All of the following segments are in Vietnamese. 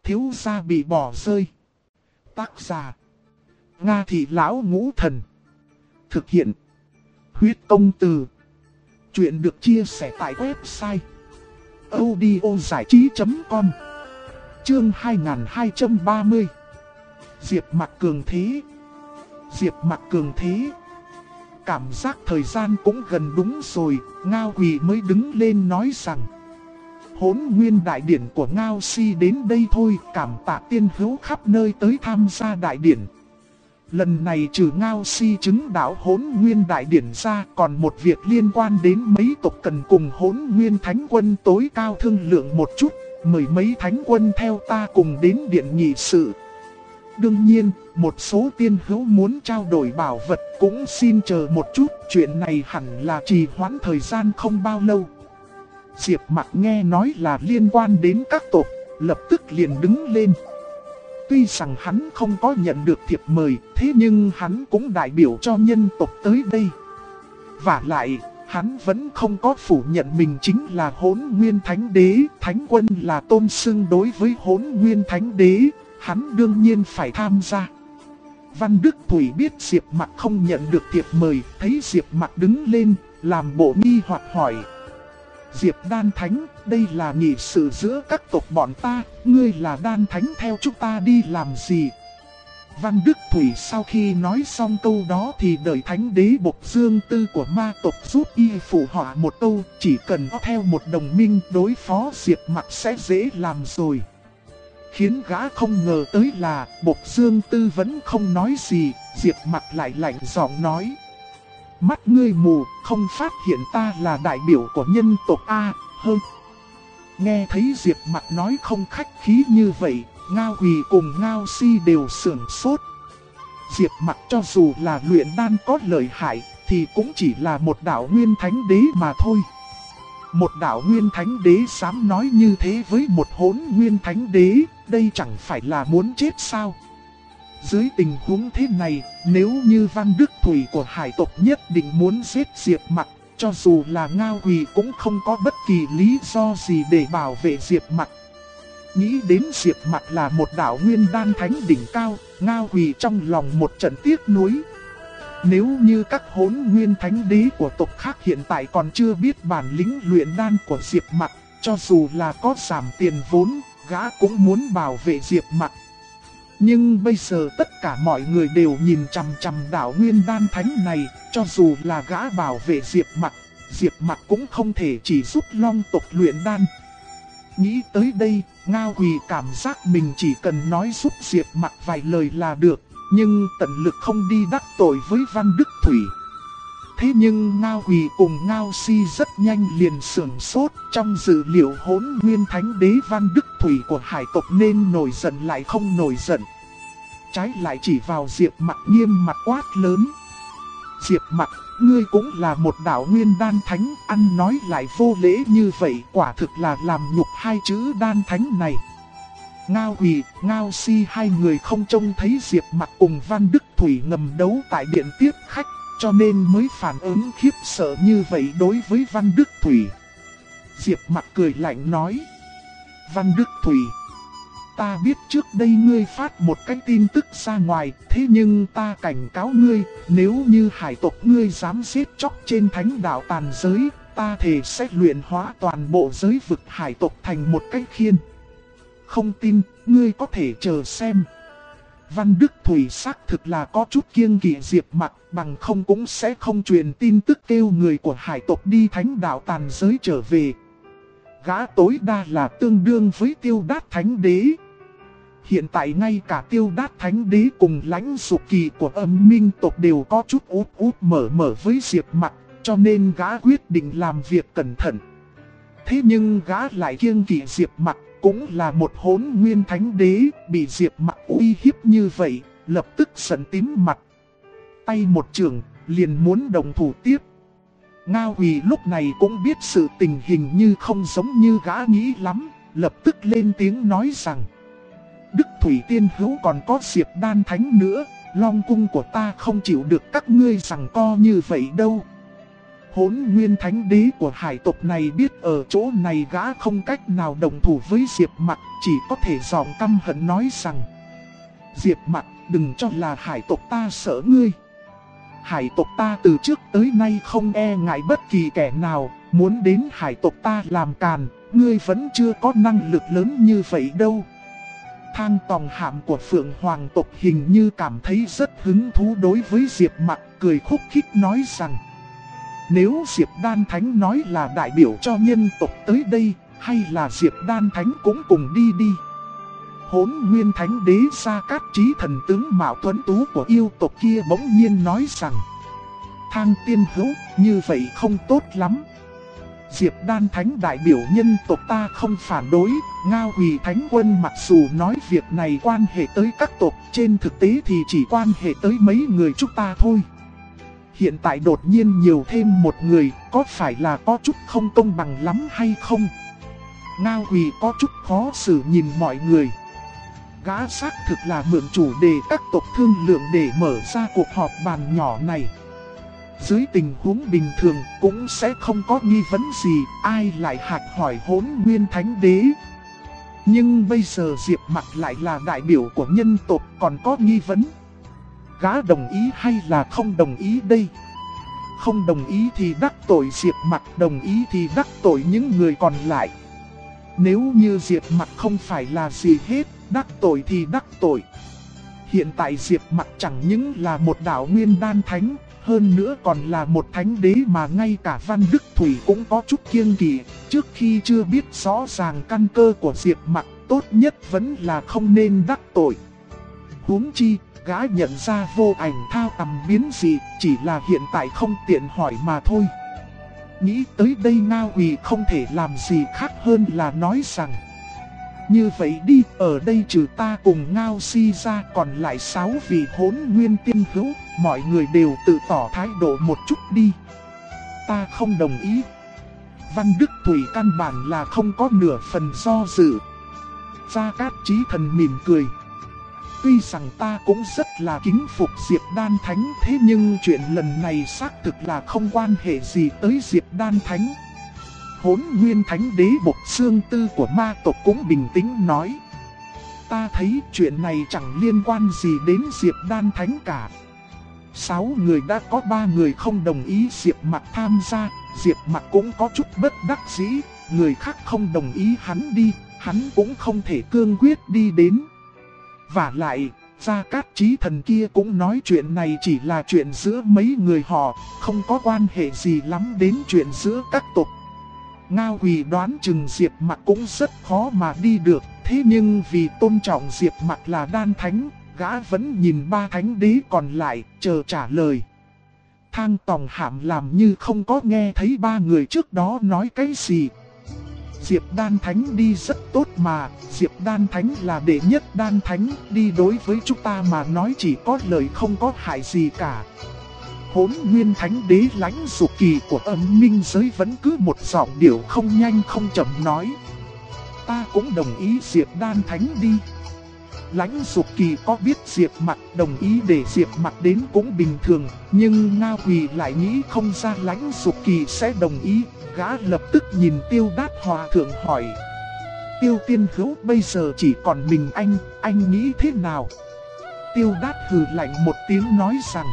thiếu gia bị bỏ rơi. Tác giả: Nga Thị Lão Ngũ Thần. Thực hiện: Huyết Công Từ. Chuyện được chia sẻ tại website audiozảichí.com. Chương 2230. Diệp Mặc cường thế. Diệp Mặc cường thế. Cảm giác thời gian cũng gần đúng rồi, Ngao Quỳ mới đứng lên nói rằng: Hỗn Nguyên đại điển của Ngao Si đến đây thôi, cảm tạ tiên hữu khắp nơi tới tham gia đại điển. Lần này trừ Ngao Si chứng đạo Hỗn Nguyên đại điển ra, còn một việc liên quan đến mấy tộc cần cùng Hỗn Nguyên Thánh Quân tối cao thương lượng một chút, mời mấy thánh quân theo ta cùng đến điện nghị sự. Đương nhiên, một số tiên hữu muốn trao đổi bảo vật cũng xin chờ một chút, chuyện này hẳn là trì hoãn thời gian không bao lâu. Diệp Mặc nghe nói là liên quan đến các tộc, lập tức liền đứng lên. Tuy rằng hắn không có nhận được thiệp mời, thế nhưng hắn cũng đại biểu cho nhân tộc tới đây. Vả lại, hắn vẫn không có phủ nhận mình chính là Hỗn Nguyên Thánh Đế, Thánh Quân là tôn xưng đối với Hỗn Nguyên Thánh Đế, hắn đương nhiên phải tham gia. Văn Đức Thủy biết Diệp Mặc không nhận được thiệp mời, thấy Diệp Mặc đứng lên, làm bộ nghi hoặc hỏi: Diệp Đan Thánh, đây là nghị sự giữa các tộc bọn ta, ngươi là Đan Thánh theo chúng ta đi làm gì? Văn Đức Thủy sau khi nói xong câu đó thì đợi Thánh Đế Bộc Dương Tư của ma tộc giúp y phụ họa một câu, chỉ cần có theo một đồng minh đối phó Diệp Mặc sẽ dễ làm rồi. Khiến gã không ngờ tới là Bộc Dương Tư vẫn không nói gì, Diệp Mặc lại lạnh giọng nói: Mắt ngươi mù, không phát hiện ta là đại biểu của nhân tộc A, hơn. Nghe thấy Diệp Mặc nói không khách khí như vậy, Ngao Quỳ cùng Ngao Si đều sửng sốt. Diệp Mặc cho dù là luyện đan có lợi hại, thì cũng chỉ là một đạo nguyên thánh đế mà thôi. Một đạo nguyên thánh đế dám nói như thế với một hỗn nguyên thánh đế, đây chẳng phải là muốn chết sao? Dưới tình huống thế này, nếu như Văn Đức Thủy của hải tộc nhất định muốn giết Diệp Mặc, cho dù là Ngao Quỳ cũng không có bất kỳ lý do gì để bảo vệ Diệp Mặc. Nghĩ đến Diệp Mặc là một đạo nguyên đan thánh đỉnh cao, Ngao Quỳ trong lòng một trận tiếc nuối. Nếu như các hỗn nguyên thánh đế của tộc khác hiện tại còn chưa biết bản lĩnh luyện đan của Diệp Mặc, cho dù là có giảm tiền vốn, gã cũng muốn bảo vệ Diệp Mặc. Nhưng bây giờ tất cả mọi người đều nhìn chằm chằm đạo nguyên đan thánh này, cho dù là gã bảo vệ Diệp Mặc cũng không thể chỉ giúp long tộc luyện đan. Nghĩ tới đây, Ngao Quỳ cảm giác mình chỉ cần nói giúp Diệp Mặc vài lời là được, nhưng tận lực không đi đắc tội với Văn Đức Thủy. Thế nhưng Ngao Quỳ cùng Ngao Si rất nhanh liền sửng sốt, trong dữ liệu Hỗn Nguyên Thánh Đế Văn Đức Thủy của hải tộc nên nổi giận lại không nổi giận. Trái lại chỉ vào Diệp Mặc nghiêm mặt quát lớn: Diệp Mặc, ngươi cũng là một đạo nguyên đan thánh, ăn nói lại vô lễ như vậy, quả thực là làm nhục hai chữ đan thánh này. Ngao Quỳ, Ngao Si hai người không trông thấy Diệp Mặc cùng Văn Đức Thủy ngầm đấu tại điện tiếp khách, cho nên mới phản ứng khiếp sợ như vậy đối với Văn Đức Thủy. Diệp Mặc cười lạnh nói: Văn Đức Thủy, ta biết trước đây ngươi phát một cái tin tức ra ngoài, thế nhưng ta cảnh cáo ngươi, nếu như hải tộc ngươi dám giết chóc trên thánh đạo tàn giới, ta thề sẽ luyện hóa toàn bộ giới vực hải tộc thành một cái khiên. Không tin, ngươi có thể chờ xem. Văn Đức Thủy xác thực là có chút kiêng kỵ Diệp Mặc, bằng không cũng sẽ không truyền tin tức kêu người của hải tộc đi thánh đạo tàn giới trở về. Gã tối đa là tương đương với Tiêu Đát Thánh Đế. Hiện tại ngay cả Tiêu Đát Thánh Đế cùng Lãnh Dục Kỳ của Âm Minh tộc đều có chút út út mở mở với Diệp Mặc, cho nên gã quyết định làm việc cẩn thận. Thế nhưng gã lại kiêng kỵ Diệp Mặc, cũng là một hỗn nguyên thánh đế, bị Diệp Mặc uy hiếp như vậy, lập tức giận tím mặt. Tay một chưởng, liền muốn đồng thủ tiếp. Ngao Quỳ lúc này cũng biết sự tình hình như không giống như gã nghĩ lắm, lập tức lên tiếng nói rằng: Đức Thủy Tiên Hữu còn có Diệp Đan Thánh nữa, Long cung của ta không chịu được các ngươi giằng co như vậy đâu. Hỗn Nguyên Thánh Đế của hải tộc này biết ở chỗ này gã không cách nào đồng thủ với Diệp Mặc, chỉ có thể giọng căm hận nói rằng: Diệp Mặc, đừng cho là hải tộc ta sợ ngươi. Hải tộc ta từ trước tới nay không e ngại bất kỳ kẻ nào, muốn đến hải tộc ta làm càn, ngươi vẫn chưa có năng lực lớn như vậy đâu. Thang Tòng Hạm của Phượng Hoàng tộc hình như cảm thấy rất hứng thú đối với Diệp Mặc, cười khúc khích nói rằng: Nếu Diệp Đan Thánh nói là đại biểu cho nhân tộc tới đây, hay là Diệp Đan Thánh cũng cùng đi đi. Hỗn Nguyên Thánh Đế Gia Cát Chí thần tướng mạo tuấn tú của yêu tộc kia bỗng nhiên nói rằng: Thang tiên hữu, như vậy không tốt lắm. Diệp Đan Thánh đại biểu nhân tộc ta không phản đối. Ngao Quỳ Thánh Quân mặc dù nói việc này quan hệ tới các tộc, trên thực tế thì chỉ quan hệ tới mấy người chúng ta thôi. Hiện tại đột nhiên nhiều thêm một người, có phải là có chút không công bằng lắm hay không? Ngao Quỳ có chút khó xử nhìn mọi người. Gã xác thực là mượn chủ đề các tộc thương lượng để mở ra cuộc họp bàn nhỏ này. Dưới tình huống bình thường cũng sẽ không có nghi vấn gì, ai lại hạch hỏi Hỗn Nguyên Thánh Đế. Nhưng bây giờ Diệp Mặc lại là đại biểu của nhân tộc, còn có nghi vấn. Gã đồng ý hay là không đồng ý đây? Không đồng ý thì đắc tội Diệp Mặc, đồng ý thì đắc tội những người còn lại. Nếu như Diệp Mặc không phải là gì hết, đắc tội thì đắc tội. Hiện tại Diệp Mặc chẳng những là một đạo nguyên đan thánh, hơn nữa còn là một thánh đế mà ngay cả Văn Đức Thủy cũng có chút kiêng kỵ. Trước khi chưa biết rõ ràng căn cơ của Diệp Mặc, tốt nhất vẫn là không nên đắc tội. Huống chi, gã nhận ra vô ảnh thao tầm biến dị, chỉ là hiện tại không tiện hỏi mà thôi. Nghĩ tới đây Ngao Quỳ không thể làm gì khác hơn là nói rằng: Như vậy đi, ở đây trừ ta cùng Ngao Si ra còn lại 6 vị Hỗn Nguyên tiên hữu, mọi người đều tự tỏ thái độ một chút đi. Ta không đồng ý. Văn Đức Thủy căn bản là không có nửa phần do dự. Gia Cát Chí thần mỉm cười. Tuy rằng ta cũng rất là kính phục Diệp Đan Thánh, thế nhưng chuyện lần này xác thực là không quan hệ gì tới Diệp Đan Thánh. Hỗn Nguyên Thánh Đế Bộc Xương Tư của ma tộc cũng bình tĩnh nói: Ta thấy chuyện này chẳng liên quan gì đến Diệp Đan Thánh cả. 6 người đã có 3 người không đồng ý Diệp Mặc tham gia, Diệp Mặc cũng có chút bất đắc dĩ, người khác không đồng ý hắn đi, hắn cũng không thể cương quyết đi đến. Vả lại, Gia Cát Chí thần kia cũng nói chuyện này chỉ là chuyện giữa mấy người họ, không có quan hệ gì lắm đến chuyện giữa các tộc. Ngao Quỳ đoán chừng Diệp Mặc cũng rất khó mà đi được, thế nhưng vì tôn trọng Diệp Mặc là đan thánh, gã vẫn nhìn 3 thánh đế còn lại, chờ trả lời. Thang Tòng Hạm làm như không có nghe thấy 3 người trước đó nói cái gì. Diệp Đan Thánh đi rất tốt mà, Diệp Đan Thánh là đệ nhất đan thánh, đi đối với chúng ta mà nói chỉ có lợi không có hại gì cả. Hỗn Nguyên Thánh Đế Lãnh Dục Kỳ của Âm Minh Giới vẫn cứ một giọng điệu không nhanh không chậm nói: Ta cũng đồng ý Diệp Đan Thánh đi. Lãnh Dục Kỳ có biết Diệp Mặc đồng ý để Diệp Mặc đến cũng bình thường, nhưng Ngao Quỳ lại nghĩ không ra Lãnh Dục Kỳ sẽ đồng ý. Gã lập tức nhìn Tiêu Đát Hòa Thượng hỏi: Tiêu tiên hữu, bây giờ chỉ còn mình anh nghĩ thế nào? Tiêu Đát hừ lạnh một tiếng nói rằng: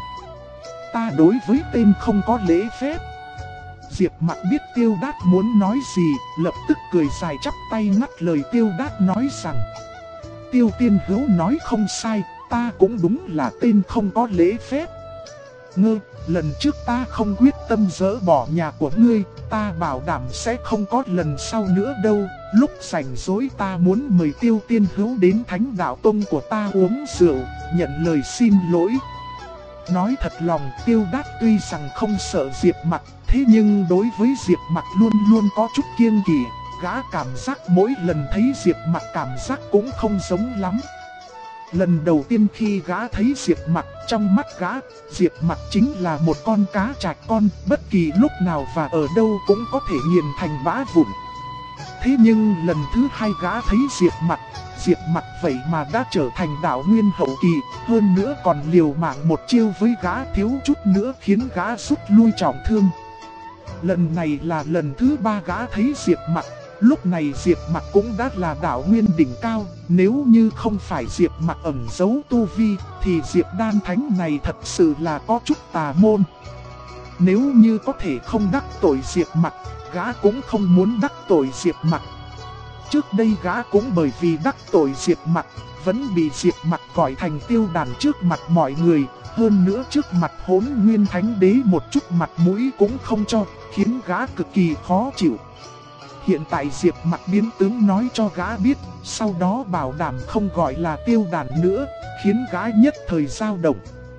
Ta đối với tên không có lễ phép. Diệp Mặc biết Tiêu Đát muốn nói gì, lập tức cười dài chắp tay ngắt lời Tiêu Đát nói rằng: Tiêu tiên hữu nói không sai, ta cũng đúng là tên không có lễ phép. Lần trước ta không quyết tâm dỡ bỏ nhà của ngươi, ta bảo đảm sẽ không có lần sau nữa đâu. Lúc rảnh rỗi ta muốn mời Tiêu tiên hữu đến Thánh Đạo Tông của ta uống rượu, nhận lời xin lỗi. Nói thật lòng, Tiêu Đát tuy rằng không sợ Diệp Mặc, thế nhưng đối với Diệp Mặc luôn luôn có chút kiêng kỵ. Gã cảm giác mỗi lần thấy Diệp Mặc cảm giác cũng không giống lắm. Lần đầu tiên khi gã thấy Diệp Mặc, trong mắt gã, Diệp Mặc chính là một con cá trạch con, bất kỳ lúc nào và ở đâu cũng có thể nghiền thành bã vụn. Thế nhưng lần thứ 2 gã thấy Diệp Mặc vậy mà đã trở thành đạo nguyên hậu kỳ, hơn nữa còn liều mạng một chiêu với gã, thiếu chút nữa khiến gã rút lui trọng thương. Lần này là lần thứ 3 gã thấy Diệp Mặc. Lúc này Diệp Mặc cũng đã là đạo nguyên đỉnh cao. Nếu như không phải Diệp Mặc ẩn giấu tu vi thì Diệp Đan Thánh này thật sự là có chút tà môn. Nếu như có thể không đắc tội Diệp Mặc, gã cũng không muốn đắc tội Diệp Mặc. Trước đây gã cũng bởi vì đắc tội Diệp Mặc, vẫn bị Diệp Mặc gọi thành tiêu đàn trước mặt mọi người. Hơn nữa trước mặt Hỗn Nguyên Thánh Đế một chút mặt mũi cũng không cho, khiến gã cực kỳ khó chịu. Hiện tại Diệp Mặc biến tướng nói cho gã biết, sau đó bảo đảm không gọi là tiêu đàn nữa, khiến gã nhất thời dao động.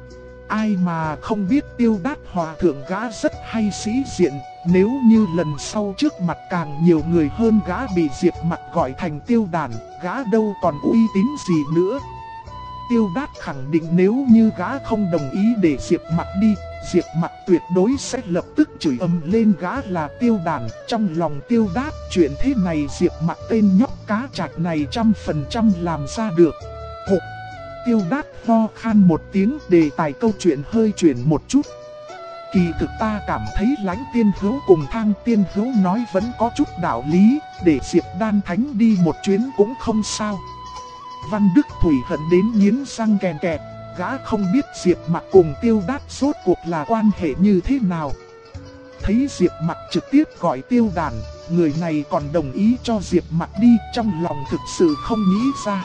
Ai mà không biết Tiêu Đát Hòa thượng gã rất hay sĩ diện, nếu như lần sau trước mặt càng nhiều người hơn gã bị Diệp Mặc gọi thành tiêu đàn, gã đâu còn uy tín gì nữa. Tiêu Đát khẳng định nếu như gã không đồng ý để Diệp Mặc đi, Diệp Mặc tuyệt đối sẽ lập tức chửi ầm lên gã là tiêu đàn. Trong lòng Tiêu Đát, chuyện thế này Diệp Mặc tên nhóc cá trạch này 100% làm ra được. Hục! Tiêu Đát ho khan một tiếng, đề tài câu chuyện hơi chuyển một chút. Kỳ thực ta cảm thấy Lãnh Tiên Hữu cùng Thang Tiên Hữu nói vẫn có chút đạo lý, để Diệp Đan Thánh đi một chuyến cũng không sao. Văn Đức Thủy hận đến nghiến răng kèn kẹt, gã không biết Diệp Mặc cùng Tiêu Đát rốt cuộc là quan hệ như thế nào. Thấy Diệp Mặc trực tiếp gọi tiêu đàn, người này còn đồng ý cho Diệp Mặc đi, trong lòng thực sự không nghĩ ra.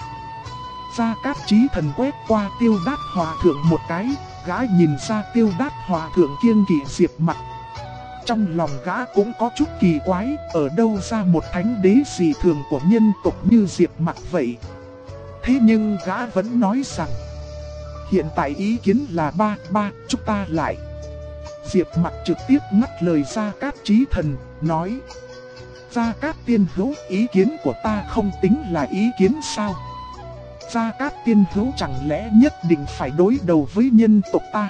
Gia Cát Chí Thần quét qua Tiêu Đát Hòa thượng một cái, gã nhìn ra Tiêu Đát Hòa thượng kiêng kỵ Diệp Mặc. Trong lòng gã cũng có chút kỳ quái, ở đâu ra một thánh đế dị thường của nhân tộc như Diệp Mặc vậy. Thế nhưng gã vẫn nói rằng, hiện tại ý kiến là ba, chúng ta lại. Diệp Mặc trực tiếp ngắt lời Gia Cát Chí Thần, nói: Gia Cát Tiên Hữu, ý kiến của ta không tính là ý kiến sao? Gia Cát Tiên Hữu chẳng lẽ nhất định phải đối đầu với nhân tộc ta?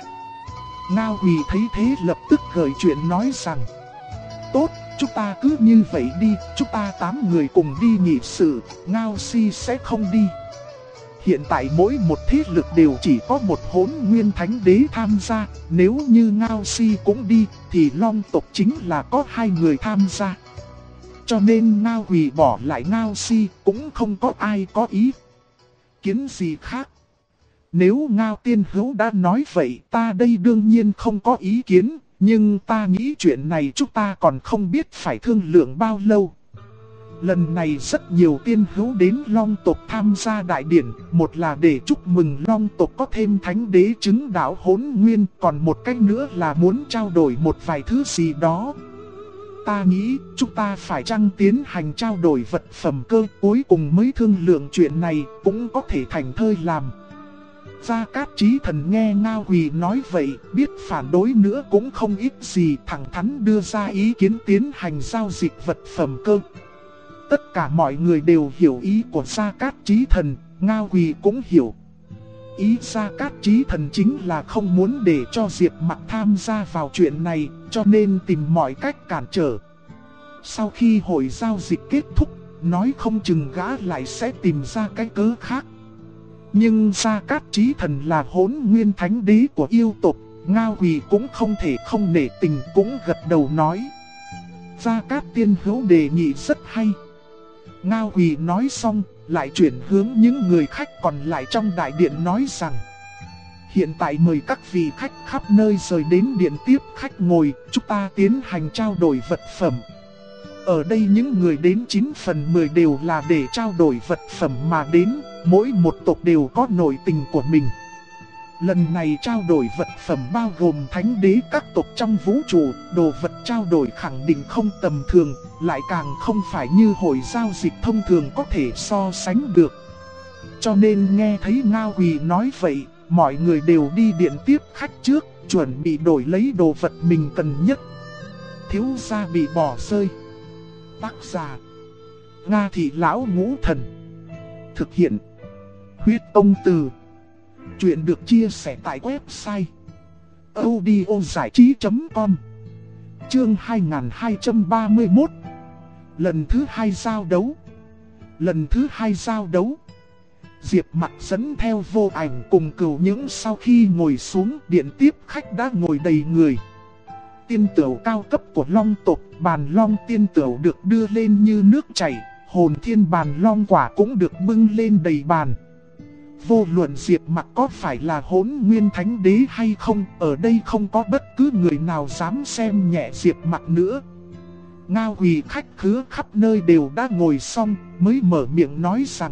Ngao Quỳ thấy thế lập tức gợi chuyện nói rằng: tốt, chúng ta cứ như vậy đi, chúng ta 8 người cùng đi nghị sự, Ngao Si sẽ không đi. Hiện tại mỗi một thế lực đều chỉ có một Hỗn Nguyên Thánh Đế tham gia, nếu như Ngao Si cũng đi thì Long tộc chính là có 2 người tham gia. Cho nên Ngao Quỳ bỏ lại Ngao Si cũng không có ai có ý kiến gì khác. Nếu Ngao Tiên Hữu đã nói vậy, ta đây đương nhiên không có ý kiến, nhưng ta nghĩ chuyện này chúng ta còn không biết phải thương lượng bao lâu. Lần này rất nhiều tiên hữu đến Long tộc tham gia đại điển, một là để chúc mừng Long tộc có thêm thánh đế chứng đạo Hỗn Nguyên, còn một cách nữa là muốn trao đổi một vài thứ gì đó. Ta nghĩ chúng ta phải chăng tiến hành trao đổi vật phẩm cơ, cuối cùng mới thương lượng chuyện này, cũng có thể thành thơi làm. Gia Cát Chí Thần nghe Ngao Quỳ nói vậy, biết phản đối nữa cũng không ít gì, thẳng thắn đưa ra ý kiến tiến hành giao dịch vật phẩm cơ. Tất cả mọi người đều hiểu ý của Gia Cát Chí Thần, Ngao Quỳ cũng hiểu. Ý Gia Cát Chí Thần chính là không muốn để cho Diệp Mặc tham gia vào chuyện này, cho nên tìm mọi cách cản trở. Sau khi hội giao dịch kết thúc, nói không chừng gã lại sẽ tìm ra cái cớ khác. Nhưng Gia Cát Chí Thần là Hỗn Nguyên Thánh Đế của yêu tộc, Ngao Quỳ cũng không thể không nể tình, cũng gật đầu nói: Gia Cát Tiên Hữu đề nghị rất hay. Ngao Quỳ nói xong, lại chuyển hướng những người khách còn lại trong đại điện nói rằng: hiện tại mời các vị khách khắp nơi rời đến điện tiếp khách ngồi, chúng ta tiến hành trao đổi vật phẩm. Ở đây những người đến 9 phần 10 đều là để trao đổi vật phẩm mà đến, mỗi một tộc đều có nội tình của mình. Lần này trao đổi vật phẩm bao gồm thánh đế các tộc trong vũ trụ, đồ vật trao đổi khẳng định không tầm thường, lại càng không phải như hội giao dịch thông thường có thể so sánh được. Cho nên nghe thấy Ngao Quỳ nói vậy, mọi người đều đi điện tiếp khách trước, chuẩn bị đổi lấy đồ vật mình cần nhất. Thiếu gia bị bỏ rơi. Tác giả: Nga Thị Lão Ngũ Thần. Thực hiện: Huyết Tông Từ. Chuyện được chia sẻ tại website audiozảichí.com. Chương 2231. Lần thứ 2 giao đấu. Lần thứ 2 giao đấu. Diệp Mặc dẫn theo Vô Ảnh cùng Cửu Những sau khi ngồi xuống, điện tiếp khách đã ngồi đầy người. tiên tửu cao cấp của long tộc, bàn long tiên tửu được đưa lên như nước chảy, hồn thiên bàn long quả cũng được bưng lên đầy bàn. Vô luận Diệp Mặc có phải là Hỗn Nguyên Thánh Đế hay không, ở đây không có bất cứ người nào dám xem nhẹ Diệp Mặc nữa. Ngao Quỳ khách khứa khắp nơi đều đã ngồi xong, mới mở miệng nói rằng: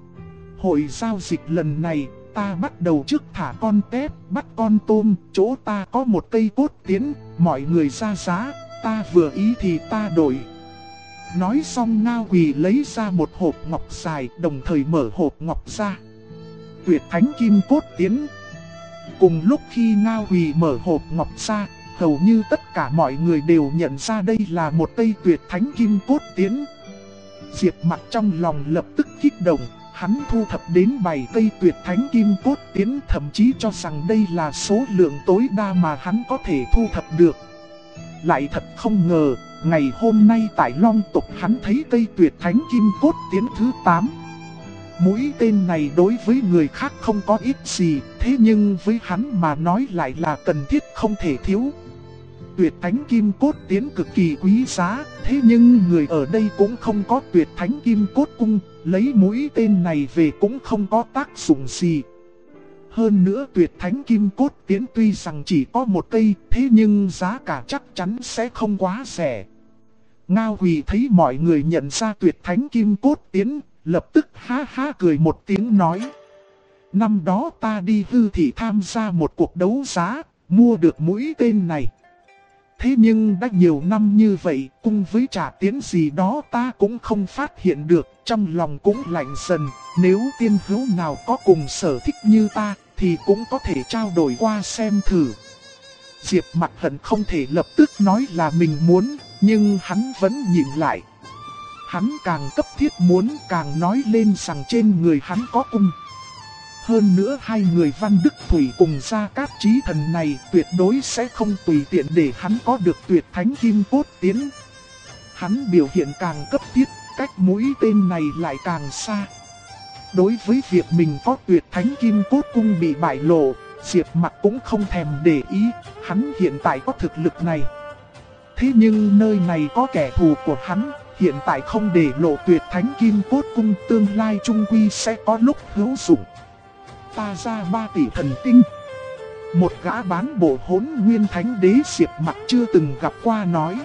hội giao dịch lần này, ta bắt đầu trước thả con tép, bắt con tôm, chỗ ta có một cây cốt tiến, mọi người ra giá, ta vừa ý thì ta đổi. Nói xong Ngao Quỳ lấy ra một hộp ngọc dài, đồng thời mở hộp ngọc ra. Tuyệt Thánh Kim Cốt Tiến. Cùng lúc khi Ngao Quỳ mở hộp ngọc ra, hầu như tất cả mọi người đều nhận ra đây là một cây Tuyệt Thánh Kim Cốt Tiến. Diệp Mặc trong lòng lập tức kích động, hắn thu thập đến 7 cây Tuyệt Thánh Kim Cốt Tiến, thậm chí cho rằng đây là số lượng tối đa mà hắn có thể thu thập được. Lại thật không ngờ, ngày hôm nay tại Long tộc hắn thấy cây Tuyệt Thánh Kim Cốt Tiến thứ 8. Mũi tên này đối với người khác không có ít gì, thế nhưng với hắn mà nói lại là cần thiết không thể thiếu. Tuyệt Thánh Kim Cốt Tiến cực kỳ quý giá, thế nhưng người ở đây cũng không có Tuyệt Thánh Kim Cốt Cung, lấy mũi tên này về cũng không có tác dụng gì. Hơn nữa Tuyệt Thánh Kim Cốt Tiến tuy rằng chỉ có một cây, thế nhưng giá cả chắc chắn sẽ không quá rẻ. Ngao Quỳ thấy mọi người nhận ra Tuyệt Thánh Kim Cốt Tiến, lập tức ha ha cười một tiếng nói: năm đó ta đi hư thị tham gia một cuộc đấu giá, mua được mũi tên này. Thế nhưng đã nhiều năm như vậy, cùng với trả tiến gì đó ta cũng không phát hiện được, trong lòng cũng lạnh dần. Nếu tiên hữu nào có cùng sở thích như ta, thì cũng có thể trao đổi qua xem thử. Diệp Mặc hận không thể lập tức nói là mình muốn, nhưng hắn vẫn nhịn lại. Hắn càng cấp thiết muốn, càng nói lên rằng trên người hắn có cung. Hơn nữa hai người Văn Đức Thủy cùng Gia Cát Chí Thần này tuyệt đối sẽ không tùy tiện để hắn có được Tuyệt Thánh Kim Cốt Tiến. Hắn biểu hiện càng cấp thiết, cách mũi tên này lại càng xa. Đối với việc mình có Tuyệt Thánh Kim Cốt Cung bị bại lộ, Diệp Mặc cũng không thèm để ý, hắn hiện tại có thực lực này. Thế nhưng nơi này có kẻ thù của hắn, hiện tại không để lộ Tuyệt Thánh Kim Cốt Cung, tương lai chung quy sẽ có lúc hữu dụng. Ta ra 3 tỷ thần tinh. Một gã bán bộ Hỗn Nguyên Thánh Đế Diệp Mặc chưa từng gặp qua nói: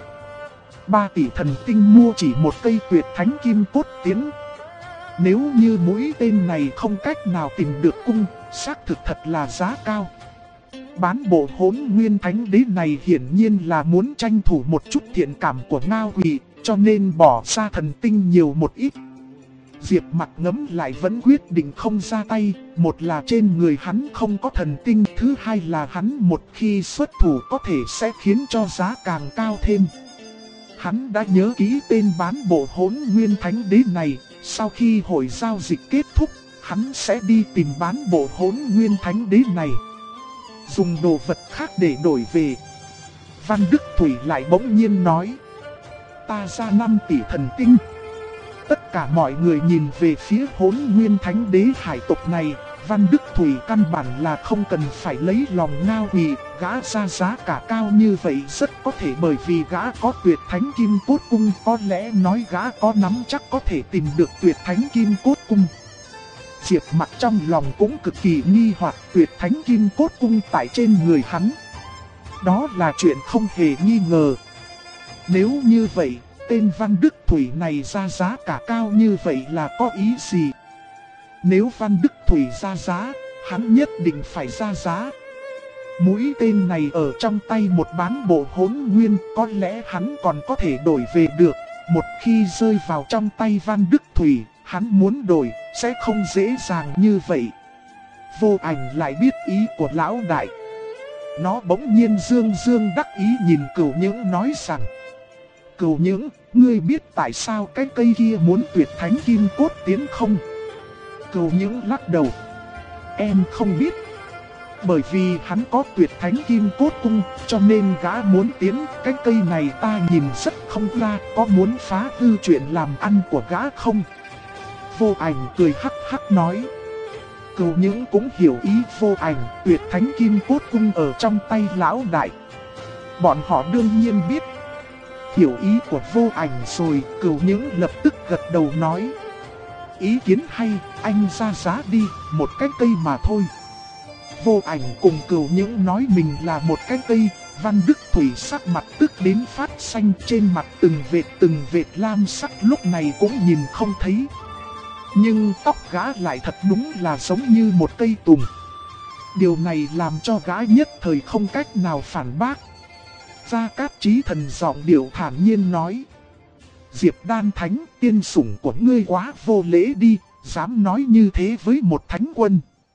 3 tỷ thần tinh mua chỉ một cây Tuyệt Thánh Kim Cốt Tiến. Nếu như mũi tên này không cách nào tìm được cung, xác thực thật là giá cao. Bán bộ Hỗn Nguyên Thánh Đế này hiển nhiên là muốn tranh thủ một chút thiện cảm của Ngao Quỳ, cho nên bỏ ra thần tinh nhiều một ít. Diệp Mặc ngẫm lại vẫn quyết định không ra tay, một là trên người hắn không có thần tinh, thứ hai là hắn một khi xuất thủ có thể sẽ khiến cho giá càng cao thêm. Hắn đã nhớ kỹ tên bán bộ Hỗn Nguyên Thánh Đế này, sau khi hội giao dịch kết thúc, hắn sẽ đi tìm bán bộ Hỗn Nguyên Thánh Đế này, dùng đồ vật khác để đổi về. Văn Đức Thủy lại bỗng nhiên nói: ta ra 5 tỷ thần tinh. Tất cả mọi người nhìn về phía Hỗn Nguyên Thánh Đế hải tộc này. Văn Đức Thủy căn bản là không cần phải lấy lòng Ngao Quỳ, gã ra giá cả cao như vậy rất có thể bởi vì gã có Tuyệt Thánh Kim Cốt Cung, có lẽ nói gã có nắm chắc có thể tìm được Tuyệt Thánh Kim Cốt Cung. Diệp Mặc trong lòng cũng cực kỳ nghi hoặc, Tuyệt Thánh Kim Cốt Cung tại trên người hắn, đó là chuyện không hề nghi ngờ. Nếu như vậy, tên Văn Đức Thủy này ra giá cả cao như vậy là có ý gì? Nếu Văn Đức Thủy ra giá, hắn nhất định phải ra giá. Mũi tên này ở trong tay một bán bộ Hỗn Nguyên, có lẽ hắn còn có thể đổi về được. Một khi rơi vào trong tay Văn Đức Thủy, hắn muốn đổi sẽ không dễ dàng như vậy. Vô Ảnh lại biết ý của lão đại. Nó bỗng nhiên dương dương đắc ý nhìn Cửu Nhưỡng nói rằng: Cửu Nhưỡng, ngươi biết tại sao cái cây kia muốn Tuyệt Thánh Kim Cốt Tiến không? Cửu Nhưỡng lắc đầu: em không biết. Bởi vì hắn có Tuyệt Thánh Kim Cốt Cung, cho nên gã muốn tiến. Cái cây này ta nhìn rất không ra, có muốn phá hư chuyện làm ăn của gã không? Vô Ảnh cười hắc hắc nói. Cửu Nhưỡng cũng hiểu ý Vô Ảnh, Tuyệt Thánh Kim Cốt Cung ở trong tay lão đại. Bọn họ đương nhiên biết. Hiểu ý của Vô Ảnh rồi, Cửu Những lập tức gật đầu nói. Ý kiến hay, anh ra giá đi, một cái cây mà thôi. Vô Ảnh cùng Cửu Những nói mình là một cái cây. Văn Đức Thủy sắc mặt tức đến phát xanh, trên mặt từng vệt lam sắc lúc này cũng nhìn không thấy. Nhưng tóc gã lại thật đúng là giống như một cây tùng. Điều này làm cho gã nhất thời không cách nào phản bác. Gia Cát Chí Thần giọng điệu thản nhiên nói. Diệp Đan Thánh, tiên sủng của ngươi quá vô lễ đi, dám nói như thế với một thánh quân.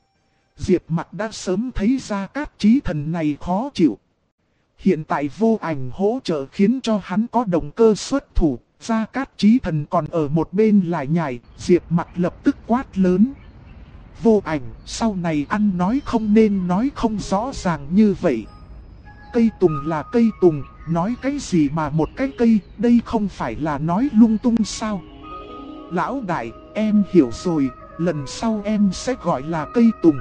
Diệp Mặc đã sớm thấy Gia Cát Chí Thần này khó chịu. Hiện tại Vô Ảnh hỗ trợ khiến cho hắn có động cơ xuất thủ. Gia Cát Chí Thần còn ở một bên lại nhảy, Diệp Mặc lập tức quát lớn. Vô Ảnh, sau này ăn nói không nên nói không rõ ràng như vậy. Cây tùng là cây tùng, nói cái gì mà một cái cây, đây không phải là nói lung tung sao? Lão đại, em hiểu rồi, lần sau em sẽ gọi là cây tùng.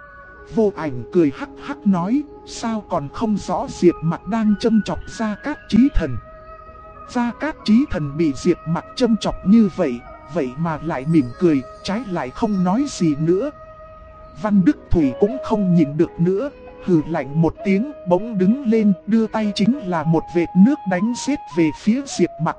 Vô Ảnh cười hắc hắc nói, sao còn không rõ Diệp Mặc đang châm chọc Gia Cát Chí Thần. Gia Cát Chí Thần bị Diệp Mặc châm chọc như vậy, vậy mà lại mỉm cười, trái lại không nói gì nữa. Văn Đức Thủy cũng không nhịn được nữa, hừ lạnh một tiếng, bỗng đứng lên, đưa tay chính là một vệt nước đánh giết về phía Diệp Mặc.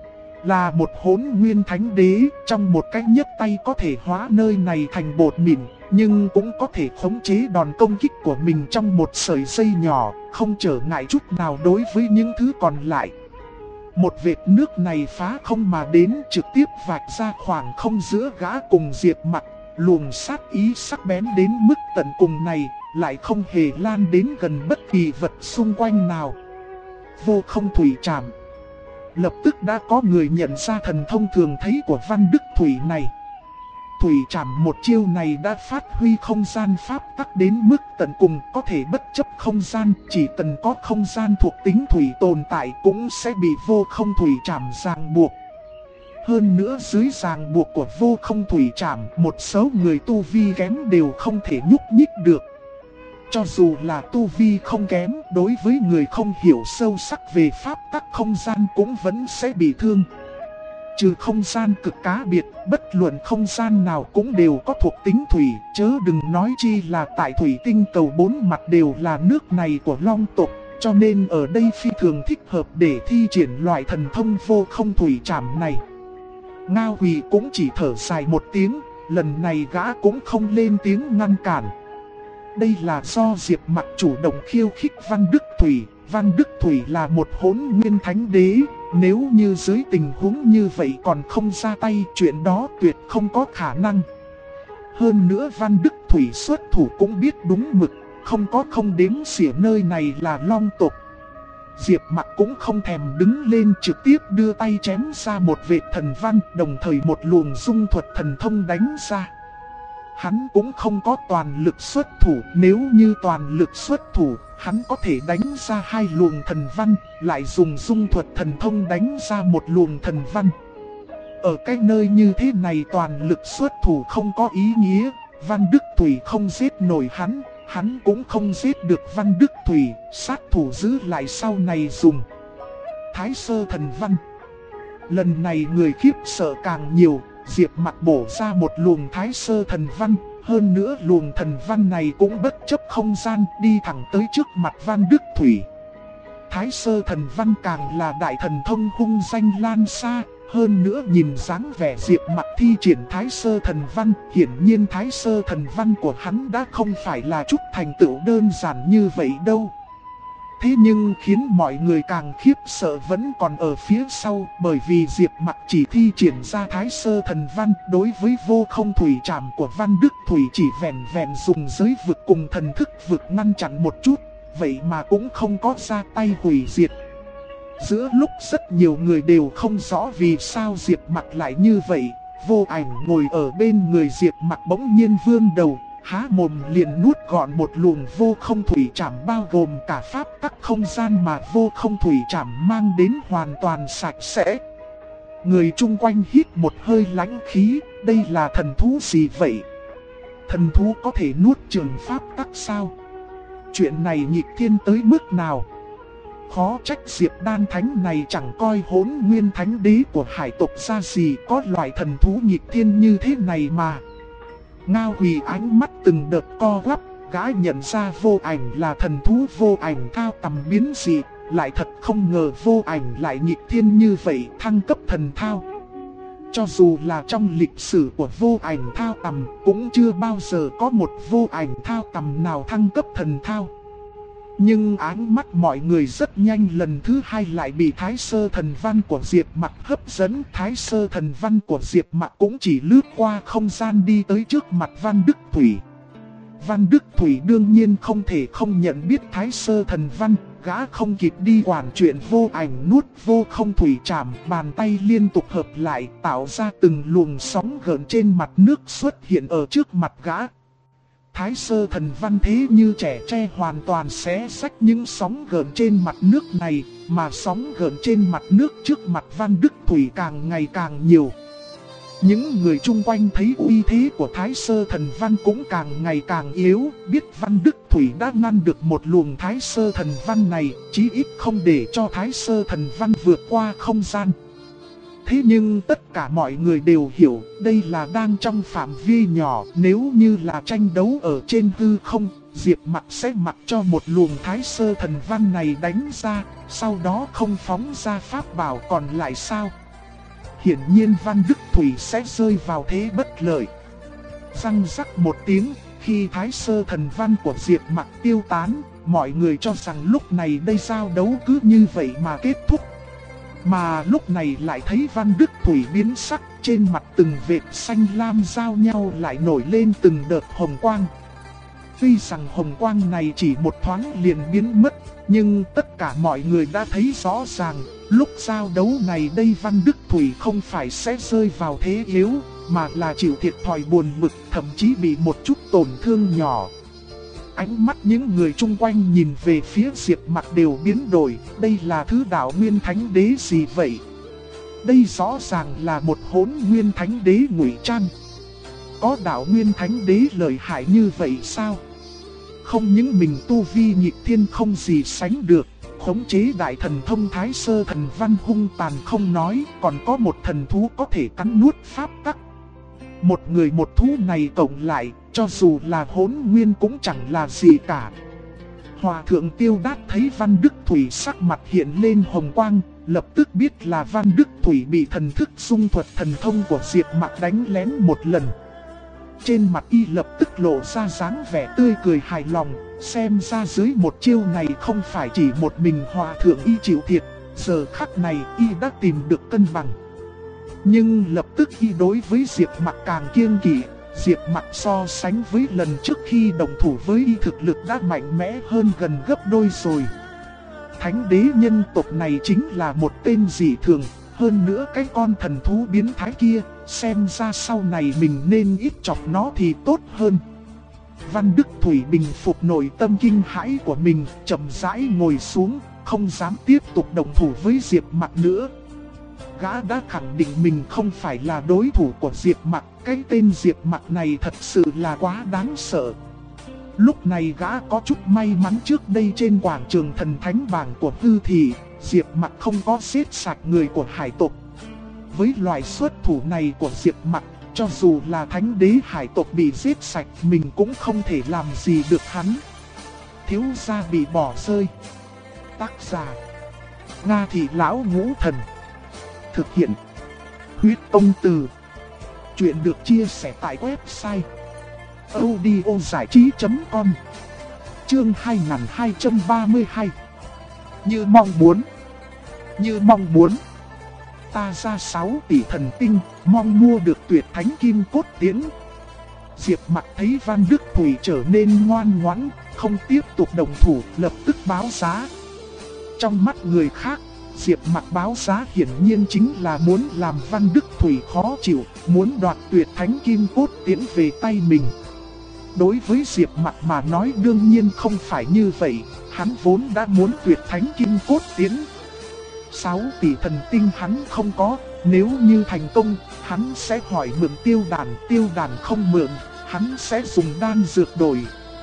Là một Hỗn Nguyên Thánh Đế, trong một cái nhấc tay có thể hóa nơi này thành bột mịn, nhưng cũng có thể khống chế đòn công kích của mình trong một sợi dây nhỏ, không trở ngại chút nào đối với những thứ còn lại. Một vệt nước này phá không mà đến, trực tiếp vạch ra khoảng không giữa gã cùng Diệp Mặc. Luồng sát ý sắc bén đến mức tận cùng này, lại không hề lan đến gần bất kỳ vật xung quanh nào. Vô Không Thủy Trảm. Lập tức đã có người nhận ra thần thông thường thấy của Văn Đức Thủy này. Thủy Trảm một chiêu này đã phát huy không gian pháp tắc đến mức tận cùng, có thể bất chấp không gian, chỉ cần có không gian thuộc tính thủy tồn tại cũng sẽ bị Vô Không Thủy Trảm ràng buộc. Hơn nữa dưới ràng buộc của Vô Không Thủy Trảm, một số người tu vi kém đều không thể nhúc nhích được. Cho dù là tu vi không kém, đối với người không hiểu sâu sắc về pháp tắc không gian cũng vẫn sẽ bị thương. Trừ không gian cực cá biệt, bất luận không gian nào cũng đều có thuộc tính thủy, chớ đừng nói chi là tại thủy tinh cầu bốn mặt đều là nước này của Long tộc, cho nên ở đây phi thường thích hợp để thi triển loại thần thông Vô Không Thủy Trảm này. Ngao Quỳ cũng chỉ thở dài một tiếng, lần này gã cũng không lên tiếng ngăn cản. Đây là do Diệp Mặc chủ động khiêu khích Văn Đức Thủy. Văn Đức Thủy là một Hỗn Nguyên Thánh Đế, nếu như dưới tình huống như vậy còn không ra tay, chuyện đó tuyệt không có khả năng. Hơn nữa Văn Đức Thủy xuất thủ cũng biết đúng mực, không đếm xỉa nơi này là Long tộc. Diệp Mặc cũng không thèm đứng lên, trực tiếp đưa tay chém ra một vệt thần văn, đồng thời một luồng dung thuật thần thông đánh ra. Hắn cũng không có toàn lực xuất thủ, nếu như toàn lực xuất thủ, hắn có thể đánh ra hai luồng thần văn, lại dùng dung thuật thần thông đánh ra một luồng thần văn. Ở cái nơi như thế này toàn lực xuất thủ không có ý nghĩa, Văn Đức Thủy không giết nổi hắn cũng không giết được Văn Đức Thủy, sát thủ giữ lại sau này dùng Thái Sơ Thần Văn. Lần này người khiếp sợ càng nhiều, Diệp Mặc bổ ra một luồng Thái Sơ Thần Văn, hơn nữa luồng thần văn này cũng bất chấp không gian, đi thẳng tới trước mặt Văn Đức Thủy. Thái Sơ Thần Văn càng là đại thần thông hung danh lan xa, hơn nữa nhìn dáng vẻ Diệp Mặc thi triển Thái Sơ Thần Văn, hiển nhiên Thái Sơ Thần Văn của hắn đã không phải là chút thành tựu đơn giản như vậy đâu. Thế nhưng khiến mọi người càng khiếp sợ vẫn còn ở phía sau, bởi vì Diệp Mặc chỉ thi triển ra Thái Sơ Thần Văn, đối với Vô Không Thủy Trảm của Văn Đức Thủy chỉ vẹn vẹn dùng giới vực cùng thần thức vực ngăn chặn một chút, vậy mà cũng không có ra tay hủy diệt. Giữa lúc rất nhiều người đều không rõ vì sao Diệp Mặc lại như vậy, Vô Ảnh ngồi ở bên người Diệp Mặc bỗng nhiên vươn đầu, há mồm liền nuốt gọn một luồng Vô Không Thủy Trảm, bao gồm cả pháp tắc không gian mà Vô Không Thủy Trảm mang đến hoàn toàn sạch sẽ. Người chung quanh hít một hơi lãnh khí, đây là thần thú gì vậy? Thần thú có thể nuốt chửng pháp tắc sao? Chuyện này nghịch thiên tới mức nào? Khó trách Diệp Đan Thánh này chẳng coi Hỗn Nguyên Thánh Đế của hải tộc ra gì, có loại thần thú nghịch thiên như thế này mà. Ngao Quỳ ánh mắt từng đợt co quắp, gã nhận ra Vô Ảnh là thần thú Vô Ảnh thao tầm biến dị, lại thật không ngờ Vô Ảnh lại nghịch thiên như vậy, thăng cấp thần thao. Cho dù là trong lịch sử của Vô Ảnh thao tầm, cũng chưa bao giờ có một Vô Ảnh thao tầm nào thăng cấp thần thao. Nhưng ánh mắt mọi người rất nhanh lần thứ hai lại bị Thái Sơ Thần Văn của Diệp Mặc hấp dẫn. Thái Sơ Thần Văn của Diệp Mặc cũng chỉ lướt qua không gian đi tới trước mặt Văn Đức Thủy. Văn Đức Thủy đương nhiên không thể không nhận biết Thái Sơ Thần Văn, gã không kịp đi quản chuyện Vô Ảnh nuốt vô không thủy trảm, bàn tay liên tục hợp lại tạo ra từng luồng sóng gợn trên mặt nước xuất hiện ở trước mặt gã. Thái Sơ Thần Văn thế như trẻ tre hoàn toàn xé rách những sóng gợn trên mặt nước này, mà sóng gợn trên mặt nước trước mặt Văn Đức Thủy càng ngày càng nhiều. Những người chung quanh thấy uy thế của Thái Sơ Thần Văn cũng càng ngày càng yếu, biết Văn Đức Thủy đã ngăn được một luồng Thái Sơ Thần Văn này, chí ít không để cho Thái Sơ Thần Văn vượt qua không gian. Thế nhưng tất cả mọi người đều hiểu đây là đang trong phạm vi nhỏ, nếu như là tranh đấu ở trên hư không, Diệp Mặc sẽ mặc cho một luồng Thái Sơ Thần Văn này đánh ra, sau đó không phóng ra pháp bảo còn lại sao? Hiển nhiên Văn Đức Thủy sẽ rơi vào thế bất lợi. Răng rắc một tiếng, khi Thái Sơ Thần Văn của Diệp Mặc tiêu tán, mọi người cho rằng lúc này đây giao đấu cứ như vậy mà kết thúc. Mà lúc này lại thấy Văn Đức Thủy biến sắc, trên mặt từng vệt xanh lam giao nhau lại nổi lên từng đợt hồng quang. Tuy rằng hồng quang này chỉ một thoáng liền biến mất, nhưng tất cả mọi người đã thấy rõ ràng, lúc giao đấu này đây Văn Đức Thủy không phải sẽ rơi vào thế yếu, mà là chịu thiệt thòi buồn bực, thậm chí bị một chút tổn thương nhỏ. Ánh mắt những người chung quanh nhìn về phía Diệp Mặc đều biến đổi, đây là thứ Đạo Nguyên Thánh Đế gì vậy? Đây rõ ràng là một Hỗn Nguyên Thánh Đế ngụy trang. Có Đạo Nguyên Thánh Đế lợi hại như vậy sao? Không những mình tu vi nghịch thiên không gì sánh được, khống chế đại thần thông Thái Sơ Thần Văn hung tàn không nói, còn có một thần thú có thể cắn nuốt pháp tắc. Một người một thú này cộng lại, cho dù là Hỗn Nguyên cũng chẳng là gì cả. Hòa thượng Tiêu Đát thấy Văn Đức Thủy sắc mặt hiện lên hồng quang, lập tức biết là Văn Đức Thủy bị thần thức dung thuật thần thông của Diệp Mặc đánh lén một lần. Trên mặt y lập tức lộ ra dáng vẻ tươi cười hài lòng, xem ra dưới một chiêu này không phải chỉ một mình hòa thượng y chịu thiệt, giờ khắc này y đã tìm được cân bằng. Nhưng lập tức y đối với Diệp Mặc càng kiêng kỵ, Diệp Mặc so sánh với lần trước khi đồng thủ với y thực lực đã mạnh mẽ hơn gần gấp đôi rồi. Thánh đế nhân tộc này chính là một tên dị thường, hơn nữa cái con thần thú biến thái kia, xem ra sau này mình nên ít chọc nó thì tốt hơn. Văn Đức Thủy bình phục nội tâm kinh hãi của mình, chậm rãi ngồi xuống, không dám tiếp tục đồng thủ với Diệp Mặc nữa. Gã đã khẳng định mình không phải là đối thủ của Diệp Mặc, cái tên Diệp Mặc này thật sự là quá đáng sợ. Lúc này gã có chút may mắn trước đây trên quảng trường thần thánh bảng của Hư Thị, Diệp Mặc không có giết sạch người của hải tộc. Với loại xuất thủ này của Diệp Mặc, cho dù là thánh đế hải tộc bị giết sạch, mình cũng không thể làm gì được hắn. Thiếu gia bị bỏ rơi. Tác giả: Nga Thị Lão Ngũ Thần. Thực hiện: Huyết Tông Từ. Chuyện được chia sẻ tại website audiozảichí.com. Chương 2232. Như mong muốn. Ta ra 6 tỷ thần tinh, mong mua được Tuyệt Thánh Kim Cốt Tiễn. Diệp Mặc thấy Văn Đức Thủy trở nên ngoan ngoãn, không tiếp tục đồng thủ, lập tức báo giá. Trong mắt người khác, Diệp Mặc báo giá hiển nhiên chính là muốn làm Văn Đức Thủy khó chịu, muốn đoạt Tuyệt Thánh Kim Cốt Tiễn về tay mình. Đối với Diệp Mặc mà nói đương nhiên không phải như vậy, hắn vốn đã muốn Tuyệt Thánh Kim Cốt Tiễn. 6 tỷ thần tinh hắn không có, nếu như thành công, hắn sẽ hỏi mượn tiêu đàn không mượn, hắn sẽ dùng đan dược đổi.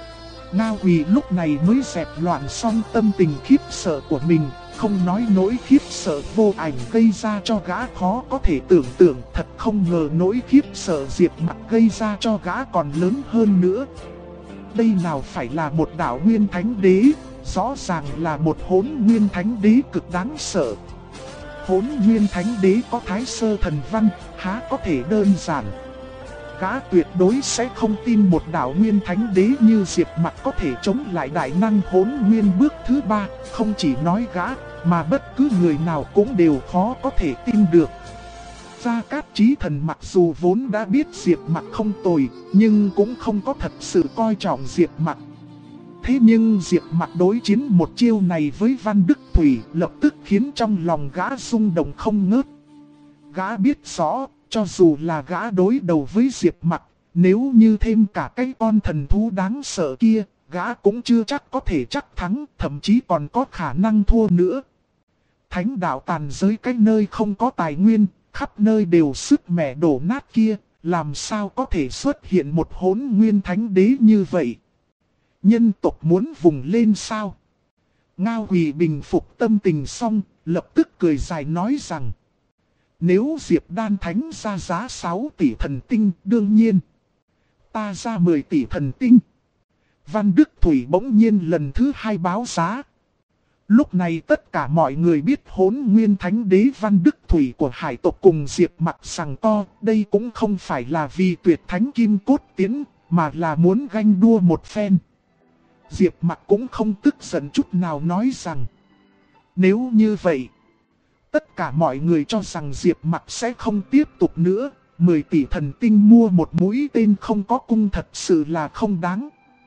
Ngao Quỳ lúc này mới dẹp loạn xong tâm tình khiếp sợ của mình, không nói nỗi khiếp sợ vô ảnh gây ra cho gã khó có thể tưởng tượng, thật không ngờ nỗi khiếp sợ Diệp Mặc gây ra cho gã còn lớn hơn nữa. Đây nào phải là một đạo nguyên thánh đế, rõ ràng là một hỗn nguyên thánh đế cực đáng sợ. Hỗn nguyên thánh đế có thái sơ thần văn, há có thể đơn giản. Gã tuyệt đối sẽ không tin một đạo nguyên thánh đế như Diệp Mặc có thể chống lại đại năng hỗn nguyên bước thứ 3, không chỉ nói gã, mà bất cứ người nào cũng đều khó có thể tin được. Gia Cát Chí Thần mặc dù vốn đã biết Diệp Mặc không tồi, nhưng cũng không có thật sự coi trọng Diệp Mặc. Thế nhưng Diệp Mặc đối chiến một chiêu này với Văn Đức Thủy lập tức khiến trong lòng gã rung động không ngớt. Gã biết rõ, cho dù là gã đối đầu với Diệp Mặc, nếu như thêm cả cái con thần thú đáng sợ kia, gã cũng chưa chắc có thể chắc thắng, thậm chí còn có khả năng thua nữa. Thánh đạo tàn giới cái nơi không có tài nguyên, khắp nơi đều sứt mẻ đổ nát kia, làm sao có thể xuất hiện một hỗn nguyên thánh đế như vậy? Nhân tộc muốn vùng lên sao? Ngao Quỳ bình phục tâm tình xong, lập tức cười dài nói rằng: nếu Diệp Đan Thánh ra giá 6 tỷ thần tinh, đương nhiên ta ra 10 tỷ thần tinh. Văn Đức Thủy bỗng nhiên lần thứ 2 báo giá. Lúc này tất cả mọi người biết hỗn nguyên thánh đế Văn Đức Thủy của hải tộc cùng Diệp Mặc giằng co, đây cũng không phải là vì tuyệt thánh kim cốt tiến, mà là muốn ganh đua một phen. Diệp Mặc cũng không tức giận chút nào nói rằng: nếu như vậy, tất cả mọi người cho rằng Diệp Mặc sẽ không tiếp tục nữa, 10 tỷ thần tinh mua một mũi tên không có cung thật sự là không đáng.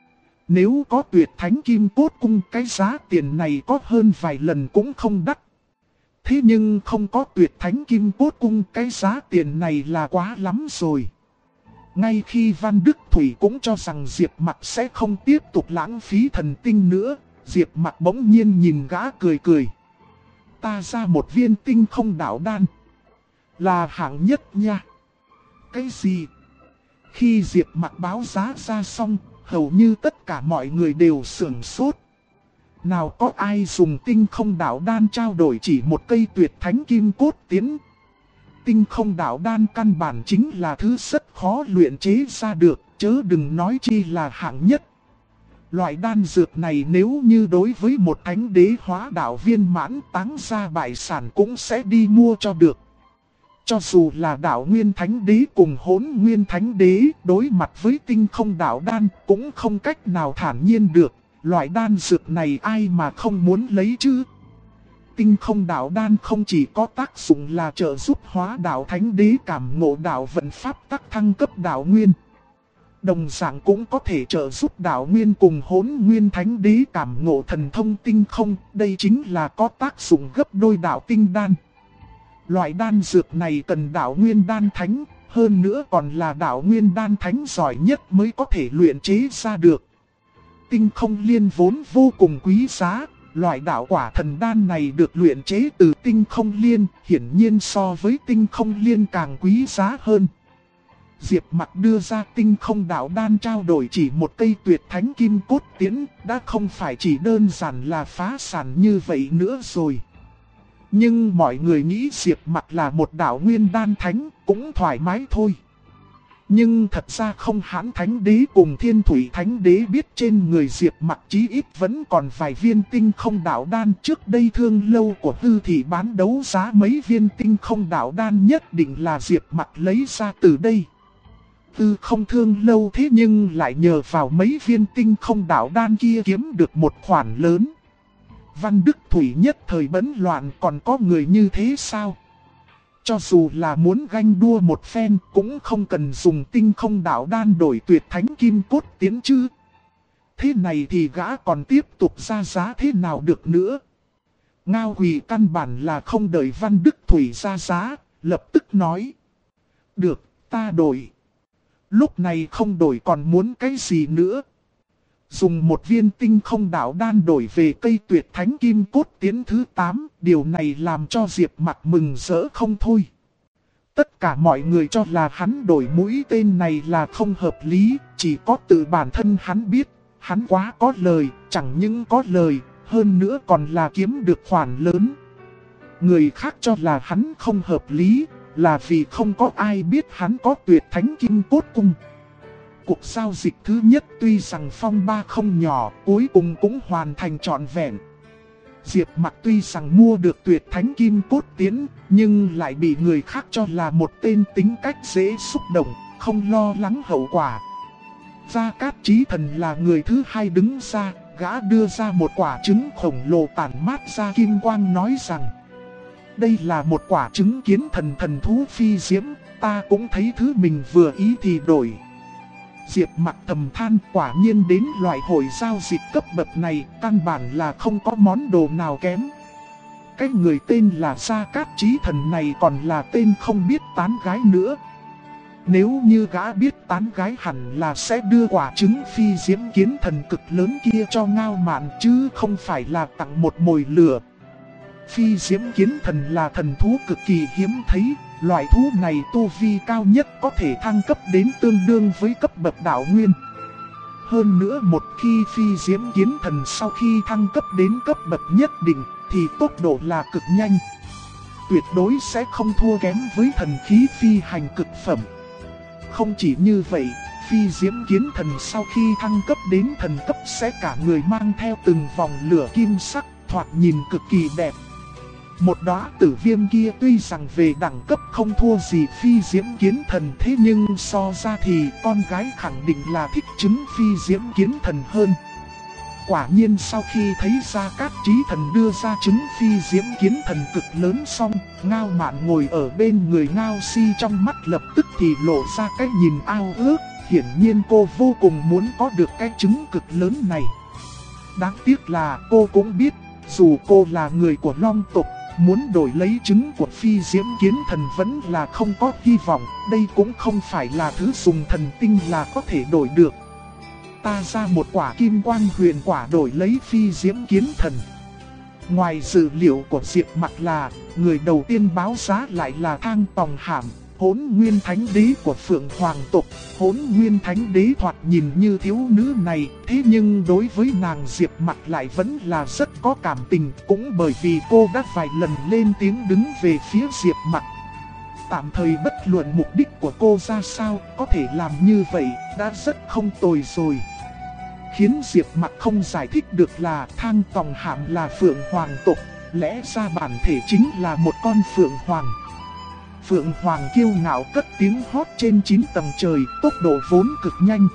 Nếu có tuyệt thánh kim cốt cung, cái giá tiền này có hơn vài lần cũng không đắt. Thế nhưng không có tuyệt thánh kim cốt cung, cái giá tiền này là quá lắm rồi. Ngay khi Văn Đức Thủy cũng cho rằng Diệp Mặc sẽ không tiếp tục lãng phí thần tinh nữa, Diệp Mặc bỗng nhiên nhìn gã cười cười. Ta ra một viên tinh không đạo đan, là hạng nhất nha. Cái gì? Khi Diệp Mặc báo giá ra xong, hầu như tất cả mọi người đều sửng sốt. Nào có ai dùng tinh không đạo đan trao đổi chỉ một cây tuyệt thánh kim cốt tiến. Tinh không đạo đan căn bản chính là thứ rất khó luyện chế ra được, chớ đừng nói chi là hạng nhất. Loại đan dược này nếu như đối với một thánh đế hóa đạo viên mãn, táng ra bại sản cũng sẽ đi mua cho được. Cho dù là đạo nguyên thánh đế cùng hỗn nguyên thánh đế đối mặt với tinh không đạo đan cũng không cách nào thản nhiên được. Loại đan dược này ai mà không muốn lấy chứ? Tinh không đạo đan không chỉ có tác dụng là trợ giúp hóa đạo thánh đế cảm ngộ đạo vận pháp tắc thăng cấp đạo nguyên. Đồng dạng cũng có thể trợ giúp đạo nguyên cùng hỗn nguyên thánh đế cảm ngộ thần thông tinh không. Đây chính là có tác dụng gấp đôi đạo tinh đan. Loại đan dược này cần đạo nguyên đan thánh, hơn nữa còn là đạo nguyên đan thánh giỏi nhất mới có thể luyện chế ra được. Tinh không liên vốn vô cùng quý giá, loại đạo quả thần đan này được luyện chế từ tinh không liên, hiển nhiên so với tinh không liên càng quý giá hơn. Diệp Mặc đưa ra tinh không đạo đan trao đổi chỉ một cây tuyệt thánh kim cốt tiến, đã không phải chỉ đơn giản là phá sản như vậy nữa rồi. Nhưng mọi người nghĩ Diệp Mặc là một đạo nguyên đan thánh, cũng thoải mái thôi. Nhưng thật ra không Hãn Thánh Đế cùng Thiên Thủy Thánh Đế biết trên người Diệp Mặc chí ít vẫn còn vài viên tinh không đạo đan. Trước đây Thương Lâu của Hư Thị bán đấu giá mấy viên tinh không đạo đan nhất định là Diệp Mặc lấy ra từ đây. Hư không Thương Lâu thế nhưng lại nhờ vào mấy viên tinh không đạo đan kia kiếm được một khoản lớn. Văn Đức Thủy nhất thời bấn loạn, còn có người như thế sao? Cho dù là muốn ganh đua một phen cũng không cần dùng tinh không đạo đan đổi tuyệt thánh kim cốt tiến chứ. Thế này thì gã còn tiếp tục ra giá thế nào được nữa? Ngao Quỳ căn bản là không đợi Văn Đức Thủy ra giá, lập tức nói: được, ta đổi. Lúc này không đổi còn muốn cái gì nữa? Dùng một viên tinh không đạo đan đổi về cây tuyệt thánh kim cốt tiến thứ 8, điều này làm cho Diệp Mặc mừng rỡ không thôi. Tất cả mọi người cho là hắn đổi mũi tên này là không hợp lý, chỉ có tự bản thân hắn biết, Hắn quá có lời, chẳng những có lời, hơn nữa còn là kiếm được khoản lớn. Người khác cho là hắn không hợp lý, là vì không có ai biết hắn có tuyệt thánh kim cốt cung. Cuộc giao dịch thứ nhất tuy rằng phong ba không nhỏ, cuối cùng cũng hoàn thành trọn vẹn. Diệp Mặc tuy rằng mua được tuyệt thánh kim cốt tiến, nhưng lại bị người khác cho là một tên tính cách dễ xúc động, không lo lắng hậu quả. Gia Cát Chí Thần là người thứ hai đứng ra, gã đưa ra một quả trứng khổng lồ tản mát ra kim quang nói rằng: đây là một quả trứng kiến thần thần thú phi diễm, ta cũng thấy thứ mình vừa ý thì đổi. Diệp Mặc thầm than, quả nhiên đến loại hội giao dịch cấp bậc này, căn bản là không có món đồ nào kém. Cái người tên là Gia Cát Chí Thần này còn là tên không biết tán gái nữa. Nếu như gã biết tán gái hẳn là sẽ đưa quả trứng phi diễm kiến thần cực lớn kia cho Ngao Mạn, chứ không phải là tặng một mồi lửa. Phi diễm kiến thần là thần thú cực kỳ hiếm thấy, loại thú này tu vi cao nhất có thể thăng cấp đến tương đương với cấp bậc đạo nguyên. Hơn nữa một khi phi diễm kiến thần sau khi thăng cấp đến cấp bậc nhất định thì tốc độ là cực nhanh. Tuyệt đối sẽ không thua kém với thần khí phi hành cực phẩm. Không chỉ như vậy, phi diễm kiến thần sau khi thăng cấp đến thần cấp sẽ cả người mang theo từng vòng lửa kim sắc, thoạt nhìn cực kỳ đẹp. Một đóa tử viêm kia tuy rằng về đẳng cấp không thua gì phi diễm kiến thần, thế nhưng so ra thì con gái khẳng định là thích trứng phi diễm kiến thần hơn. Quả nhiên sau khi thấy Gia Cát Chí Thần đưa ra trứng phi diễm kiến thần cực lớn xong, Ngao Mạn ngồi ở bên người Ngao Si trong mắt lập tức thì lộ ra cái nhìn ao ước. Hiển nhiên cô vô cùng muốn có được cái trứng cực lớn này. Đáng tiếc là cô cũng biết, dù cô là người của Long tộc, muốn đổi lấy trứng của phi diễm kiến thần vẫn là không có hy vọng. Đây cũng không phải là thứ dùng thần tinh là có thể đổi được. Ta ra một quả kim quang huyền quả đổi lấy phi diễm kiến thần. Ngoài dữ liệu của Diệp Mặc là người đầu tiên báo giá lại là Thang Tòng Hàm, Hỗn Nguyên Thánh Đế của Phượng Hoàng tộc. Hỗn Nguyên Thánh Đế thoạt nhìn như thiếu nữ này, thế nhưng đối với nàng Diệp Mặc lại vẫn là rất có cảm tình. Cũng bởi vì cô đã vài lần lên tiếng đứng về phía Diệp Mặc. Tạm thời bất luận mục đích của cô ra sao, có thể làm như vậy đã rất không tồi rồi. Khiến Diệp Mặc không giải thích được là Thang Tòng Hàm là Phượng Hoàng tộc, lẽ ra bản thể chính là một con Phượng Hoàng. Phượng Hoàng kiêu ngạo cất tiếng hót trên 9 tầng trời, tốc độ vốn cực nhanh.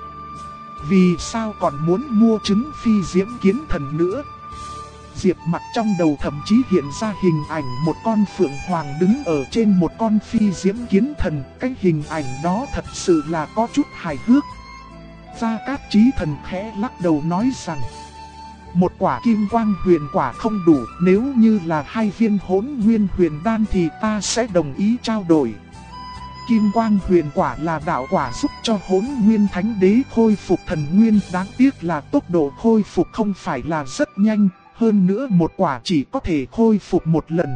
Vì sao còn muốn mua trứng phi diễm kiến thần nữa? Diệp Mặc trong đầu thậm chí hiện ra hình ảnh một con Phượng Hoàng đứng ở trên một con phi diễm kiến thần. Cái hình ảnh đó thật sự là có chút hài hước. Gia Cát Chí Thần khẽ lắc đầu nói rằng: một quả kim quang huyền quả không đủ, nếu như là 2 viên hỗn nguyên huyền đan thì ta sẽ đồng ý trao đổi. Kim quang huyền quả là đạo quả giúp cho Hỗn Nguyên Thánh Đế khôi phục thần nguyên, đáng tiếc là tốc độ khôi phục không phải là rất nhanh, hơn nữa một quả chỉ có thể khôi phục một lần.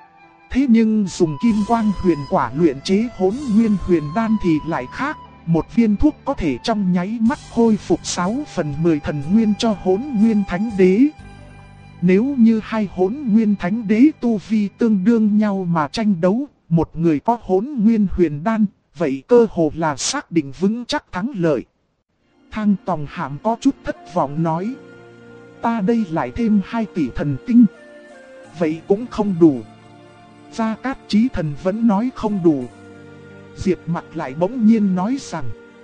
Thế nhưng dùng kim quang huyền quả luyện chế Hỗn Nguyên huyền đan thì lại khác. Một viên thuốc có thể trong nháy mắt khôi phục 6/10 thần nguyên cho Hỗn Nguyên Thánh Đế. Nếu như 2 Hỗn Nguyên Thánh Đế tu vi tương đương nhau mà tranh đấu, một người có Hỗn Nguyên huyền đan, vậy cơ hồ là xác định vững chắc thắng lợi. Thang Tòng Hàm có chút thất vọng nói: ta đây lại thêm 2 tỷ thần tinh. Vậy cũng không đủ. Gia Cát Chí Thần vẫn nói không đủ. Diệp Mặc lại bỗng nhiên nói rằng: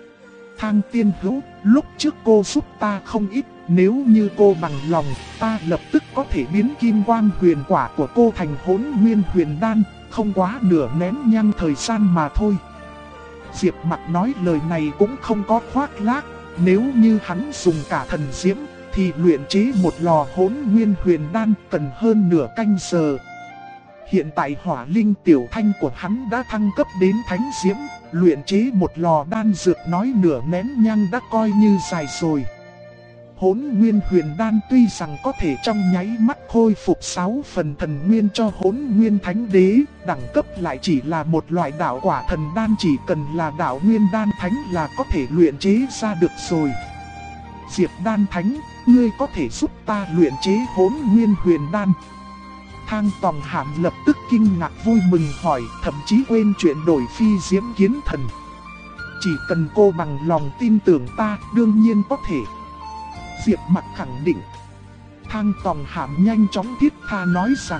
Thang tiên hữu, lúc trước cô giúp ta không ít, nếu như cô bằng lòng, ta lập tức có thể biến kim quang huyền quả của cô thành Hỗn Nguyên huyền đan, không quá nửa nén nhang thời gian mà thôi. Diệp Mặc nói lời này cũng không có khoác lác, nếu như hắn dùng cả thần diễm, thì luyện chế một lò Hỗn Nguyên huyền đan cần hơn nửa canh giờ. Hiện tại hỏa linh tiểu thanh của hắn đã thăng cấp đến thánh diễm, luyện chế một lò đan dược nói nửa nén nhang đã coi như dài rồi. Hỗn Nguyên huyền đan tuy rằng có thể trong nháy mắt khôi phục 6 phần thần nguyên cho Hỗn Nguyên Thánh Đế, đẳng cấp lại chỉ là một loại đạo quả thần đan, chỉ cần là đạo nguyên đan thánh là có thể luyện chế ra được rồi. Diệp Đan Thánh, ngươi có thể giúp ta luyện chế Hỗn Nguyên Huyền Đan. Thang Tòng Hàm lập tức kinh ngạc vui mừng hỏi, thậm chí quên chuyện đổi phi diễm kiến thần. Chỉ cần cô bằng lòng tin tưởng ta, đương nhiên có thể. Diệp Mặc khẳng định. Thang Tòng Hàm nhanh chóng thiết tha nói rằng,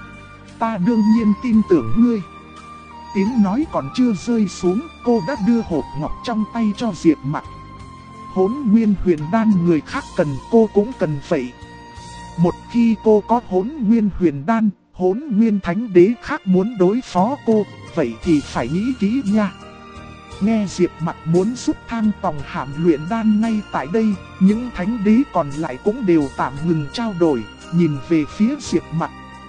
ta đương nhiên tin tưởng ngươi. Tiếng nói còn chưa rơi xuống, cô đã đưa hộp ngọc trong tay cho Diệp Mặc. Hỗn Nguyên Huyền Đan người khác cần, cô cũng cần vậy. Một khi cô có Hỗn Nguyên Huyền Đan, Hỗn Nguyên Thánh Đế khác muốn đối phó cô, vậy thì phải nghĩ kỹ nha. Nghe Diệp Mặc muốn giúp Thang Tòng Hàm luyện đan ngay tại đây, những thánh đế còn lại cũng đều tạm ngừng trao đổi, nhìn về phía Diệp Mặc.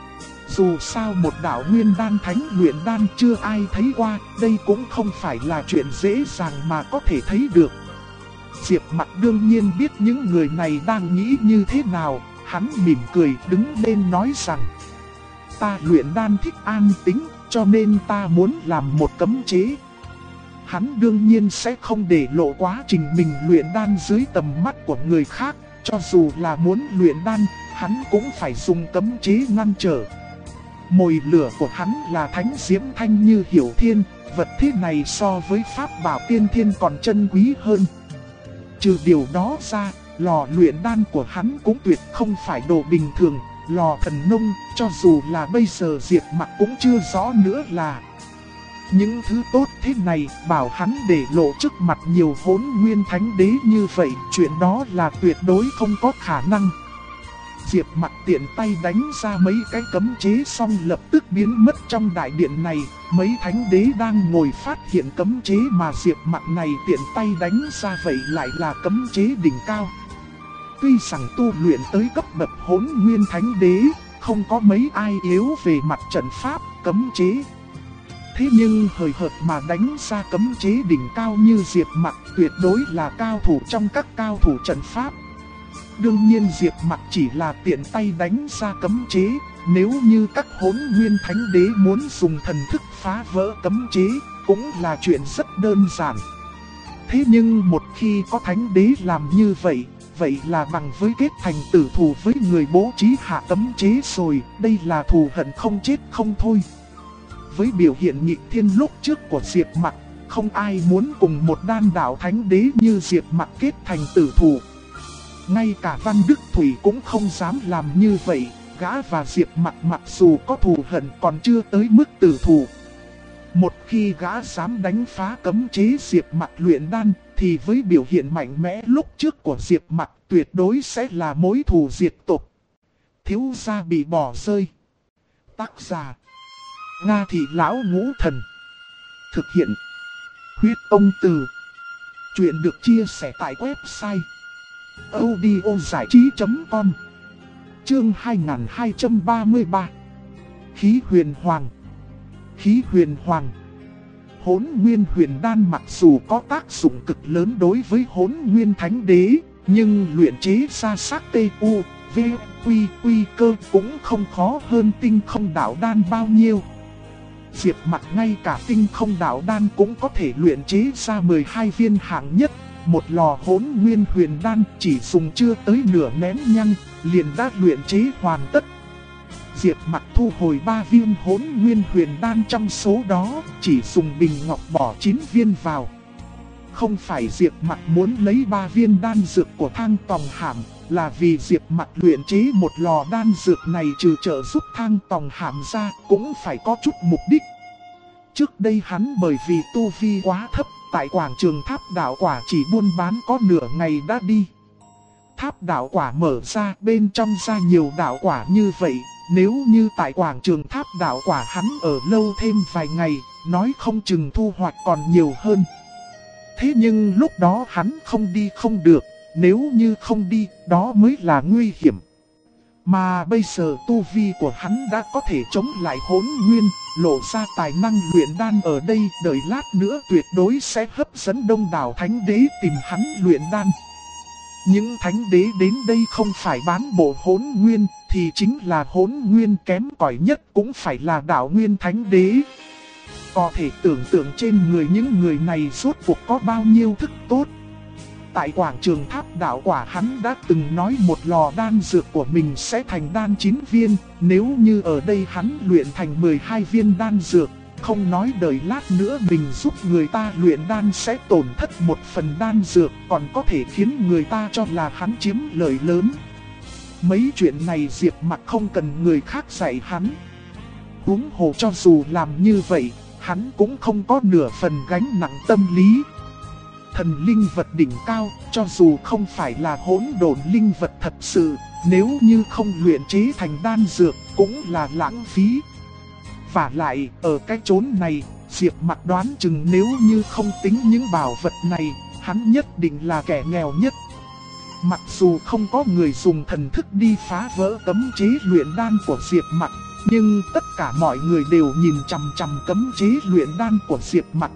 Dù sao một đạo nguyên đan thánh luyện đan chưa ai thấy qua, đây cũng không phải là chuyện dễ dàng mà có thể thấy được. Diệp Mặc đương nhiên biết những người này đang nghĩ như thế nào, hắn mỉm cười đứng lên nói rằng, ta luyện đan thích an tĩnh, cho nên ta muốn làm một cấm chế. Hắn đương nhiên sẽ không để lộ quá trình mình luyện đan dưới tầm mắt của người khác, cho dù là muốn luyện đan, hắn cũng phải dùng cấm chế ngăn trở. Mồi lửa của hắn là thánh diễm thanh như hiểu thiên, vật thế này so với pháp bảo tiên thiên còn chân quý hơn. Trừ điều đó ra, lò luyện đan của hắn cũng tuyệt không phải đồ bình thường, lò thần nông, cho dù là bây giờ Diệp Mặc cũng chưa rõ nữa là. Những thứ tốt thế này, bảo hắn để lộ trước mặt nhiều Hỗn Nguyên Thánh Đế như vậy, chuyện đó là tuyệt đối không có khả năng. Diệp Mặc tiện tay đánh ra mấy cái cấm chế xong lập tức biến mất trong đại điện này. Mấy thánh đế đang ngồi phát hiện cấm chế mà Diệp Mặc này tiện tay đánh ra vậy lại là cấm chế đỉnh cao. Tuy rằng tu luyện tới cấp bậc Hỗn Nguyên Thánh Đế, không có mấy ai yếu về mặt trận pháp, cấm chế. Thế nhưng hời hợt mà đánh ra cấm chế đỉnh cao như Diệp Mặc tuyệt đối là cao thủ trong các cao thủ trận pháp. Đương nhiên Diệp Mặc chỉ là tiện tay đánh ra cấm chế, nếu như các Hỗn Nguyên Thánh Đế muốn dùng thần thức phá vỡ cấm chế, cũng là chuyện rất đơn giản. Thế nhưng một khi có Thánh Đế làm như vậy, vậy là bằng với kết thành tử thù với người bố trí hạ cấm chế rồi, đây là thù hận không chết không thôi. Với biểu hiện nghịch thiên lúc trước của Diệp Mặc, không ai muốn cùng một đan đạo Thánh Đế như Diệp Mặc kết thành tử thù. Ngay cả Văn Đức Thủy cũng không dám làm như vậy, gã và Diệp Mặc mặc dù có thù hận còn chưa tới mức tử thù. Một khi gã dám đánh phá cấm chế Diệp Mặc luyện đan, thì với biểu hiện mạnh mẽ lúc trước của Diệp Mặc tuyệt đối sẽ là mối thù diệt tộc. Thiếu gia bị bỏ rơi. Tác giả Nga Thị Lão Ngũ Thần. Thực hiện Huyết Ông Từ. Chuyện được chia sẻ tại website audiozảichí.com. Chương 2233. Khí huyền hoàng. Khí huyền hoàng. Hỗn Nguyên Huyền Đan mặc dù có tác dụng cực lớn đối với Hỗn Nguyên Thánh Đế, nhưng luyện chế ra sắc TU, V, Quy cơ cũng không khó hơn tinh không đạo đan bao nhiêu. Diệp Mặc ngay cả tinh không đạo đan cũng có thể luyện chế ra 12 viên hạng nhất. Một lò Hỗn Nguyên Huyền Đan chỉ dùng chưa tới nửa nén nhang, liền đã luyện chế hoàn tất. Diệp Mặc thu hồi 3 viên Hỗn Nguyên Huyền Đan, trong số đó chỉ dùng bình ngọc bỏ 9 viên vào. Không phải Diệp Mặc muốn lấy 3 viên đan dược của Thang Tòng Hàm, là vì Diệp Mặc luyện chế một lò đan dược này trừ trợ giúp Thang Tòng Hàm ra, cũng phải có chút mục đích. Trước đây hắn bởi vì tu vi quá thấp, tại quảng trường Tháp Đạo Quả chỉ buôn bán có nửa ngày đã đi. Tháp Đạo Quả mở ra, bên trong ra nhiều đạo quả như vậy, nếu như tại quảng trường Tháp Đạo Quả hắn ở lâu thêm vài ngày, nói không chừng thu hoạch còn nhiều hơn. Thế nhưng lúc đó hắn không đi không được, nếu như không đi, đó mới là nguy hiểm. Mà bây giờ tu vi của hắn đã có thể chống lại Hỗn Nguyên, lộ ra tài năng luyện đan ở đây, đợi lát nữa tuyệt đối sẽ hấp dẫn đông đảo thánh đế tìm hắn luyện đan. Những thánh đế đến đây không phải bán bộ Hỗn Nguyên, thì chính là Hỗn Nguyên kém cỏi nhất cũng phải là đạo Nguyên Thánh Đế. Có thể tưởng tượng trên người những người này rốt cuộc có bao nhiêu thức tốt. tại quảng trường tháp đạo quả hắn đã từng nói một lò đan dược của mình sẽ thành đan 9 viên, nếu như ở đây hắn luyện thành 12 viên đan dược, không nói đợi lát nữa mình giúp người ta luyện đan sẽ tổn thất một phần đan dược, còn có thể khiến người ta cho là hắn chiếm lợi lớn. Mấy chuyện này Diệp Mặc không cần người khác dạy hắn. Huống hồ cho dù làm như vậy, hắn cũng không có nửa phần gánh nặng tâm lý. Thần linh vật đỉnh cao, cho dù không phải là hỗn độn linh vật thật sự, nếu như không luyện chế thành đan dược cũng là lãng phí. Và lại, ở cái chốn này, Diệp Mặc đoán chừng nếu như không tính những bảo vật này, hắn nhất định là kẻ nghèo nhất. Mặc dù không có người dùng thần thức đi phá vỡ cấm chế luyện đan của Diệp Mặc, nhưng tất cả mọi người đều nhìn chằm chằm cấm chế luyện đan của Diệp Mặc.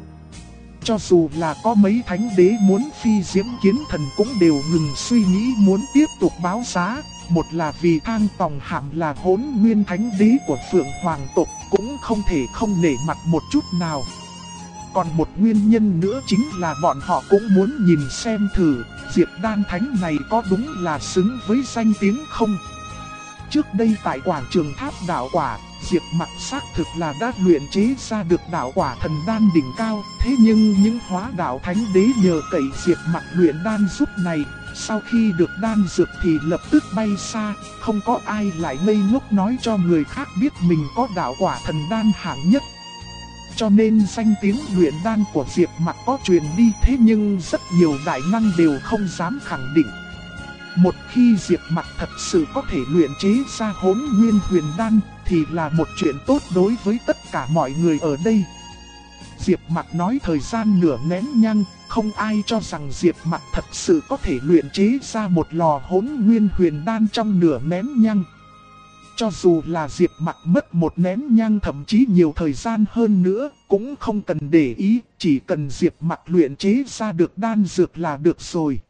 Cho dù là có mấy thánh đế muốn phi diễm kiến thần cũng đều ngừng suy nghĩ muốn tiếp tục báo giá. Một là vì Thang Tòng Hàm là Hỗn Nguyên thánh đế của Phượng Hoàng tộc, cũng không thể không nể mặt một chút nào. Còn một nguyên nhân nữa chính là bọn họ cũng muốn nhìn xem thử Diệp Đan Thánh này có đúng là xứng với danh tiếng không. Trước đây tại quảng trường tháp đạo quả, Diệp Mặc xác thực là đã luyện chế ra được đạo quả thần đan đỉnh cao. Thế nhưng những hóa đạo thánh đế nhờ cậy Diệp Mặc luyện đan giúp này, sau khi được đan dược thì lập tức bay xa. Không có ai lại ngây ngốc nói cho người khác biết mình có đạo quả thần đan hạng nhất. Cho nên danh tiếng luyện đan của Diệp Mặc có truyền đi, thế nhưng rất nhiều đại năng đều không dám khẳng định. Một khi Diệp Mặc thật sự có thể luyện chế ra Hỗn Nguyên huyền đan thì là một chuyện tốt đối với tất cả mọi người ở đây. Diệp Mặc nói thời gian nửa nén nhang, không ai cho rằng Diệp Mặc thật sự có thể luyện chế ra một lò Hỗn Nguyên huyền đan trong nửa nén nhang. Cho dù là Diệp Mặc mất một nén nhang thậm chí nhiều thời gian hơn nữa, cũng không cần để ý, chỉ cần Diệp Mặc luyện chế ra được đan dược là được rồi.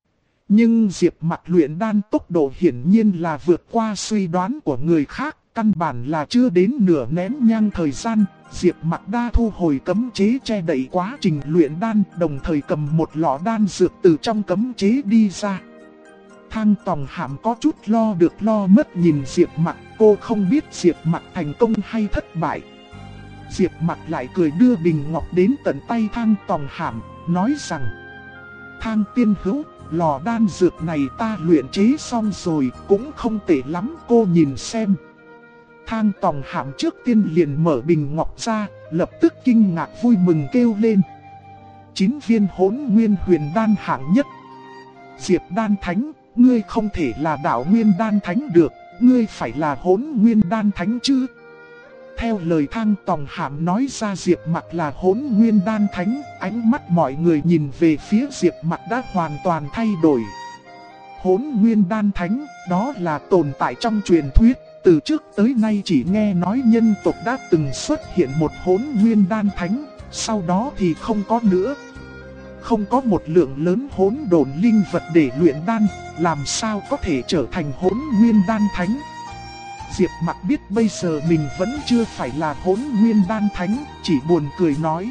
Nhưng Diệp Mặc luyện đan tốc độ hiển nhiên là vượt qua suy đoán của người khác, căn bản là chưa đến nửa nén nhang thời gian, Diệp Mặc đã thu hồi cấm chế che đậy quá trình luyện đan, đồng thời cầm một lọ đan dược từ trong cấm chế đi ra. Thang Tòng Hàm có chút lo được lo mất nhìn Diệp Mặc, cô không biết Diệp Mặc thành công hay thất bại. Diệp Mặc lại cười đưa bình ngọc đến tận tay Thang Tòng Hàm, nói rằng: Thang tiên hữu, lò đan dược này ta luyện chế xong rồi, cũng không tệ lắm, cô nhìn xem. Thang Tòng Hàm trước tiên liền mở bình ngọc ra, lập tức kinh ngạc vui mừng kêu lên: 9 viên Hỗn Nguyên huyền đan hạng nhất. Diệp Đan Thánh, ngươi không thể là đạo Nguyên Đan Thánh được, ngươi phải là Hỗn Nguyên Đan Thánh chứ. Theo lời Thang Tòng Hàm nói ra, Diệp Mặc là Hỗn Nguyên Đan Thánh, ánh mắt mọi người nhìn về phía Diệp Mặc đã hoàn toàn thay đổi. Hỗn Nguyên Đan Thánh, đó là tồn tại trong truyền thuyết, từ trước tới nay chỉ nghe nói nhân tộc đã từng xuất hiện một Hỗn Nguyên Đan Thánh, sau đó thì không có nữa. Không có một lượng lớn hỗn độn linh vật để luyện đan, làm sao có thể trở thành Hỗn Nguyên Đan Thánh. Diệp Mặc biết bây giờ mình vẫn chưa phải là Hỗn Nguyên Đan Thánh, chỉ buồn cười nói: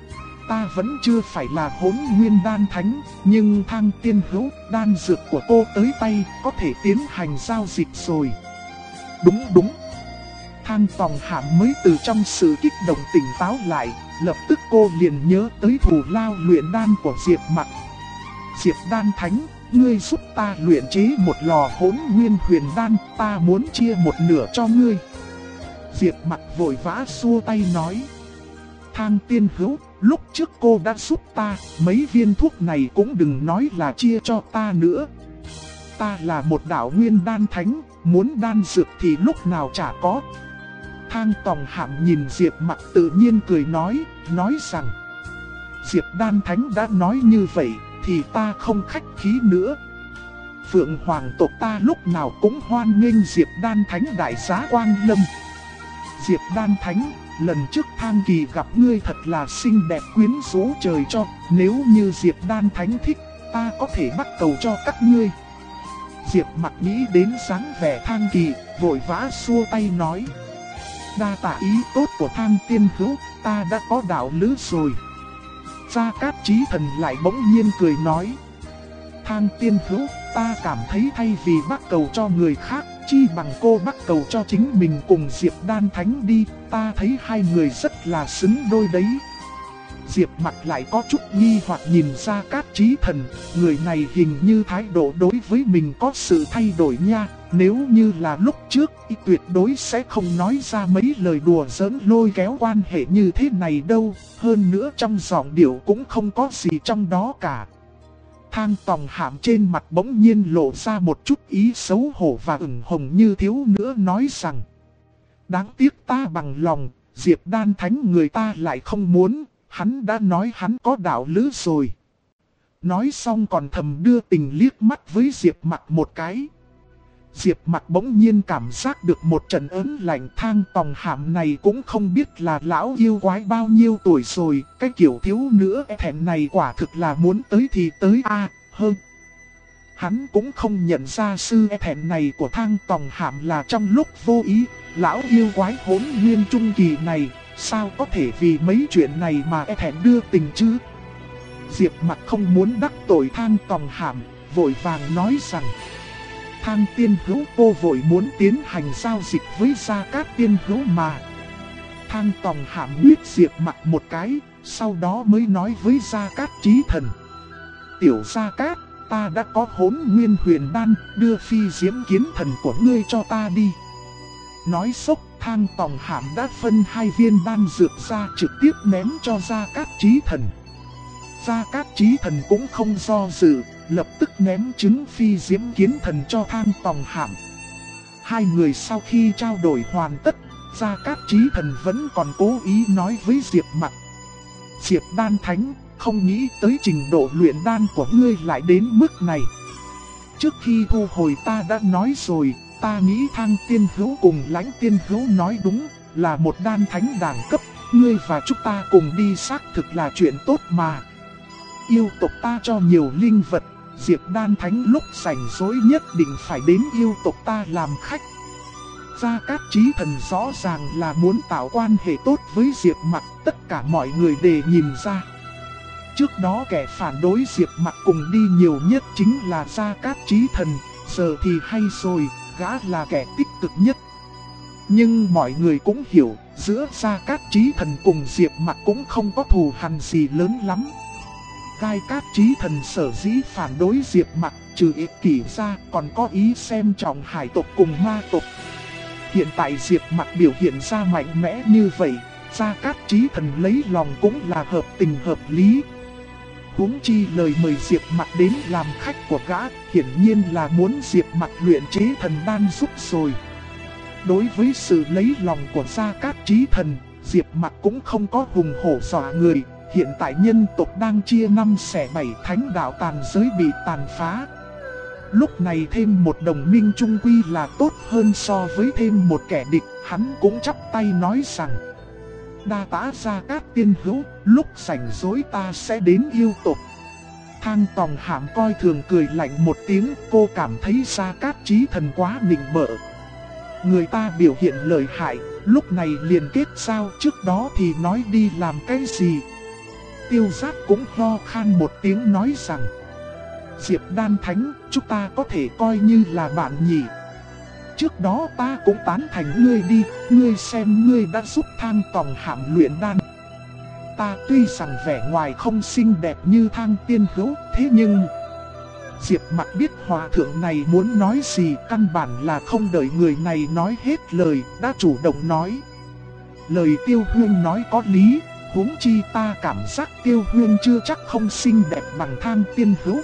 ta vẫn chưa phải là Hỗn Nguyên Đan Thánh, nhưng Thang tiên hữu, đan dược của cô tới tay, có thể tiến hành giao dịch rồi. Đúng. Thang Tòng Hàm mới từ trong sự kích động tỉnh táo lại, lập tức cô liền nhớ tới thù lao luyện đan của Diệp Mặc. Diệp Đan Thánh, ngươi giúp ta luyện chế một lò Hỗn Nguyên huyền đan, ta muốn chia một nửa cho ngươi. Diệp Mặc vội vã xua tay nói: Thang tiên hữu, lúc trước cô đã giúp ta, mấy viên thuốc này cũng đừng nói là chia cho ta nữa. Ta là một đạo Nguyên Đan Thánh, muốn đan dược thì lúc nào chả có. Thang Tòng Hàm nhìn Diệp Mặc tự nhiên cười nói rằng: Diệp Đan Thánh đã nói như vậy, thì ta không khách khí nữa. Phượng Hoàng tộc ta lúc nào cũng hoan nghênh Diệp Đan Thánh đại giá quang lâm. Diệp Đan Thánh, lần trước Thang Kỳ gặp ngươi thật là xinh đẹp quyến rũ trời cho, nếu như Diệp Đan Thánh thích, ta có thể bắt cầu cho các ngươi. Diệp Mặc nghĩ đến dáng vẻ Thang Kỳ, vội vã xua tay nói: đa tạ ý tốt của Thang tiên hữu, ta đã có đạo lữ rồi. Gia Cát Chí Thần lại bỗng nhiên cười nói: Thang tiên hữu, ta cảm thấy thay vì bắt cầu cho người khác, chi bằng cô bắt cầu cho chính mình cùng Diệp Đan Thánh đi, ta thấy hai người rất là xứng đôi đấy. Diệp Mặc lại có chút nghi hoặc nhìn Gia Cát Chí Thần, người này hình như thái độ đối với mình có sự thay đổi nha. Nếu như là lúc trước, y tuyệt đối sẽ không nói ra mấy lời đùa giỡn lôi kéo quan hệ như thế này đâu. Hơn nữa trong giọng điệu cũng không có gì trong đó cả. Thang Tòng Hàm trên mặt bỗng nhiên lộ ra một chút ý xấu hổ và ửng hồng như thiếu nữa nói rằng: đáng tiếc ta bằng lòng, Diệp Đan Thánh người ta lại không muốn, hắn đã nói hắn có đạo lữ rồi. Nói xong còn thầm đưa tình liếc mắt với Diệp Mặc một cái. Diệp Mặc bỗng nhiên cảm giác được một trận ớn lạnh. Thang Tòng Hàm này cũng không biết là lão yêu quái bao nhiêu tuổi rồi. Cái kiểu thiếu nữa thẹn này quả thực là muốn tới thì tới hơn. Hắn cũng không nhận ra sự thẹn này của Thang Tòng Hàm là trong lúc vô ý. Lão yêu quái hỗn nguyên trung kỳ này sao có thể vì mấy chuyện này mà thẹn đưa tình chứ? Diệp Mặc không muốn đắc tội Thang Tòng Hàm, vội vàng nói rằng: Thang tiên hữu, cô vội muốn tiến hành giao dịch với Gia Cát tiên hữu mà. Thang Tòng Hàm nguyết Diệp Mặc một cái, sau đó mới nói với Gia Cát Chí Thần: tiểu Gia Cát, ta đã có Hỗn Nguyên Huyền Đan, đưa Phi Diễm Kiến Thần của ngươi cho ta đi. Nói sốc, Thang Tòng Hàm đã phân 2 viên đan dược ra trực tiếp ném cho Gia Cát Chí Thần. Gia Cát Chí Thần cũng không do dự, lập tức ném trứng Phi Diễm Kiến Thần cho Thang Tòng Hàm. Hai người sau khi trao đổi hoàn tất, Gia Cát Chí Thần vẫn còn cố ý nói với Diệp Mặc: Diệp Đan Thánh, không nghĩ tới trình độ luyện đan của ngươi lại đến mức này. Trước khi thu hồi ta đã nói rồi, ta nghĩ Thang tiên hữu cùng Lãnh tiên hữu nói đúng, là một đan thánh đẳng cấp, ngươi và chúng ta cùng đi xác thực là chuyện tốt mà. Yêu tộc ta cho nhiều linh vật, Diệp Đan Thánh lúc rảnh rỗi nhất định phải đến yêu tộc ta làm khách. Gia Cát Chí Thần rõ ràng là muốn tạo quan hệ tốt với Diệp Mặc, tất cả mọi người đều nhìn ra. Trước đó kẻ phản đối Diệp Mặc cùng đi nhiều nhất chính là Gia Cát Chí Thần, giờ thì hay rồi, gã là kẻ tích cực nhất. Nhưng mọi người cũng hiểu, giữa Gia Cát Chí Thần cùng Diệp Mặc cũng không có thù hằn gì lớn lắm. Gai Cát Chí Thần sở dĩ phản đối Diệp Mặc, trừ ích kỷ ra còn có ý xem trọng hải tộc cùng ma tộc. Hiện tại Diệp Mặc biểu hiện ra mạnh mẽ như vậy, Gia Cát Chí Thần lấy lòng cũng là hợp tình hợp lý. Huống chi lời mời Diệp Mặc đến làm khách của gã, hiển nhiên là muốn Diệp Mặc luyện chế thần đan giúp rồi. Đối với sự lấy lòng của Gia Cát Chí Thần, Diệp Mặc cũng không có hùng hổ dọa người. Hiện tại nhân tộc đang chia 5 xẻ 7, thánh đạo tàn giới bị tàn phá. Lúc này thêm một đồng minh chung quy là tốt hơn so với thêm một kẻ địch. Hắn cũng chắp tay nói rằng: đa tạ Gia Cát tiên hữu, lúc rảnh rỗi ta sẽ đến yêu tộc. Thang Tòng Hàm coi thường cười lạnh một tiếng, cô cảm thấy Gia Cát Chí Thần quá nịnh bợ. Người ta biểu hiện lợi hại, lúc này liền kết giao, trước đó thì nói đi làm cái gì. Tiêu Giác cũng ho khan một tiếng nói rằng: Diệp Đan Thánh, chúng ta có thể coi như là bạn nhỉ. Trước đó ta cũng tán thành ngươi đi, ngươi xem ngươi đã giúp Thang Tòng Hàm luyện đan. Ta tuy rằng vẻ ngoài không xinh đẹp như Thang tiên hữu, thế nhưng... Diệp Mặc biết hòa thượng này muốn nói gì, căn bản là không đợi người này nói hết lời, đã chủ động nói. Lời Tiêu Huyên nói có lý, huống chi ta cảm giác Tiêu Huyên chưa chắc không xinh đẹp bằng Thang tiên hữu.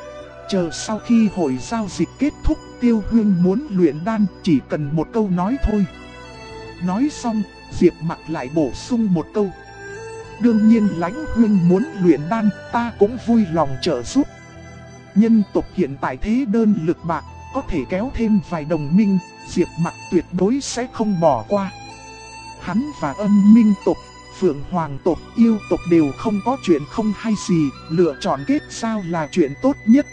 Chờ sau khi hội giao dịch kết thúc, Tiêu Huyên muốn luyện đan, chỉ cần một câu nói thôi. Nói xong, Diệp Mặc lại bổ sung một câu: đương nhiên Lãnh Huyên muốn luyện đan, ta cũng vui lòng trợ giúp. Nhân tộc hiện tại thế đơn lực bạc, có thể kéo thêm vài đồng minh, Diệp Mặc tuyệt đối sẽ không bỏ qua. Hắn và Âm Minh tộc, Phượng Hoàng tộc, yêu tộc đều không có chuyện không hay gì, lựa chọn kết giao là chuyện tốt nhất.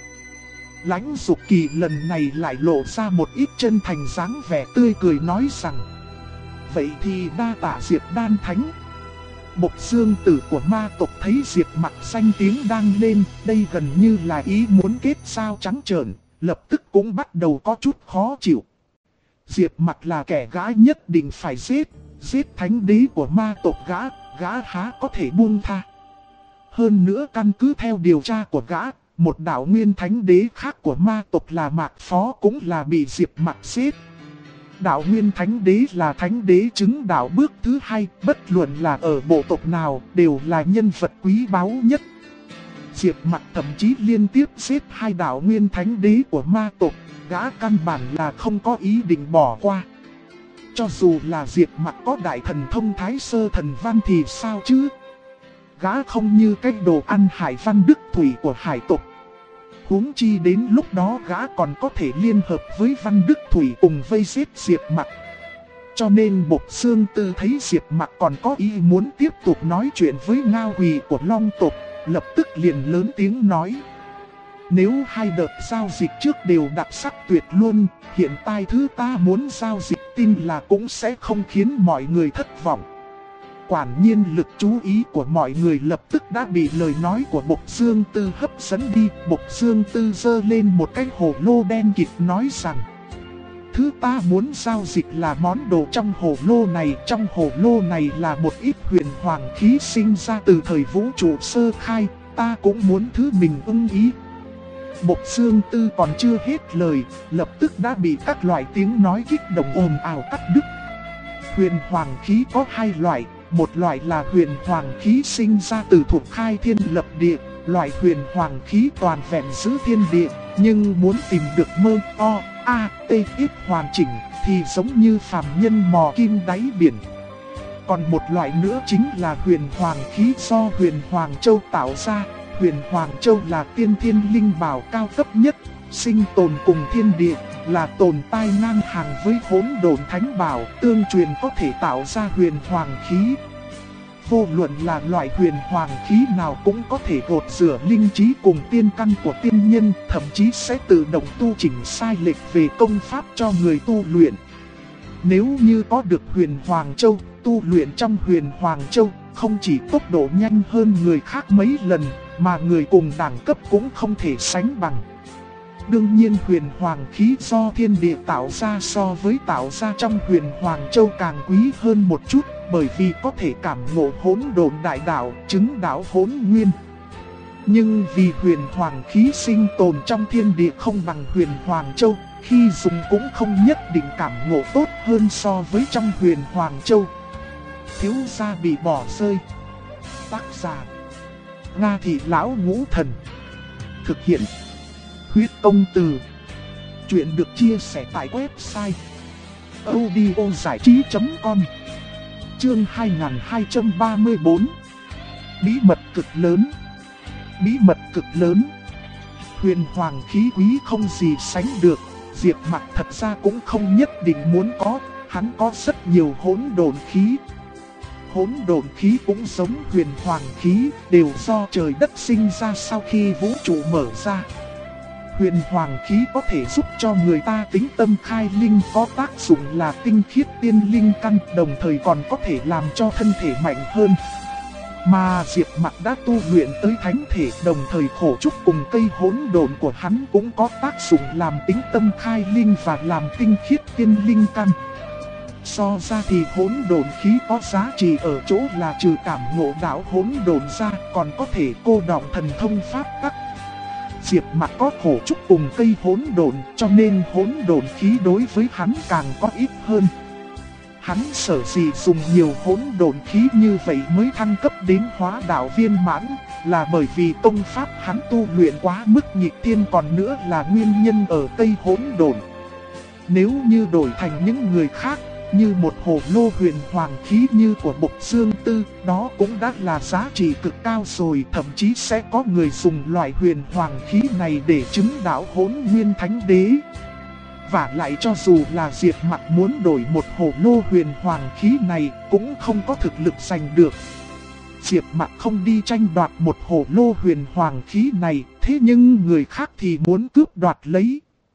Lãnh Dục Kỳ lần này lại lộ ra một ít chân thành dáng vẻ tươi cười nói rằng: vậy thì đa tạ Diệp Đan Thánh. Bộc Dương tử của ma tộc thấy Diệp Mặc danh tiếng đang lên, đây gần như là ý muốn kết giao trắng trợn, lập tức cũng bắt đầu có chút khó chịu. Diệp Mặc là kẻ gã nhất định phải giết thánh đế của ma tộc gã há có thể buông tha. Hơn nữa căn cứ theo điều tra của gã, một đạo nguyên thánh đế khác của ma tộc là Mạc Phó cũng là bị Diệp Mặc giết. Đạo nguyên thánh đế là thánh đế chứng đạo bước thứ hai, bất luận là ở bộ tộc nào đều là nhân vật quý báu nhất. Diệp Mặc thậm chí liên tiếp giết hai đạo nguyên thánh đế của ma tộc, gã căn bản là không có ý định bỏ qua. Cho dù là Diệp Mặc có đại thần thông Thái Sơ Thần Văn thì sao chứ? Gã không như cái đồ ăn Hải Văn Đức Thủy của hải tộc. Huống chi đến lúc đó gã còn có thể liên hợp với Văn Đức Thủy cùng vây giết Diệp Mặc. Cho nên Bộc Dương Tư thấy Diệp Mặc còn có ý muốn tiếp tục nói chuyện với Ngao Quỳ của Long tộc, lập tức liền lớn tiếng nói. Nếu hai đợt giao dịch trước đều đặc sắc tuyệt luôn, hiện tại thứ ta muốn giao dịch tin là cũng sẽ không khiến mọi người thất vọng. Quả nhiên lực chú ý của mọi người lập tức đã bị lời nói của Bộc Dương Tư hấp dẫn đi. Bộc Dương Tư giơ lên một cái hồ lô đen kịt nói rằng: thứ ta muốn giao dịch là món đồ trong hồ lô này. Trong hồ lô này là một ít huyền hoàng khí sinh ra từ thời vũ trụ sơ khai. Ta cũng muốn thứ mình ưng ý. Bộc Dương Tư còn chưa hết lời, lập tức đã bị các loại tiếng nói kích động ồn ào cắt đứt. Huyền hoàng khí có hai loại. Một loại là huyền hoàng khí sinh ra từ thuộc khai thiên lập địa, loại huyền hoàng khí toàn vẹn giữ thiên địa, nhưng muốn tìm được mơ o, a, t, ít hoàn chỉnh thì giống như phàm nhân mò kim đáy biển. Còn một loại nữa chính là huyền hoàng khí do huyền hoàng châu tạo ra. Huyền hoàng châu là tiên thiên linh bảo cao cấp nhất, sinh tồn cùng thiên địa, là tồn tại ngang hàng với hỗn độn thánh bảo, tương truyền có thể tạo ra huyền hoàng khí. Vô luận là loại huyền hoàng khí nào cũng có thể gột rửa linh trí cùng tiên căn của tiên nhân, thậm chí sẽ tự động tu chỉnh sai lệch về công pháp cho người tu luyện. Nếu như có được huyền hoàng châu, tu luyện trong huyền hoàng châu, không chỉ tốc độ nhanh hơn người khác mấy lần, mà người cùng đẳng cấp cũng không thể sánh bằng. Đương nhiên huyền hoàng khí do thiên địa tạo ra so với tạo ra trong huyền hoàng châu càng quý hơn một chút, bởi vì có thể cảm ngộ hỗn độn đại đạo, chứng đạo hỗn nguyên. Nhưng vì huyền hoàng khí sinh tồn trong thiên địa không bằng huyền hoàng châu, khi dùng cũng không nhất định cảm ngộ tốt hơn so với trong huyền hoàng châu. Thiếu gia bị bỏ rơi. Tác giả: Nga Thị Lão Ngũ Thần. Thực hiện: Huyết Công Từ. Chuyện được chia sẻ tại website audiozảichí.com. Chương 2234. Bí mật cực lớn. Bí mật cực lớn. Huyền hoàng khí quý không gì sánh được. Diệp Mặc thật ra cũng không nhất định muốn có. Hắn có rất nhiều hỗn độn khí. Hỗn độn khí cũng giống huyền hoàng khí, đều do trời đất sinh ra sau khi vũ trụ mở ra. Huyền hoàng khí có thể giúp cho người ta tính tâm khai linh, có tác dụng là tinh khiết tiên linh căn, đồng thời còn có thể làm cho thân thể mạnh hơn. Mà Diệp Mặc đã tu luyện tới thánh thể, đồng thời khổ trúc cùng cây hỗn độn của hắn cũng có tác dụng làm tính tâm khai linh và làm tinh khiết tiên linh căn. So ra thì hỗn độn khí có giá trị ở chỗ là trừ cảm ngộ đạo hỗn độn ra, còn có thể cô đọng thần thông pháp tắc. Diệp Mặc có khổ trúc cùng cây hỗn độn, cho nên hỗn độn khí đối với hắn càng có ít hơn. Hắn sở dĩ dùng nhiều hỗn độn khí như vậy mới thăng cấp đến hóa đạo viên mãn, là bởi vì công pháp hắn tu luyện quá mức nghịch thiên, còn nữa là nguyên nhân ở cây hỗn độn. Nếu như đổi thành những người khác, như một hồ lô huyền hoàng khí như của Bộc Dương Tư, đó cũng đã là giá trị cực cao rồi. Thậm chí sẽ có người dùng loại huyền hoàng khí này để chứng đạo hỗn nguyên thánh đế. Và lại cho dù là Diệp Mặc muốn đổi một hồ lô huyền hoàng khí này, cũng không có thực lực giành được. Diệp Mặc không đi tranh đoạt một hồ lô huyền hoàng khí này, thế nhưng người khác thì muốn cướp đoạt lấy.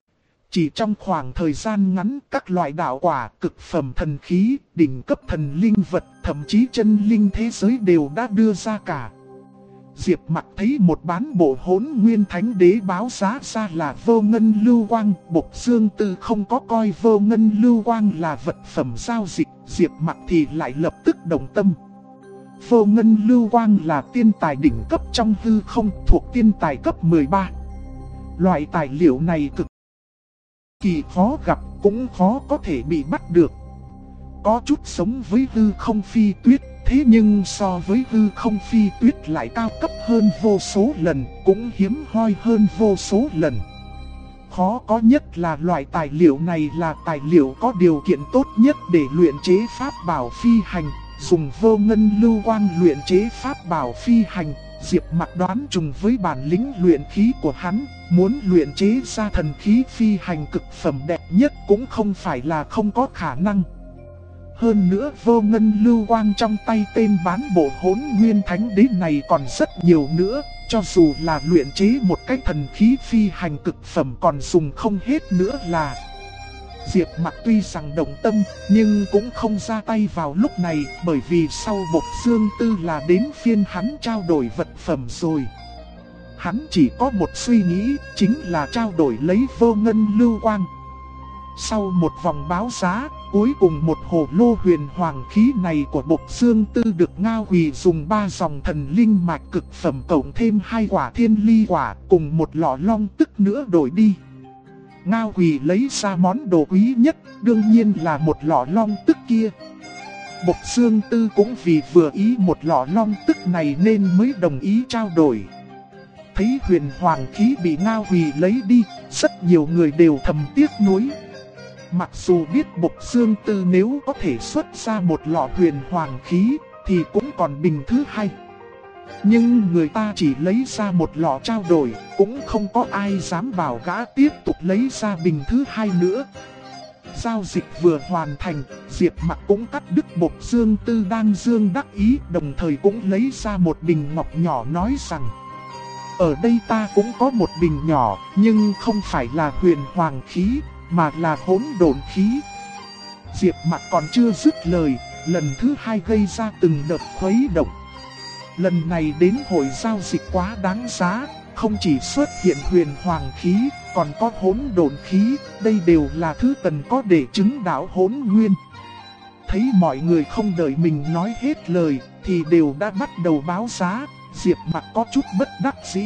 Chỉ trong khoảng thời gian ngắn, các loại đạo quả, cực phẩm thần khí, đỉnh cấp thần linh vật, thậm chí chân linh thế giới đều đã đưa ra cả. Diệp Mặc thấy một bán bộ Hỗn Nguyên Thánh Đế báo giá ra là vô ngân lưu quang, Bộc Dương Tư không có coi vô ngân lưu quang là vật phẩm giao dịch, Diệp Mặc thì lại lập tức đồng tâm. Vô ngân lưu quang là tiên tài đỉnh cấp trong hư không, thuộc tiên tài cấp 13. Loại tài liệu này cực kỳ khó gặp, cũng khó có thể bị bắt được. Có chút giống với hư không phi tuyết, thế nhưng so với hư không phi tuyết lại cao cấp hơn vô số lần, cũng hiếm hoi hơn vô số lần. Khó có nhất là loại tài liệu này là tài liệu có điều kiện tốt nhất để luyện chế pháp bảo phi hành. Dùng vô ngân lưu quang luyện chế pháp bảo phi hành, Diệp Mặc đoán trùng với bản lĩnh luyện khí của hắn, muốn luyện chế ra thần khí phi hành cực phẩm đẹp nhất cũng không phải là không có khả năng. Hơn nữa vô ngân lưu quang trong tay tên bán bộ Hỗn Nguyên Thánh Đế này còn rất nhiều nữa, cho dù là luyện chế một cái thần khí phi hành cực phẩm còn dùng không hết nữa là. Diệp Mặc tuy rằng động tâm, nhưng cũng không ra tay vào lúc này, bởi vì sau Bộc Dương Tư là đến phiên hắn trao đổi vật phẩm rồi. Hắn chỉ có một suy nghĩ, chính là trao đổi lấy vô ngân lưu quang. Sau một vòng báo giá, cuối cùng một hồ lô huyền hoàng khí này của Bộc Dương Tư được Ngao Quỳ dùng 3 dòng thần linh mạch cực phẩm cộng thêm 2 quả thiên ly quả cùng một lọ long tức nữa đổi đi. Ngao Quỳ lấy ra món đồ quý nhất, đương nhiên là một lọ long tức kia. Bộc Dương Tư cũng vì vừa ý một lọ long tức này nên mới đồng ý trao đổi. Thấy huyền hoàng khí bị Ngao Quỳ lấy đi, rất nhiều người đều thầm tiếc nuối. Mặc dù biết Bộc Dương Tư nếu có thể xuất ra một lọ huyền hoàng khí thì cũng còn bình thứ hai. Nhưng người ta chỉ lấy ra một lọ trao đổi, cũng không có ai dám bảo gã tiếp tục lấy ra bình thứ hai nữa. Giao dịch vừa hoàn thành, Diệp Mặc cũng cắt đứt Bộc Dương Tư đang dương đắc ý, đồng thời cũng lấy ra một bình ngọc nhỏ nói rằng: ở đây ta cũng có một bình nhỏ, nhưng không phải là huyền hoàng khí, mà là hỗn độn khí. Diệp Mặc còn chưa dứt lời, lần thứ hai gây ra từng đợt khuấy động. Lần này đến hội giao dịch quá đáng giá, không chỉ xuất hiện huyền hoàng khí, còn có hỗn độn khí, đây đều là thứ cần có để chứng đạo hỗn nguyên. Thấy mọi người không đợi mình nói hết lời, thì đều đã bắt đầu báo giá, Diệp Mặc có chút bất đắc dĩ.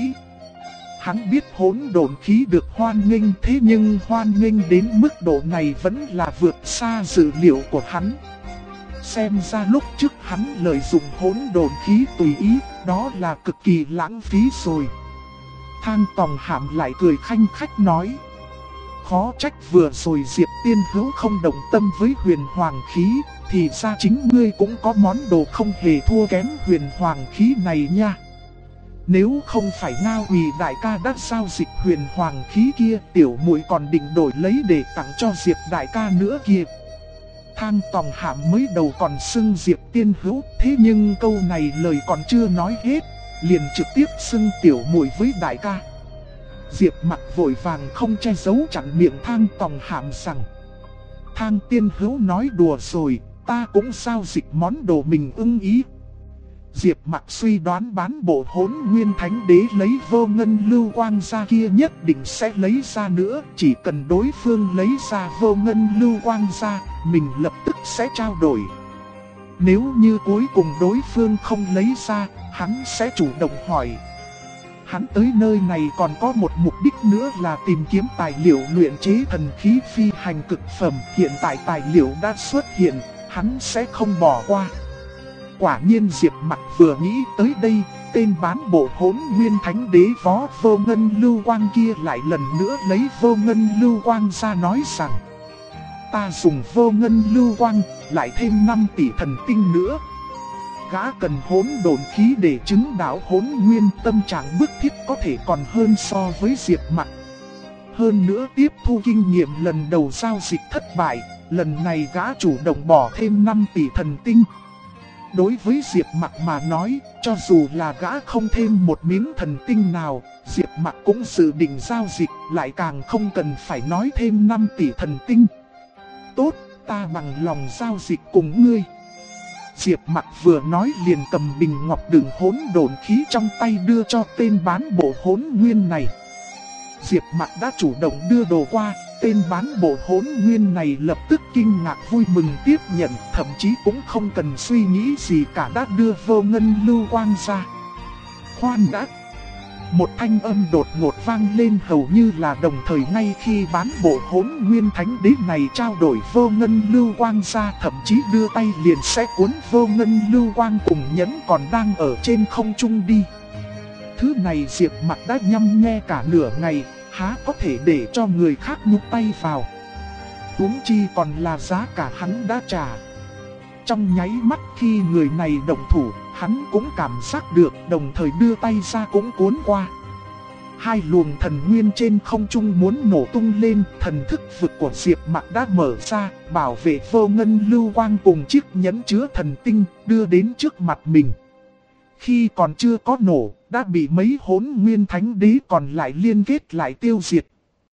Hắn biết hỗn độn khí được hoan nghênh, thế nhưng hoan nghênh đến mức độ này vẫn là vượt xa dự liệu của hắn. Xem ra lúc trước hắn lợi dụng hỗn độn khí tùy ý, đó là cực kỳ lãng phí rồi. Thang Tòng Hàm lại cười khanh khách nói: khó trách vừa rồi Diệp Tiên Hữu không đồng tâm với huyền hoàng khí, thì ra chính ngươi cũng có món đồ không hề thua kém huyền hoàng khí này nha. Nếu không phải Ngao Quỳ đại ca đã giao dịch huyền hoàng khí kia, tiểu muội còn định đổi lấy để tặng cho Diệp đại ca nữa kìa. Thang Tòng Hàm mới đầu còn xưng Diệp Tiên Hữu, thế nhưng câu này lời còn chưa nói hết, liền trực tiếp xưng tiểu muội với đại ca. Diệp Mặc vội vàng không che giấu chặn miệng Thang Tòng Hàm rằng: Thang Tiên Hữu nói đùa rồi, ta cũng giao dịch món đồ mình ưng ý. Diệp Mặc suy đoán bán bộ Hỗn Nguyên Thánh Đế lấy vô ngân lưu quang ra kia nhất định sẽ lấy ra nữa, chỉ cần đối phương lấy ra vô ngân lưu quang ra, mình lập tức sẽ trao đổi. Nếu như cuối cùng đối phương không lấy ra, hắn sẽ chủ động hỏi. Hắn tới nơi này còn có một mục đích nữa là tìm kiếm tài liệu luyện chế thần khí phi hành cực phẩm, hiện tại tài liệu đã xuất hiện, hắn sẽ không bỏ qua. Quả nhiên Diệp Mặc vừa nghĩ tới đây, tên bán bộ Hỗn Nguyên Thánh Đế vó vô ngân lưu quang kia lại lần nữa lấy vô ngân lưu quang ra nói rằng: ta dùng vô ngân lưu quang, lại thêm 5 tỷ thần tinh nữa. Gã cần hỗn độn khí để chứng đạo hỗn nguyên, tâm trạng bức thiết có thể còn hơn so với Diệp Mặc. Hơn nữa tiếp thu kinh nghiệm lần đầu giao dịch thất bại, lần này gã chủ động bỏ thêm 5 tỷ thần tinh. Đối với Diệp Mặc mà nói, cho dù là gã không thêm một miếng thần tinh nào, Diệp Mặc cũng dự định giao dịch, lại càng không cần phải nói thêm 5 tỷ thần tinh. Tốt, ta bằng lòng giao dịch cùng ngươi. Diệp Mặc vừa nói liền cầm bình ngọc đựng hỗn độn khí trong tay đưa cho tên bán bộ hỗn nguyên này. Diệp Mặc đã chủ động đưa đồ qua, tên bán bộ hỗn nguyên này lập tức kinh ngạc vui mừng tiếp nhận, thậm chí cũng không cần suy nghĩ gì cả đã đưa vô ngân lưu quang ra. Khoan đã! Một thanh âm đột ngột vang lên hầu như là đồng thời ngay khi bán bộ hỗn nguyên thánh đế này trao đổi vô ngân lưu quang ra, thậm chí đưa tay liền sẽ cuốn vô ngân lưu quang cùng nhẫn còn đang ở trên không trung đi. Thứ này Diệp Mặc đã nhăm nghe cả nửa ngày, há có thể để cho người khác nhúc tay vào. Huống chi còn là giá cả hắn đã trả. Trong nháy mắt khi người này động thủ, hắn cũng cảm giác được, đồng thời đưa tay ra cũng cuốn qua. Hai luồng thần nguyên trên không trung muốn nổ tung lên, thần thức vực của Diệp Mặc đã mở ra, bảo vệ vô ngân lưu quang cùng chiếc nhẫn chứa thần tinh, đưa đến trước mặt mình. Khi còn chưa có nổ, đã bị mấy hỗn nguyên thánh đế còn lại liên kết lại tiêu diệt.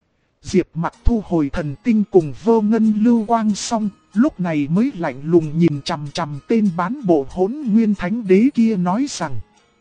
Diệp Mặc thu hồi thần tinh cùng vô ngân lưu quang xong, lúc này mới lạnh lùng nhìn chằm chằm tên bán bộ hỗn nguyên thánh đế kia nói rằng: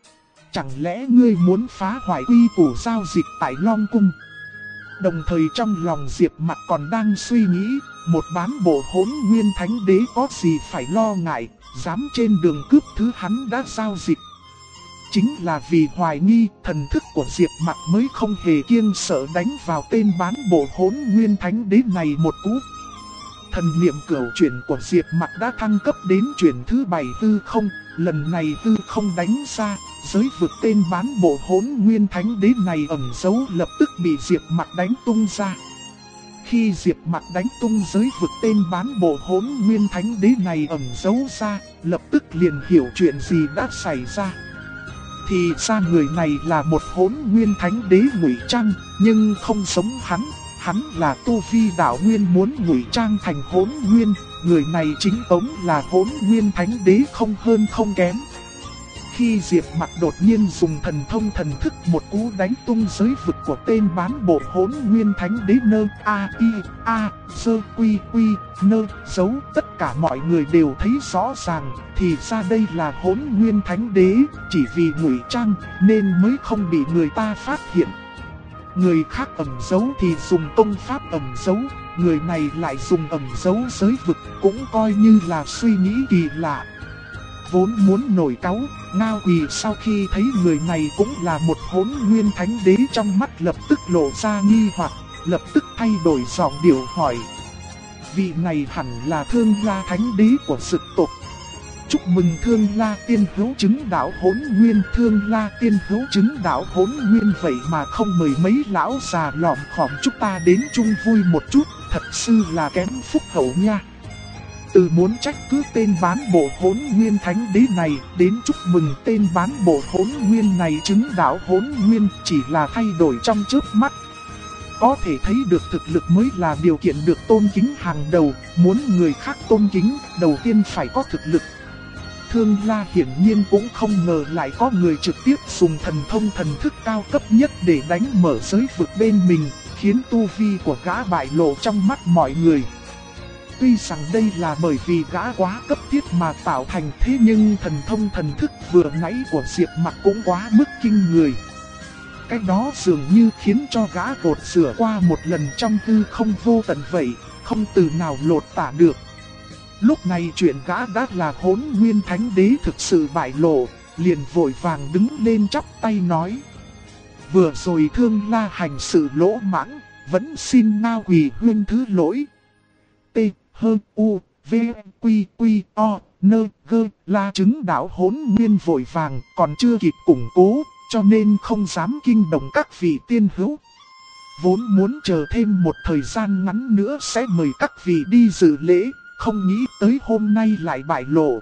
chẳng lẽ ngươi muốn phá hoại quy củ giao dịch tại Long Cung? Đồng thời trong lòng Diệp Mặc còn đang suy nghĩ, một bán bộ hỗn nguyên thánh đế có gì phải lo ngại, dám trên đường cướp thứ hắn đã giao dịch. Chính là vì hoài nghi, thần thức của Diệp Mặc mới không hề kiêng sợ đánh vào tên bán bộ hỗn nguyên thánh đế này một cú. Thần niệm cửu chuyển của Diệp Mặc đã thăng cấp đến chuyển thứ 7 hư không, lần này hư không đánh ra, giới vực tên bán bộ hỗn nguyên thánh đế này ẩn giấu lập tức bị Diệp Mặc đánh tung ra. Khi Diệp Mặc đánh tung giới vực tên bán bộ hỗn nguyên thánh đế này ẩn giấu ra, lập tức liền hiểu chuyện gì đã xảy ra. Thì ra người này là một hỗn nguyên thánh đế ngụy trang, nhưng không giống hắn là tu vi đạo nguyên muốn ngụy trang thành hỗn nguyên, người này chính tống là hỗn nguyên thánh đế không hơn không kém. Khi Diệp Mặc đột nhiên dùng thần thông thần thức một cú đánh tung giới vực của tên bán bộ hỗn nguyên thánh đế nơ sơ quy nơ dấu, tất cả mọi người đều thấy rõ ràng, thì ra đây là hỗn nguyên thánh đế, chỉ vì ngụy trang nên mới không bị người ta phát hiện. Người khác ẩn giấu thì dùng công pháp ẩn giấu, người này lại dùng ẩn giấu giới vực, cũng coi như là suy nghĩ kỳ lạ. Vốn muốn nổi cáu, Ngao Quỳ sau khi thấy người này cũng là một hỗn nguyên thánh đế trong mắt lập tức lộ ra nghi hoặc, lập tức thay đổi giọng điệu hỏi: vị này hẳn là Thương La thánh đế của Dực tộc. Chúc mừng Thương La tiên hữu chứng đạo hỗn nguyên. Thương La tiên hữu chứng đạo hỗn nguyên, vậy mà không mời mấy lão già lọm khỏm chúng ta đến chung vui một chút, thật sự là kém phúc hậu nha. Từ muốn trách cứ tên bán bộ hỗn nguyên thánh đế này đến chúc mừng tên bán bộ hỗn nguyên này chứng đạo hỗn nguyên, chỉ là thay đổi trong chớp mắt. Có thể thấy được thực lực mới là điều kiện được tôn kính hàng đầu, muốn người khác tôn kính, đầu tiên phải có thực lực. Thương La hiển nhiên cũng không ngờ lại có người trực tiếp dùng thần thông thần thức cao cấp nhất để đánh mở giới vực bên mình, khiến tu vi của gã bại lộ trong mắt mọi người. Tuy rằng đây là bởi vì gã quá cấp thiết mà tạo thành, thế nhưng thần thông thần thức vừa nãy của Diệp Mặc cũng quá mức kinh người. Cái đó dường như khiến cho gã gột rửa qua một lần trong hư không vô tận vậy, không từ nào lột tả được. Lúc này chuyện gã đã là hỗn nguyên thánh đế thực sự bại lộ, liền vội vàng đứng lên chắp tay nói: vừa rồi Thương La hành sự lỗ mãng, vẫn xin Ngao Quỳ huynh thứ lỗi. T, H, U, V, Quy, Quy, O, Nơ, Gơ, La chứng đạo hỗn nguyên vội vàng, còn chưa kịp củng cố, cho nên không dám kinh động các vị tiên hữu. Vốn muốn chờ thêm một thời gian ngắn nữa sẽ mời các vị đi dự lễ, không nghĩ tới hôm nay lại bại lộ.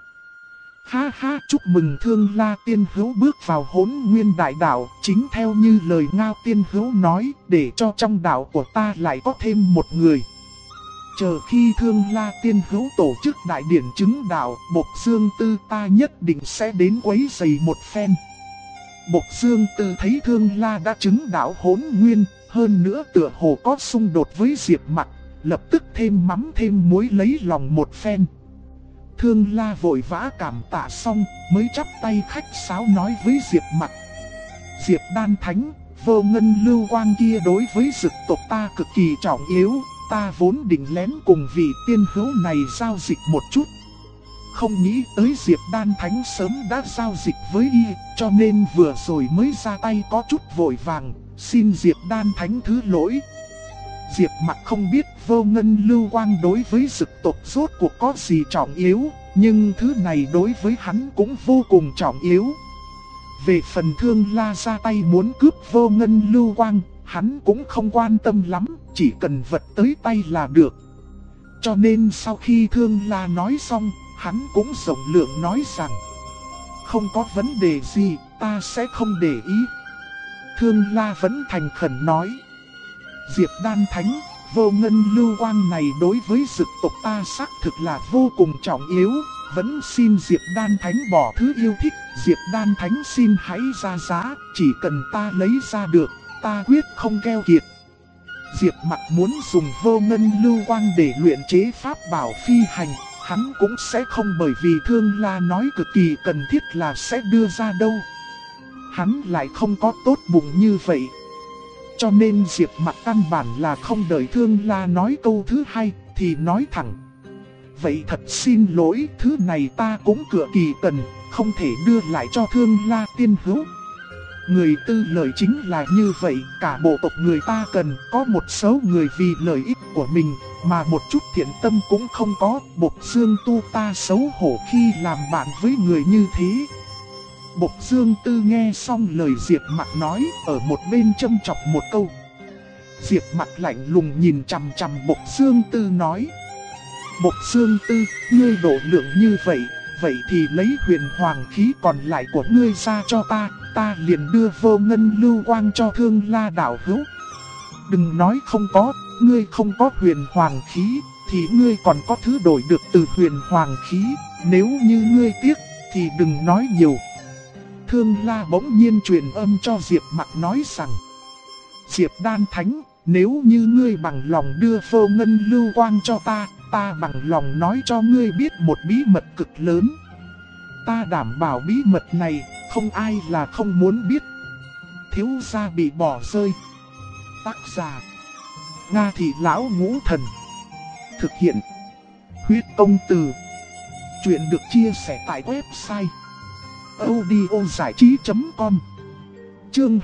Ha ha, chúc mừng Thương La tiên hữu bước vào hỗn nguyên đại đạo, chính theo như lời Ngao tiên hữu nói, để cho trong đạo của ta lại có thêm một người. Chờ khi Thương La Tiên Hữu tổ chức đại điển chứng đạo, Bộc Dương Tư ta nhất định sẽ đến quấy rầy một phen. Bộc Dương Tư thấy Thương La đã chứng đạo Hỗn Nguyên, hơn nữa tựa hồ có xung đột với Diệp Mặc, lập tức thêm mắm thêm muối lấy lòng một phen. Thương La vội vã cảm tạ xong, mới chắp tay khách sáo nói với Diệp Mặc: Diệp Đan Thánh, vô ngân lưu quang kia đối với dực tộc ta cực kỳ trọng yếu, ta vốn định lén cùng vị tiên hữu này giao dịch một chút. Không nghĩ tới Diệp Đan Thánh sớm đã giao dịch với y, cho nên vừa rồi mới ra tay có chút vội vàng, xin Diệp Đan Thánh thứ lỗi. Diệp Mặc không biết vô ngân lưu quang đối với dực tộc rốt cuộc có gì trọng yếu, nhưng thứ này đối với hắn cũng vô cùng trọng yếu. Về phần Thương La ra tay muốn cướp vô ngân lưu quang, hắn cũng không quan tâm lắm, chỉ cần vật tới tay là được. Cho nên sau khi Thương La nói xong, hắn cũng rộng lượng nói rằng: không có vấn đề gì, ta sẽ không để ý. Thương La vẫn thành khẩn nói: Diệp Đan Thánh, vô ngân lưu quang này đối với dực tộc ta xác thực là vô cùng trọng yếu, vẫn xin Diệp Đan Thánh bỏ thứ yêu thích. Diệp Đan Thánh xin hãy ra giá, chỉ cần ta lấy ra được, ta quyết không keo kiệt. Diệp Mặc muốn dùng vô ngân lưu quang để luyện chế pháp bảo phi hành, hắn cũng sẽ không bởi vì Thương La nói cực kỳ cần thiết là sẽ đưa ra đâu. Hắn lại không có tốt bụng như vậy. Cho nên Diệp Mặc căn bản là không đợi Thương La nói câu thứ hai, thì nói thẳng: vậy thật xin lỗi, thứ này ta cũng cực kỳ cần, không thể đưa lại cho Thương La Tiên Hữu. Người tư lợi chính là như vậy, cả bộ tộc người ta cần, có một số người vì lợi ích của mình, mà một chút thiện tâm cũng không có. Bộc Dương Tu ta xấu hổ khi làm bạn với người như thế. Bộc Dương Tư nghe xong lời Diệp Mặc nói, ở một bên châm chọc một câu. Diệp Mặc lạnh lùng nhìn chằm chằm Bộc Dương Tư nói: Bộc Dương Tư, ngươi độ lượng như vậy, vậy thì lấy huyền hoàng khí còn lại của ngươi ra cho ta liền đưa vô ngân lưu quang cho Thương La đạo hữu. Đừng nói không có, ngươi không có huyền hoàng khí, thì ngươi còn có thứ đổi được từ huyền hoàng khí, nếu như ngươi tiếc, thì đừng nói nhiều. Thương La bỗng nhiên truyền âm cho Diệp Mặc nói rằng: Diệp Đan Thánh, nếu như ngươi bằng lòng đưa vô ngân lưu quang cho ta bằng lòng nói cho ngươi biết một bí mật cực lớn. Ta đảm bảo bí mật này, không ai là không muốn biết. Thiếu gia bị bỏ rơi. Tác giả: Nga Thị Lão Ngũ Thần. Thực hiện: Huyết Công Từ. Chuyện được chia sẻ tại website audiozảichí.com. Chương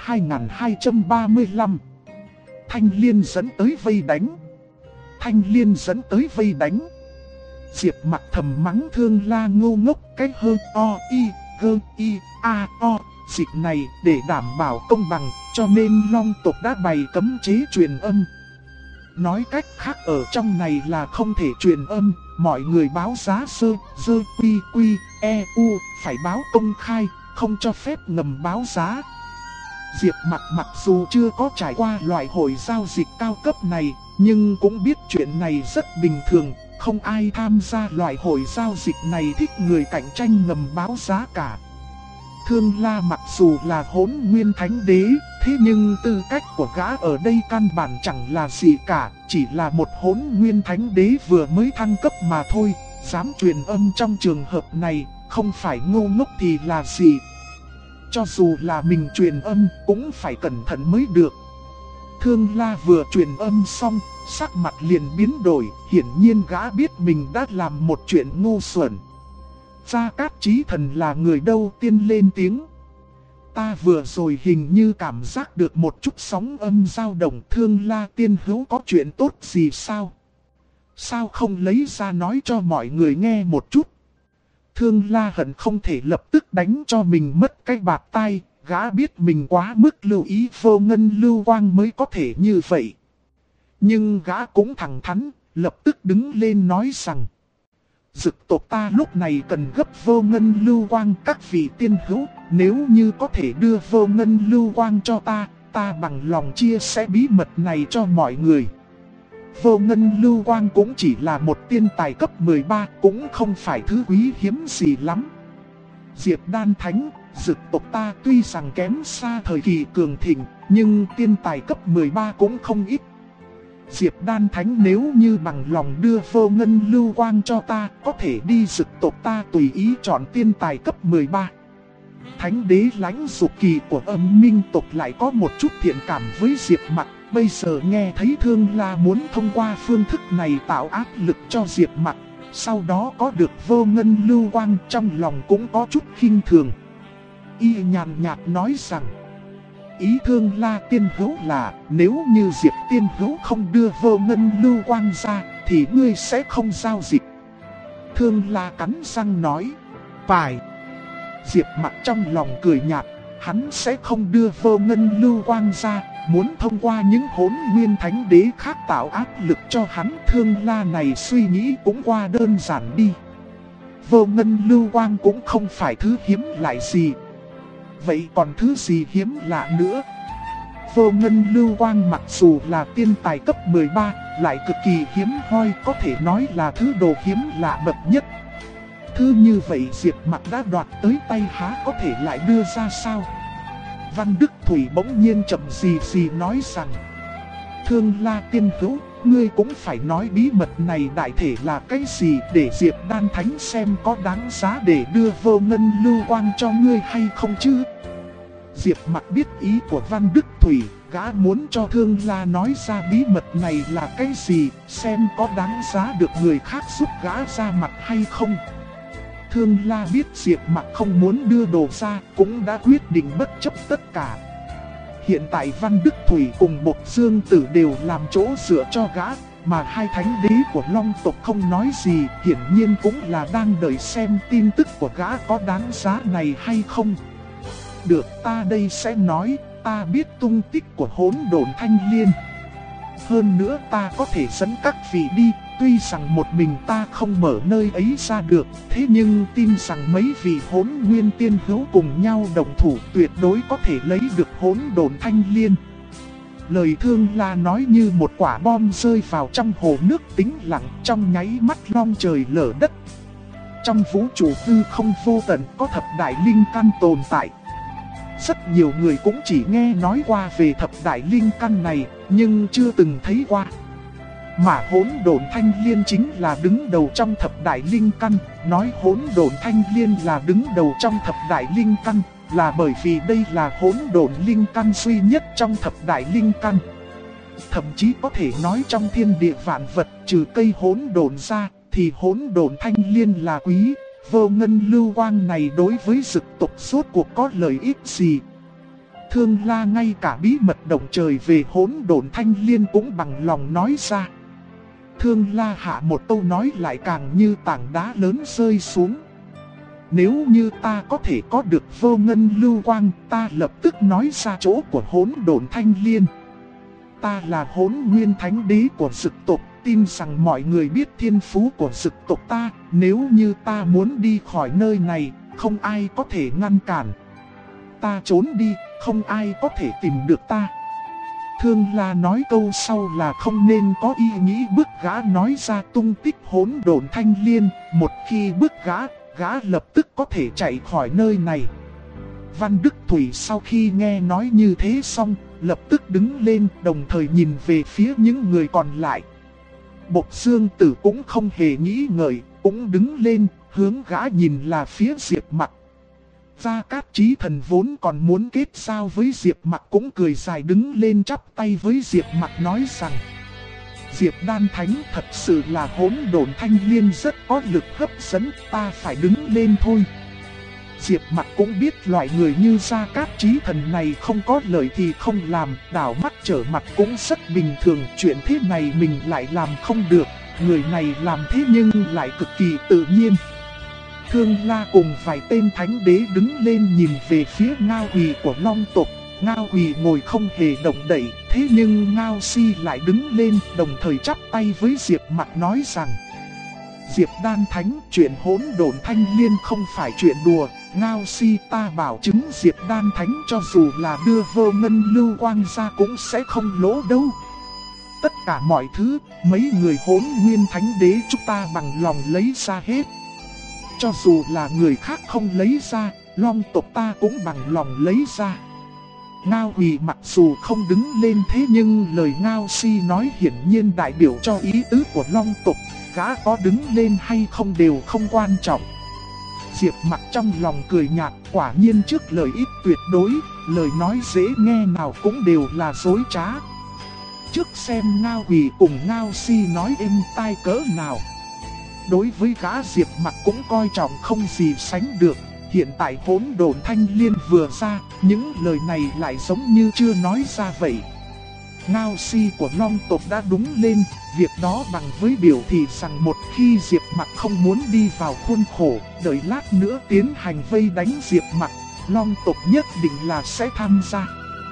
2235. Thanh Liên dẫn tới vây đánh. Thanh Liên dẫn tới vây đánh. Diệp Mặc thầm mắng Thương La ngu ngốc, cái hơ o i gơ i a o dịch này để đảm bảo công bằng, cho nên Long tộc đã bày cấm chế truyền âm. Nói cách khác ở trong này là không thể truyền âm, mọi người báo giá sơ quy quy e u phải báo công khai, không cho phép ngầm báo giá. Diệp Mặc mặc dù chưa có trải qua loại hội giao dịch cao cấp này, nhưng cũng biết chuyện này rất bình thường, không ai tham gia loại hội giao dịch này thích người cạnh tranh ngầm báo giá cả. Thương La mặc dù là Hỗn Nguyên Thánh Đế, thế nhưng tư cách của gã ở đây căn bản chẳng là gì cả, chỉ là một Hỗn Nguyên Thánh Đế vừa mới thăng cấp mà thôi, dám truyền âm trong trường hợp này, không phải ngu ngốc thì là gì. Cho dù là mình truyền âm cũng phải cẩn thận mới được. Thương La vừa truyền âm xong, sắc mặt liền biến đổi, hiển nhiên gã biết mình đã làm một chuyện ngu xuẩn. Gia Cát Chí Thần là người đâu tiên lên tiếng: ta vừa rồi hình như cảm giác được một chút sóng âm dao động. Thương La tiên hữu có chuyện tốt gì sao? Sao không lấy ra nói cho mọi người nghe một chút? Thương La hận không thể lập tức đánh cho mình mất cái bạt tai, gã biết mình quá mức lưu ý vô ngân lưu quang mới có thể như vậy. Nhưng gã cũng thẳng thắn, lập tức đứng lên nói rằng: dực tộc ta lúc này cần gấp vô ngân lưu quang, các vị tiên hữu, nếu như có thể đưa vô ngân lưu quang cho ta bằng lòng chia sẻ bí mật này cho mọi người. Vô Ngân Lưu Quang cũng chỉ là một tiên tài cấp 13, cũng không phải thứ quý hiếm gì lắm. Diệp Đan Thánh, Dực tộc ta tuy rằng kém xa thời kỳ cường thịnh, nhưng tiên tài cấp 13 cũng không ít. Diệp Đan Thánh nếu như bằng lòng đưa Vô Ngân Lưu Quang cho ta, có thể đi Dực tộc ta tùy ý chọn tiên tài cấp 13. Thánh đế Lãnh Dục Kỳ của Âm Minh tộc lại có một chút thiện cảm với Diệp Mặc. Bây giờ nghe thấy Thương La muốn thông qua phương thức này tạo áp lực cho Diệp Mặc, sau đó có được Vô Ngân Lưu Quang, trong lòng cũng có chút khinh thường. Y nhàn nhạt nói rằng, ý Thương La tiên hữu là nếu như Diệp tiên hữu không đưa Vô Ngân Lưu Quang ra thì ngươi sẽ không giao dịch. Thương La cắn răng nói, phải. Diệp Mặc trong lòng cười nhạt, hắn sẽ không đưa Vô Ngân Lưu Quang ra, muốn thông qua những Hỗn Nguyên Thánh Đế khác tạo áp lực cho hắn. Thương La này suy nghĩ cũng qua đơn giản đi. Vô Ngân Lưu Quang cũng không phải thứ hiếm lại gì. Vậy còn thứ gì hiếm lạ nữa? Vô Ngân Lưu Quang mặc dù là tiên tài cấp 13, lại cực kỳ hiếm hoi, có thể nói là thứ đồ hiếm lạ bậc nhất. Thứ như vậy Diệp Mặc đã đoạt tới tay, há có thể lại đưa ra sao? Văn Đức Thủy bỗng nhiên chậm gì nói rằng, Thương La tiên hữu, ngươi cũng phải nói bí mật này đại thể là cái gì, để Diệp Đan Thánh xem có đáng giá để đưa Vô Ngân Lưu Quang cho ngươi hay không chứ. Diệp Mặc biết ý của Văn Đức Thủy, gã muốn cho Thương La nói ra bí mật này là cái gì, xem có đáng giá được người khác giúp gã ra mặt hay không. Thương La biết Diệp Mặc không muốn đưa đồ ra, cũng đã quyết định bất chấp tất cả. Hiện tại Văn Đức Thủy cùng Bộc Dương Tử đều làm chỗ dựa cho gã, mà hai thánh đế của Long tộc không nói gì, hiển nhiên cũng là đang đợi xem tin tức của gã có đáng giá này hay không. Được, ta đây sẽ nói, ta biết tung tích của Hỗn Độn Thanh Liên. Hơn nữa ta có thể dẫn các vị đi, tuy rằng một mình ta không mở nơi ấy ra được, thế nhưng tin rằng mấy vị Hỗn Nguyên tiên hữu cùng nhau đồng thủ tuyệt đối có thể lấy được Hỗn Độn Thanh Liên. Lời Thương La nói như một quả bom rơi vào trong hồ nước tĩnh lặng, trong nháy mắt long trời lở đất. Trong vũ trụ hư không vô tận có thập đại linh căn tồn tại. Rất nhiều người cũng chỉ nghe nói qua về thập đại linh căn này, nhưng chưa từng thấy qua. Mà Hỗn Độn Thanh Liên chính là đứng đầu trong thập đại linh căn. Nói Hỗn Độn Thanh Liên là đứng đầu trong thập đại linh căn, là bởi vì đây là hỗn độn linh căn duy nhất trong thập đại linh căn. Thậm chí có thể nói trong thiên địa vạn vật, trừ cây hỗn độn ra, thì Hỗn Độn Thanh Liên là quý. Vô Ngân Lưu Quang này đối với Dực tộc rốt cuộc có lợi ích gì? Thương La ngay cả bí mật động trời về Hỗn Độn Thanh Liên cũng bằng lòng nói ra. Thương La hạ một câu nói lại càng như tảng đá lớn rơi xuống. Nếu như ta có thể có được Vô Ngân Lưu Quang, ta lập tức nói ra chỗ của Hỗn Độn Thanh Liên. Ta là Hỗn Nguyên Thánh Đế của Dực tộc, tin rằng mọi người biết thiên phú của Dực tộc ta. Nếu như ta muốn đi khỏi nơi này, không ai có thể ngăn cản. Ta trốn đi, không ai có thể tìm được ta. Thương La nói câu sau là không nên có ý nghĩ bức gã nói ra tung tích Hỗn Độn Thanh Liên. Một khi bức gã lập tức có thể chạy khỏi nơi này. Văn Đức Thủy sau khi nghe nói như thế xong, lập tức đứng lên, đồng thời nhìn về phía những người còn lại. Bộc Dương Tử cũng không hề nghĩ ngợi, cũng đứng lên, hướng gã nhìn là phía Diệp Mặc. Gia Cát Chí Thần vốn còn muốn kết giao với Diệp Mặc cũng cười dài đứng lên chắp tay với Diệp Mặc nói rằng: Diệp Đan Thánh thật sự là Hỗn Độn Thanh Liên rất có lực hấp dẫn, ta phải đứng lên thôi. Diệp Mặc cũng biết loại người như Gia Cát Chí Thần này không có lợi thì không làm, đảo mắt trở mặt cũng rất bình thường. Chuyện thế này mình lại làm không được, người này làm thế nhưng lại cực kỳ tự nhiên. Thương La cùng vài tên thánh đế đứng lên nhìn về phía Ngao Quỳ của Long tộc. Ngao Quỳ ngồi không hề động đậy, thế nhưng Ngao Si lại đứng lên, đồng thời chắp tay với Diệp Mặc nói rằng: Diệp Đan Thánh, chuyện Hỗn Độn Thanh Liên không phải chuyện đùa. Ngao Si ta bảo chứng Diệp Đan Thánh cho dù là đưa Vô Ngân Lưu Quang ra cũng sẽ không lỗ đâu. tất cả mọi thứ, mấy người Hỗn Nguyên Thánh Đế chúng ta bằng lòng lấy ra hết. Cho dù là người khác không lấy ra, Long tộc ta cũng bằng lòng lấy ra. Ngao Quỳ mặc dù không đứng lên thế nhưng lời Ngao Si nói hiển nhiên đại biểu cho ý tứ của Long tộc, gã có đứng lên hay không đều không quan trọng. Diệp Mặc trong lòng cười nhạt, quả nhiên trước lời ít tuyệt đối, lời nói dễ nghe nào cũng đều là dối trá. Trước xem Ngao Quỳ cùng Ngao Si nói êm tai cỡ nào. Đối với gã Diệp Mặc cũng coi trọng không gì sánh được. Hiện tại Hỗn Độn Thanh Liên vừa ra, những lời này lại giống như chưa nói ra vậy. Ngao Si của Long tộc đã đúng lên, việc đó bằng với biểu thị rằng một khi Diệp Mặc không muốn đi vào khuôn khổ, đợi lát nữa tiến hành vây đánh Diệp Mặc, Long tộc nhất định là sẽ tham gia.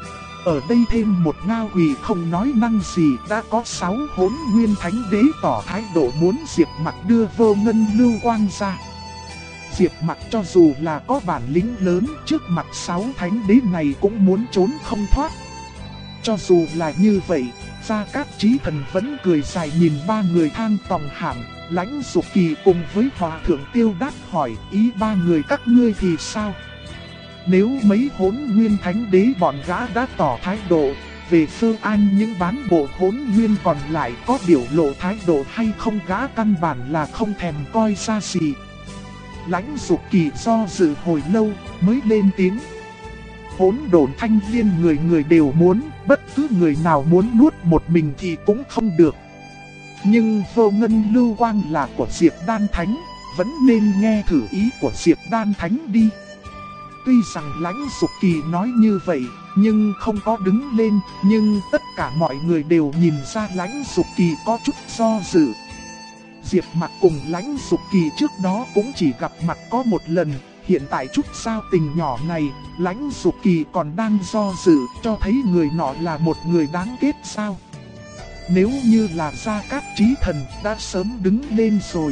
Ở đây thêm một Ngao Quỳ không nói năng gì, đã có 6 Hỗn Nguyên Thánh Đế tỏ thái độ muốn Diệp Mặc đưa Vô Ngân Lưu Quang ra. Diệp Mặc cho dù là có bản lĩnh lớn, trước mặt 6 thánh đế này cũng muốn trốn không thoát. Cho dù là như vậy, Gia Cát Chí Thần vẫn cười dài nhìn ba người Thang Tòng Hàm, Lãnh Dục Kỳ cùng với Hòa Thượng Tiêu Đát hỏi ý ba người các ngươi thì sao? Nếu mấy Hỗn Nguyên Thánh Đế bọn gã đã tỏ thái độ, về Phơ An những bán bộ Hỗn Nguyên còn lại có biểu lộ thái độ hay không gã căn bản là không thèm coi ra gì. Lãnh Dục Kỳ do dự hồi lâu mới lên tiếng. Hỗn Độn Thanh Liên người người đều muốn, bất cứ người nào muốn nuốt một mình thì cũng không được. Nhưng Vô Ngân Lưu Quang là của Diệp Đan Thánh, vẫn nên nghe thử ý của Diệp Đan Thánh đi. Tuy rằng Lãnh Dục Kỳ nói như vậy, nhưng không có đứng lên, nhưng tất cả mọi người đều nhìn ra Lãnh Dục Kỳ có chút do dự. Diệp Mặc cùng Lãnh Dục Kỳ trước đó cũng chỉ gặp mặt có một lần, hiện tại chút giao tình nhỏ này, Lãnh Dục Kỳ còn đang do dự, cho thấy người nọ là một người đáng kết sao. Nếu như là Gia Cát Chí Thần đã sớm đứng lên rồi.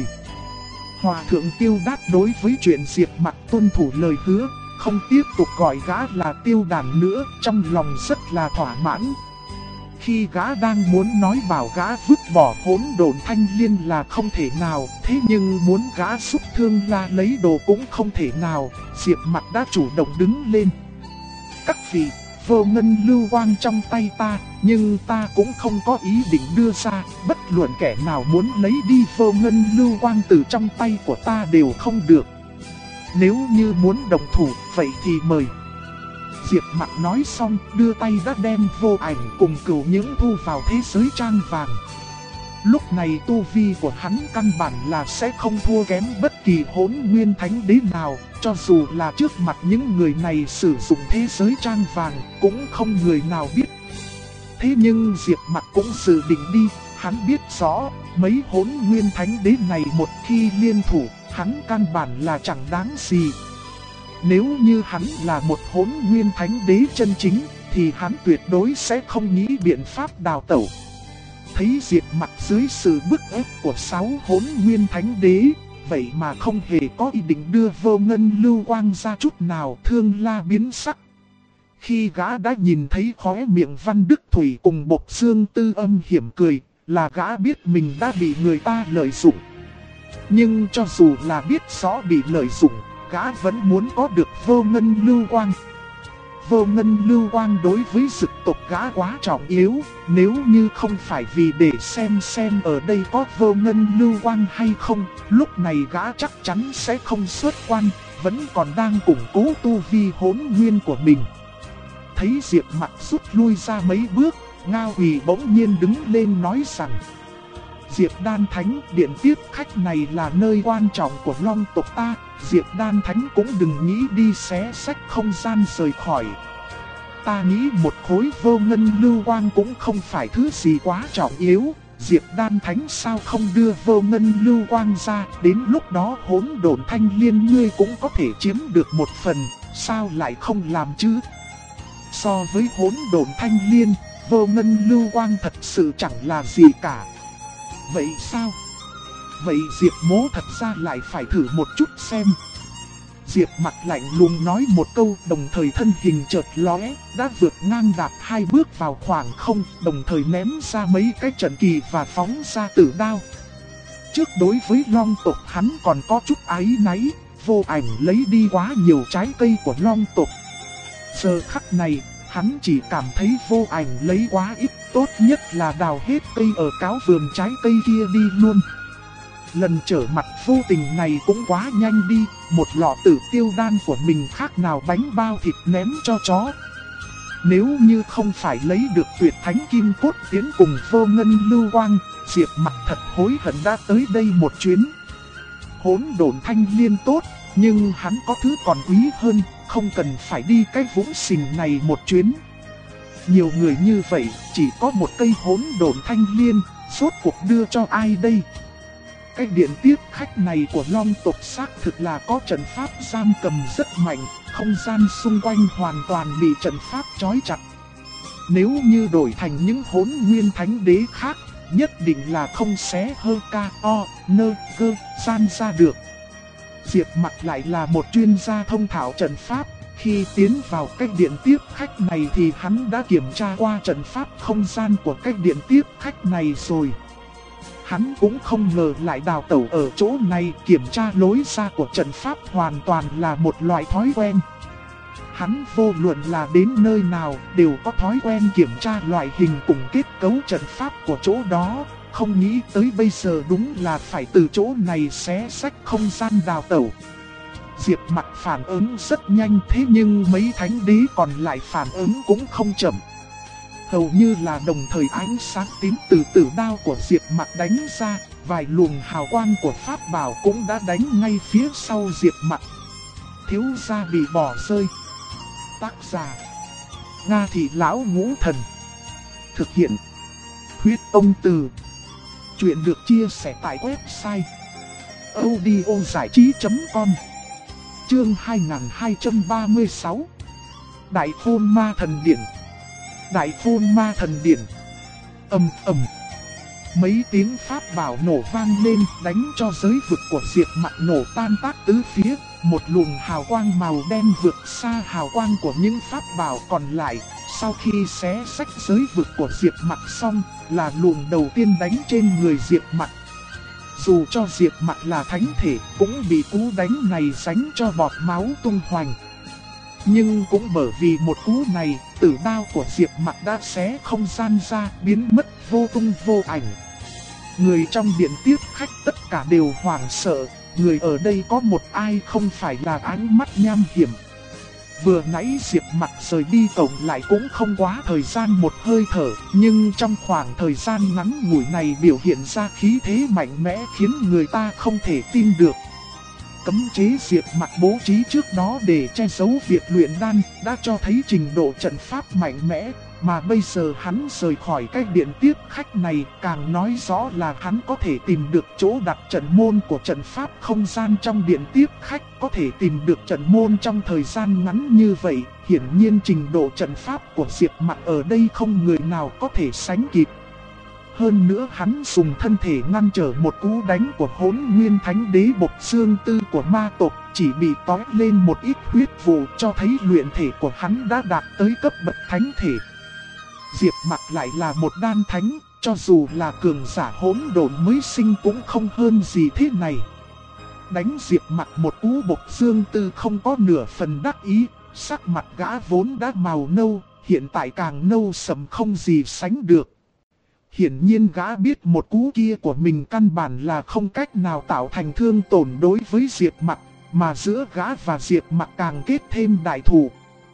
Hòa Thượng Tiêu Đát đối với chuyện Diệp Mặc tuân thủ lời hứa, không tiếp tục gọi gã là Tiêu Đàn nữa, trong lòng rất là thỏa mãn. Khi gã đang muốn nói bảo gã vứt bỏ Hỗn Độn Thanh Liên là không thể nào, thế nhưng muốn gã giúp Thương La lấy đồ cũng không thể nào, Diệp Mặc đã chủ động đứng lên. Các vị, Vô Ngân Lưu Quang trong tay ta, nhưng ta cũng không có ý định đưa ra, bất luận kẻ nào muốn lấy đi Vô Ngân Lưu Quang từ trong tay của ta đều không được. Nếu như muốn đồng thủ, vậy thì mời. Diệp Mặc nói xong, đưa tay đã đem Vô Ảnh cùng Cửu Những thu vào thế giới trang vàng. Lúc này tu vi của hắn căn bản là sẽ không thua kém bất kỳ Hỗn Nguyên Thánh Đế nào, cho dù là trước mặt những người này sử dụng thế giới trang vàng, cũng không người nào biết. Thế nhưng Diệp Mặc cũng dự định đi, hắn biết rõ, mấy Hỗn Nguyên Thánh Đế này một khi liên thủ, hắn căn bản là chẳng đáng gì. Nếu như hắn là một Hỗn Nguyên Thánh Đế chân chính, thì hắn tuyệt đối sẽ không nghĩ biện pháp đào tẩu. Thấy Diệp Mặc dưới sự bức ép của 6 Hỗn Nguyên Thánh Đế, vậy mà không hề có ý định đưa Vô Ngân Lưu Quang ra chút nào, Thương La biến sắc. Khi gã đã nhìn thấy khóe miệng Văn Đức Thủy cùng Bộc Dương Tư âm hiểm cười, là gã biết mình đã bị người ta lợi dụng. Nhưng cho dù là biết rõ bị lợi dụng, gã vẫn muốn có được Vô Ngân Lưu Quang. Vô Ngân Lưu Quang đối với dực tộc gã quá trọng yếu, nếu như không phải vì để xem ở đây có Vô Ngân Lưu Quang hay không, lúc này gã chắc chắn sẽ không xuất quan, vẫn còn đang củng cố tu vi Hỗn Nguyên của mình. Thấy Diệp Mặc rút lui ra mấy bước, Ngao Quỳ bỗng nhiên đứng lên nói rằng: Diệp Đan Thánh, điện tiếp khách này là nơi quan trọng của Long tộc ta, Diệp Đan Thánh cũng đừng nghĩ đi xé xách không gian rời khỏi. Ta nghĩ một khối Vô Ngân Lưu Quang cũng không phải thứ gì quá trọng yếu, Diệp Đan Thánh sao không đưa Vô Ngân Lưu Quang ra, đến lúc đó Hỗn Độn Thanh Liên ngươi cũng có thể chiếm được một phần, sao lại không làm chứ? So với Hỗn Độn Thanh Liên, Vô Ngân Lưu Quang thật sự chẳng là gì cả. Vậy sao? Vậy Diệp Mỗ thật ra lại phải thử một chút xem. Diệp Mặc lạnh lùng nói một câu, đồng thời thân hình chợt lóe, đã vượt ngang đạp 2 bước vào khoảng không, đồng thời ném ra mấy cái trận kỳ và phóng ra tử đao. Trước đối với Long tộc hắn còn có chút áy náy, Vô Ảnh lấy đi quá nhiều trái cây của Long tộc. Giờ khắc này, hắn chỉ cảm thấy Vô Ảnh lấy quá ít, tốt nhất là đào hết cây ở cáo vườn trái cây kia đi luôn. Lần trở mặt vô tình này cũng quá nhanh đi, một lọ tử tiêu đan của mình khác nào bánh bao thịt ném cho chó. Nếu như không phải lấy được tuyệt thánh kim cốt tiến cùng Vô Ngân Lưu Quang, Diệp Mặc thật hối hận đã tới đây một chuyến. Hỗn độn thanh liên tốt, nhưng hắn có thứ còn quý hơn, không cần phải đi cái vũng sình này một chuyến. Nhiều người như vậy, chỉ có một cây hỗn độn thanh liên, rốt cuộc đưa cho ai đây? Cái điện tiếp khách này của Long tộc xác thực là có trận pháp giam cầm rất mạnh, không gian xung quanh hoàn toàn bị trận pháp trói chặt. Nếu như đổi thành những hỗn nguyên thánh đế khác, nhất định là không xé hơ ca o nơ cơ gian ra được. Diệp Mặc lại là một chuyên gia thông thạo trận pháp, khi tiến vào cái điện tiếp khách này thì hắn đã kiểm tra qua trận pháp không gian của cái điện tiếp khách này rồi. Hắn cũng không ngờ lại đào tẩu ở chỗ này, kiểm tra lối ra của trận pháp hoàn toàn là một loại thói quen. Hắn vô luận là đến nơi nào đều có thói quen kiểm tra loại hình cùng kết cấu trận pháp của chỗ đó, không nghĩ tới bây giờ đúng là phải từ chỗ này xé rách không gian đào tẩu. Diệp Mặc phản ứng rất nhanh, thế nhưng mấy thánh đế còn lại phản ứng cũng không chậm. Hầu như là đồng thời ánh sáng tím từ tử đao của Diệp Mặc đánh ra, vài luồng hào quang của pháp bảo cũng đã đánh ngay phía sau Diệp Mặc. Thiếu gia bị bỏ rơi. Tác giả: Nga Thị Lão Ngũ Thần. Thực hiện: Huyết Ông Từ. Chuyện được chia sẻ tại website audiozảichí.com. Chương 2236. Đại Phôn Ma Thần Điển. Đại Phôn Ma Thần Điển. Ầm ầm. Mấy tiếng pháp bảo nổ vang lên, đánh cho giới vực của Diệp Mặc nổ tan tác tứ phía. Một luồng hào quang màu đen vượt xa hào quang của những pháp bảo còn lại. Sau khi xé rách giới vực của Diệp Mặc xong, là luồng đầu tiên đánh trên người Diệp Mặc. Dù cho Diệp Mặc là thánh thể, cũng bị cú đánh này đánh cho bọt máu tung hoành. Nhưng cũng bởi vì một cú này, tử đao của Diệp Mặc đã xé không gian ra, biến mất vô tung vô ảnh. Người trong điện tiếp khách tất cả đều hoảng sợ, người ở đây có một ai không phải là ánh mắt nham hiểm. Vừa nãy Diệp Mặc rời đi cổng lại cũng không quá thời gian một hơi thở, nhưng trong khoảng thời gian ngắn ngủi này biểu hiện ra khí thế mạnh mẽ khiến người ta không thể tin được. Cấm chế Diệp Mặc bố trí trước đó để che giấu việc luyện đan đã cho thấy trình độ trận pháp mạnh mẽ, mà bây giờ hắn rời khỏi cái điện tiếp khách này càng nói rõ là hắn có thể tìm được chỗ đặt trận môn của trận pháp không gian trong điện tiếp khách, có thể tìm được trận môn trong thời gian ngắn như vậy. Hiển nhiên trình độ trận pháp của Diệp Mặc ở đây không người nào có thể sánh kịp. Hơn nữa hắn dùng thân thể ngăn trở một cú đánh của Hỗn Nguyên Thánh Đế Bộc Dương Tư của ma tộc, chỉ bị tói lên một ít huyết vụ cho thấy luyện thể của hắn đã đạt tới cấp bậc thánh thể. Diệp Mặc lại là một đan thánh, cho dù là cường giả hỗn độn mới sinh cũng không hơn gì thế này. Đánh Diệp Mặc một cú Bộc Dương Tư không có nửa phần đắc ý, sắc mặt gã vốn đã màu nâu, hiện tại càng nâu sẫm không gì sánh được. Hiển nhiên gã biết một cú kia của mình căn bản là không cách nào tạo thành thương tổn đối với Diệp Mặc, mà giữa gã và Diệp Mặc càng kết thêm đại thù.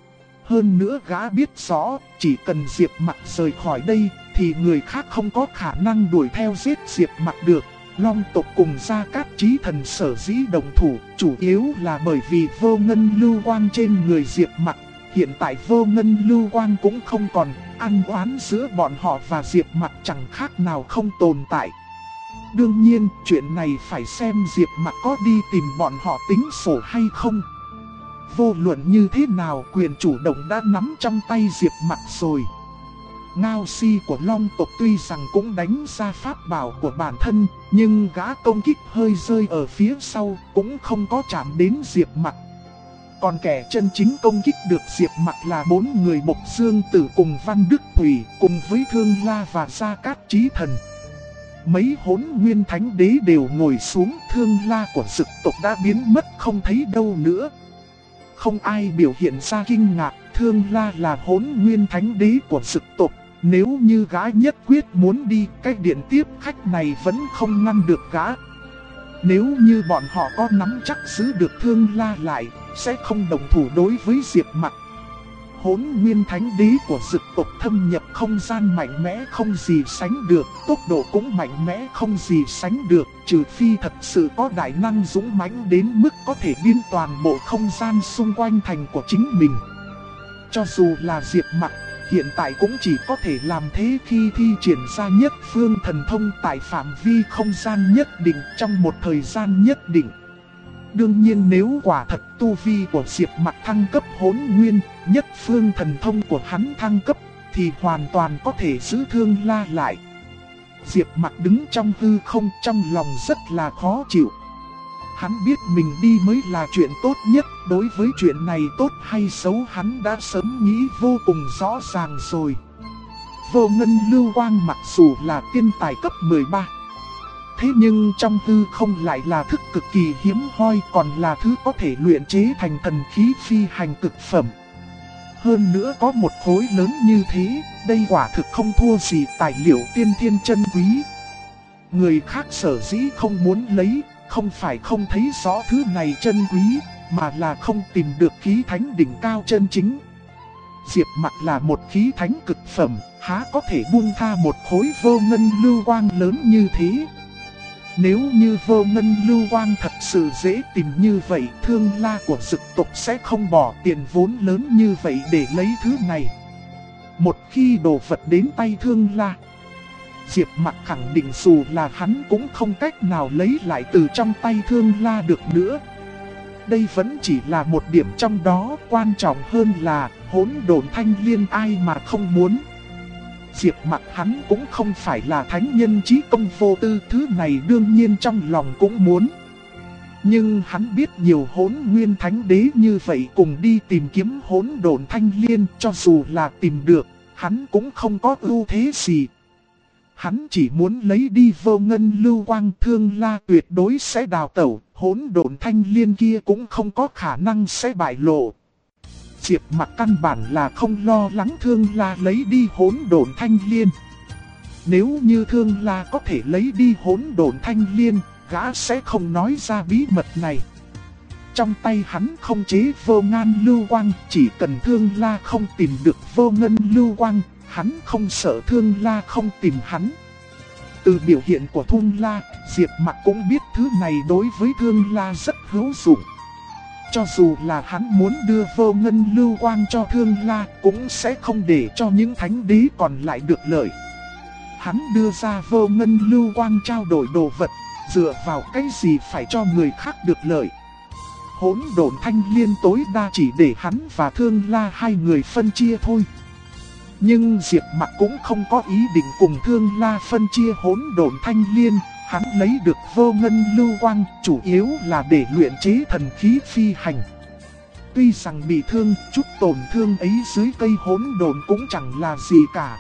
Hơn nữa gã biết rõ, chỉ cần Diệp Mặc rời khỏi đây, thì người khác không có khả năng đuổi theo giết Diệp Mặc được. Long tộc cùng Gia Cát Chí Thần sở dĩ đồng thủ, chủ yếu là bởi vì Vô Ngân Lưu Quang trên người Diệp Mặc. Hiện tại Vô Ngân Lưu Quang cũng không còn, ăn oán giữa bọn họ và Diệp Mặc chẳng khác nào không tồn tại. Đương nhiên, chuyện này phải xem Diệp Mặc có đi tìm bọn họ tính sổ hay không. Vô luận như thế nào, quyền chủ động đã nắm trong tay Diệp Mặc rồi. Ngao Si của Long tộc tuy rằng cũng đánh ra pháp bảo của bản thân, nhưng gã công kích hơi rơi ở phía sau, cũng không có chạm đến Diệp Mặc. Còn kẻ chân chính công kích được Diệp Mặc là 4 người Mộc Dương Tử cùng Văn Đức Thủy, cùng với Thương La và Gia Cát Chí Thần. Mấy Hỗn Nguyên Thánh Đế đều ngồi xuống, Thương La của Dực tộc đã biến mất không thấy đâu nữa. Không ai biểu hiện ra kinh ngạc, Thương La là Hỗn Nguyên Thánh Đế của Dực tộc. Nếu như gã nhất quyết muốn đi, cái điện tiếp khách này vẫn không ngăn được gã. Nếu như bọn họ có nắm chắc giữ được Thương La lại, sẽ không đồng thủ đối với Diệp Mặc. Hỗn Nguyên Thánh Đế của Dực tộc thâm nhập không gian mạnh mẽ không gì sánh được, tốc độ cũng mạnh mẽ không gì sánh được, trừ phi thật sự có đại năng dũng mãnh đến mức có thể biên toàn bộ không gian xung quanh thành của chính mình. Cho dù là Diệp Mặc, hiện tại cũng chỉ có thể làm thế khi thi triển ra nhất phương thần thông tại phạm vi không gian nhất định trong một thời gian nhất định. Đương nhiên nếu quả thật tu vi của Diệp Mặc thăng cấp Hỗn Nguyên, nhất phương thần thông của hắn thăng cấp, thì hoàn toàn có thể giữ Thương La lại. Diệp Mặc đứng trong hư không, trong lòng rất là khó chịu. Hắn biết mình đi mới là chuyện tốt nhất, đối với chuyện này tốt hay xấu hắn đã sớm nghĩ vô cùng rõ ràng rồi. Vô Ngân Lưu Quang mặc dù là tiên tài cấp 13, thế nhưng trong hư không lại là thức cực kỳ hiếm hoi, còn là thứ có thể luyện chế thành thần khí phi hành cực phẩm. Hơn nữa có một khối lớn như thế, đây quả thực không thua gì tài liệu tiên thiên chân quý. Người khác sở dĩ không muốn lấy, không phải không thấy rõ thứ này chân quý, mà là không tìm được khí thánh đỉnh cao chân chính. Diệp Mặc là một khí thánh cực phẩm, há có thể buông tha một khối vô ngân lưu quang lớn như thế. Nếu như vô ngân lưu quang thật sự dễ tìm như vậy, Thương La của Dực tộc sẽ không bỏ tiền vốn lớn như vậy để lấy thứ này. Một khi đồ vật đến tay Thương La, Diệp Mặc khẳng định dù là hắn cũng không cách nào lấy lại từ trong tay Thương La được nữa. Đây vẫn chỉ là một điểm trong đó, quan trọng hơn là Hỗn Độn Thanh Liên ai mà không muốn. Diệp Mặc hắn cũng không phải là thánh nhân trí công vô tư, thứ này đương nhiên trong lòng cũng muốn. Nhưng hắn biết nhiều Hỗn Nguyên Thánh Đế như vậy cùng đi tìm kiếm Hỗn Độn Thanh Liên, cho dù là tìm được, hắn cũng không có ưu thế gì. Hắn chỉ muốn lấy đi vô ngân lưu quang, Thương La tuyệt đối sẽ đào tẩu, Hỗn Độn Thanh Liên kia cũng không có khả năng sẽ bại lộ. Diệp Mặc căn bản là không lo lắng Thương La lấy đi Hỗn Độn Thanh Liên. Nếu như Thương La có thể lấy đi Hỗn Độn Thanh Liên, gã sẽ không nói ra bí mật này. Trong tay hắn không chế vô ngân lưu quang, chỉ cần Thương La không tìm được vô ngân lưu quang, hắn không sợ Thương La không tìm hắn. Từ biểu hiện của Thương La, Diệp Mặc cũng biết thứ này đối với Thương La rất hữu dụng. Cho dù là hắn muốn đưa vô ngân lưu quang cho Thương La, cũng sẽ không để cho những thánh đế còn lại được lợi. Hắn đưa ra vô ngân lưu quang trao đổi đồ vật, dựa vào cái gì phải cho người khác được lợi. Hỗn Độn Thanh Liên tối đa chỉ để hắn và Thương La hai người phân chia thôi. Nhưng Diệp Mặc cũng không có ý định cùng Thương La phân chia Hỗn Độn Thanh Liên. Hắn lấy được vô ngân lưu quang chủ yếu là để luyện chế thần khí phi hành. Tuy rằng bị thương, chút tổn thương ấy dưới cây hỗn độn cũng chẳng là gì cả.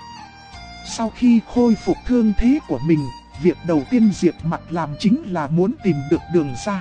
Sau khi khôi phục thương thế của mình, việc đầu tiên Diệp Mặc làm chính là muốn tìm được đường ra.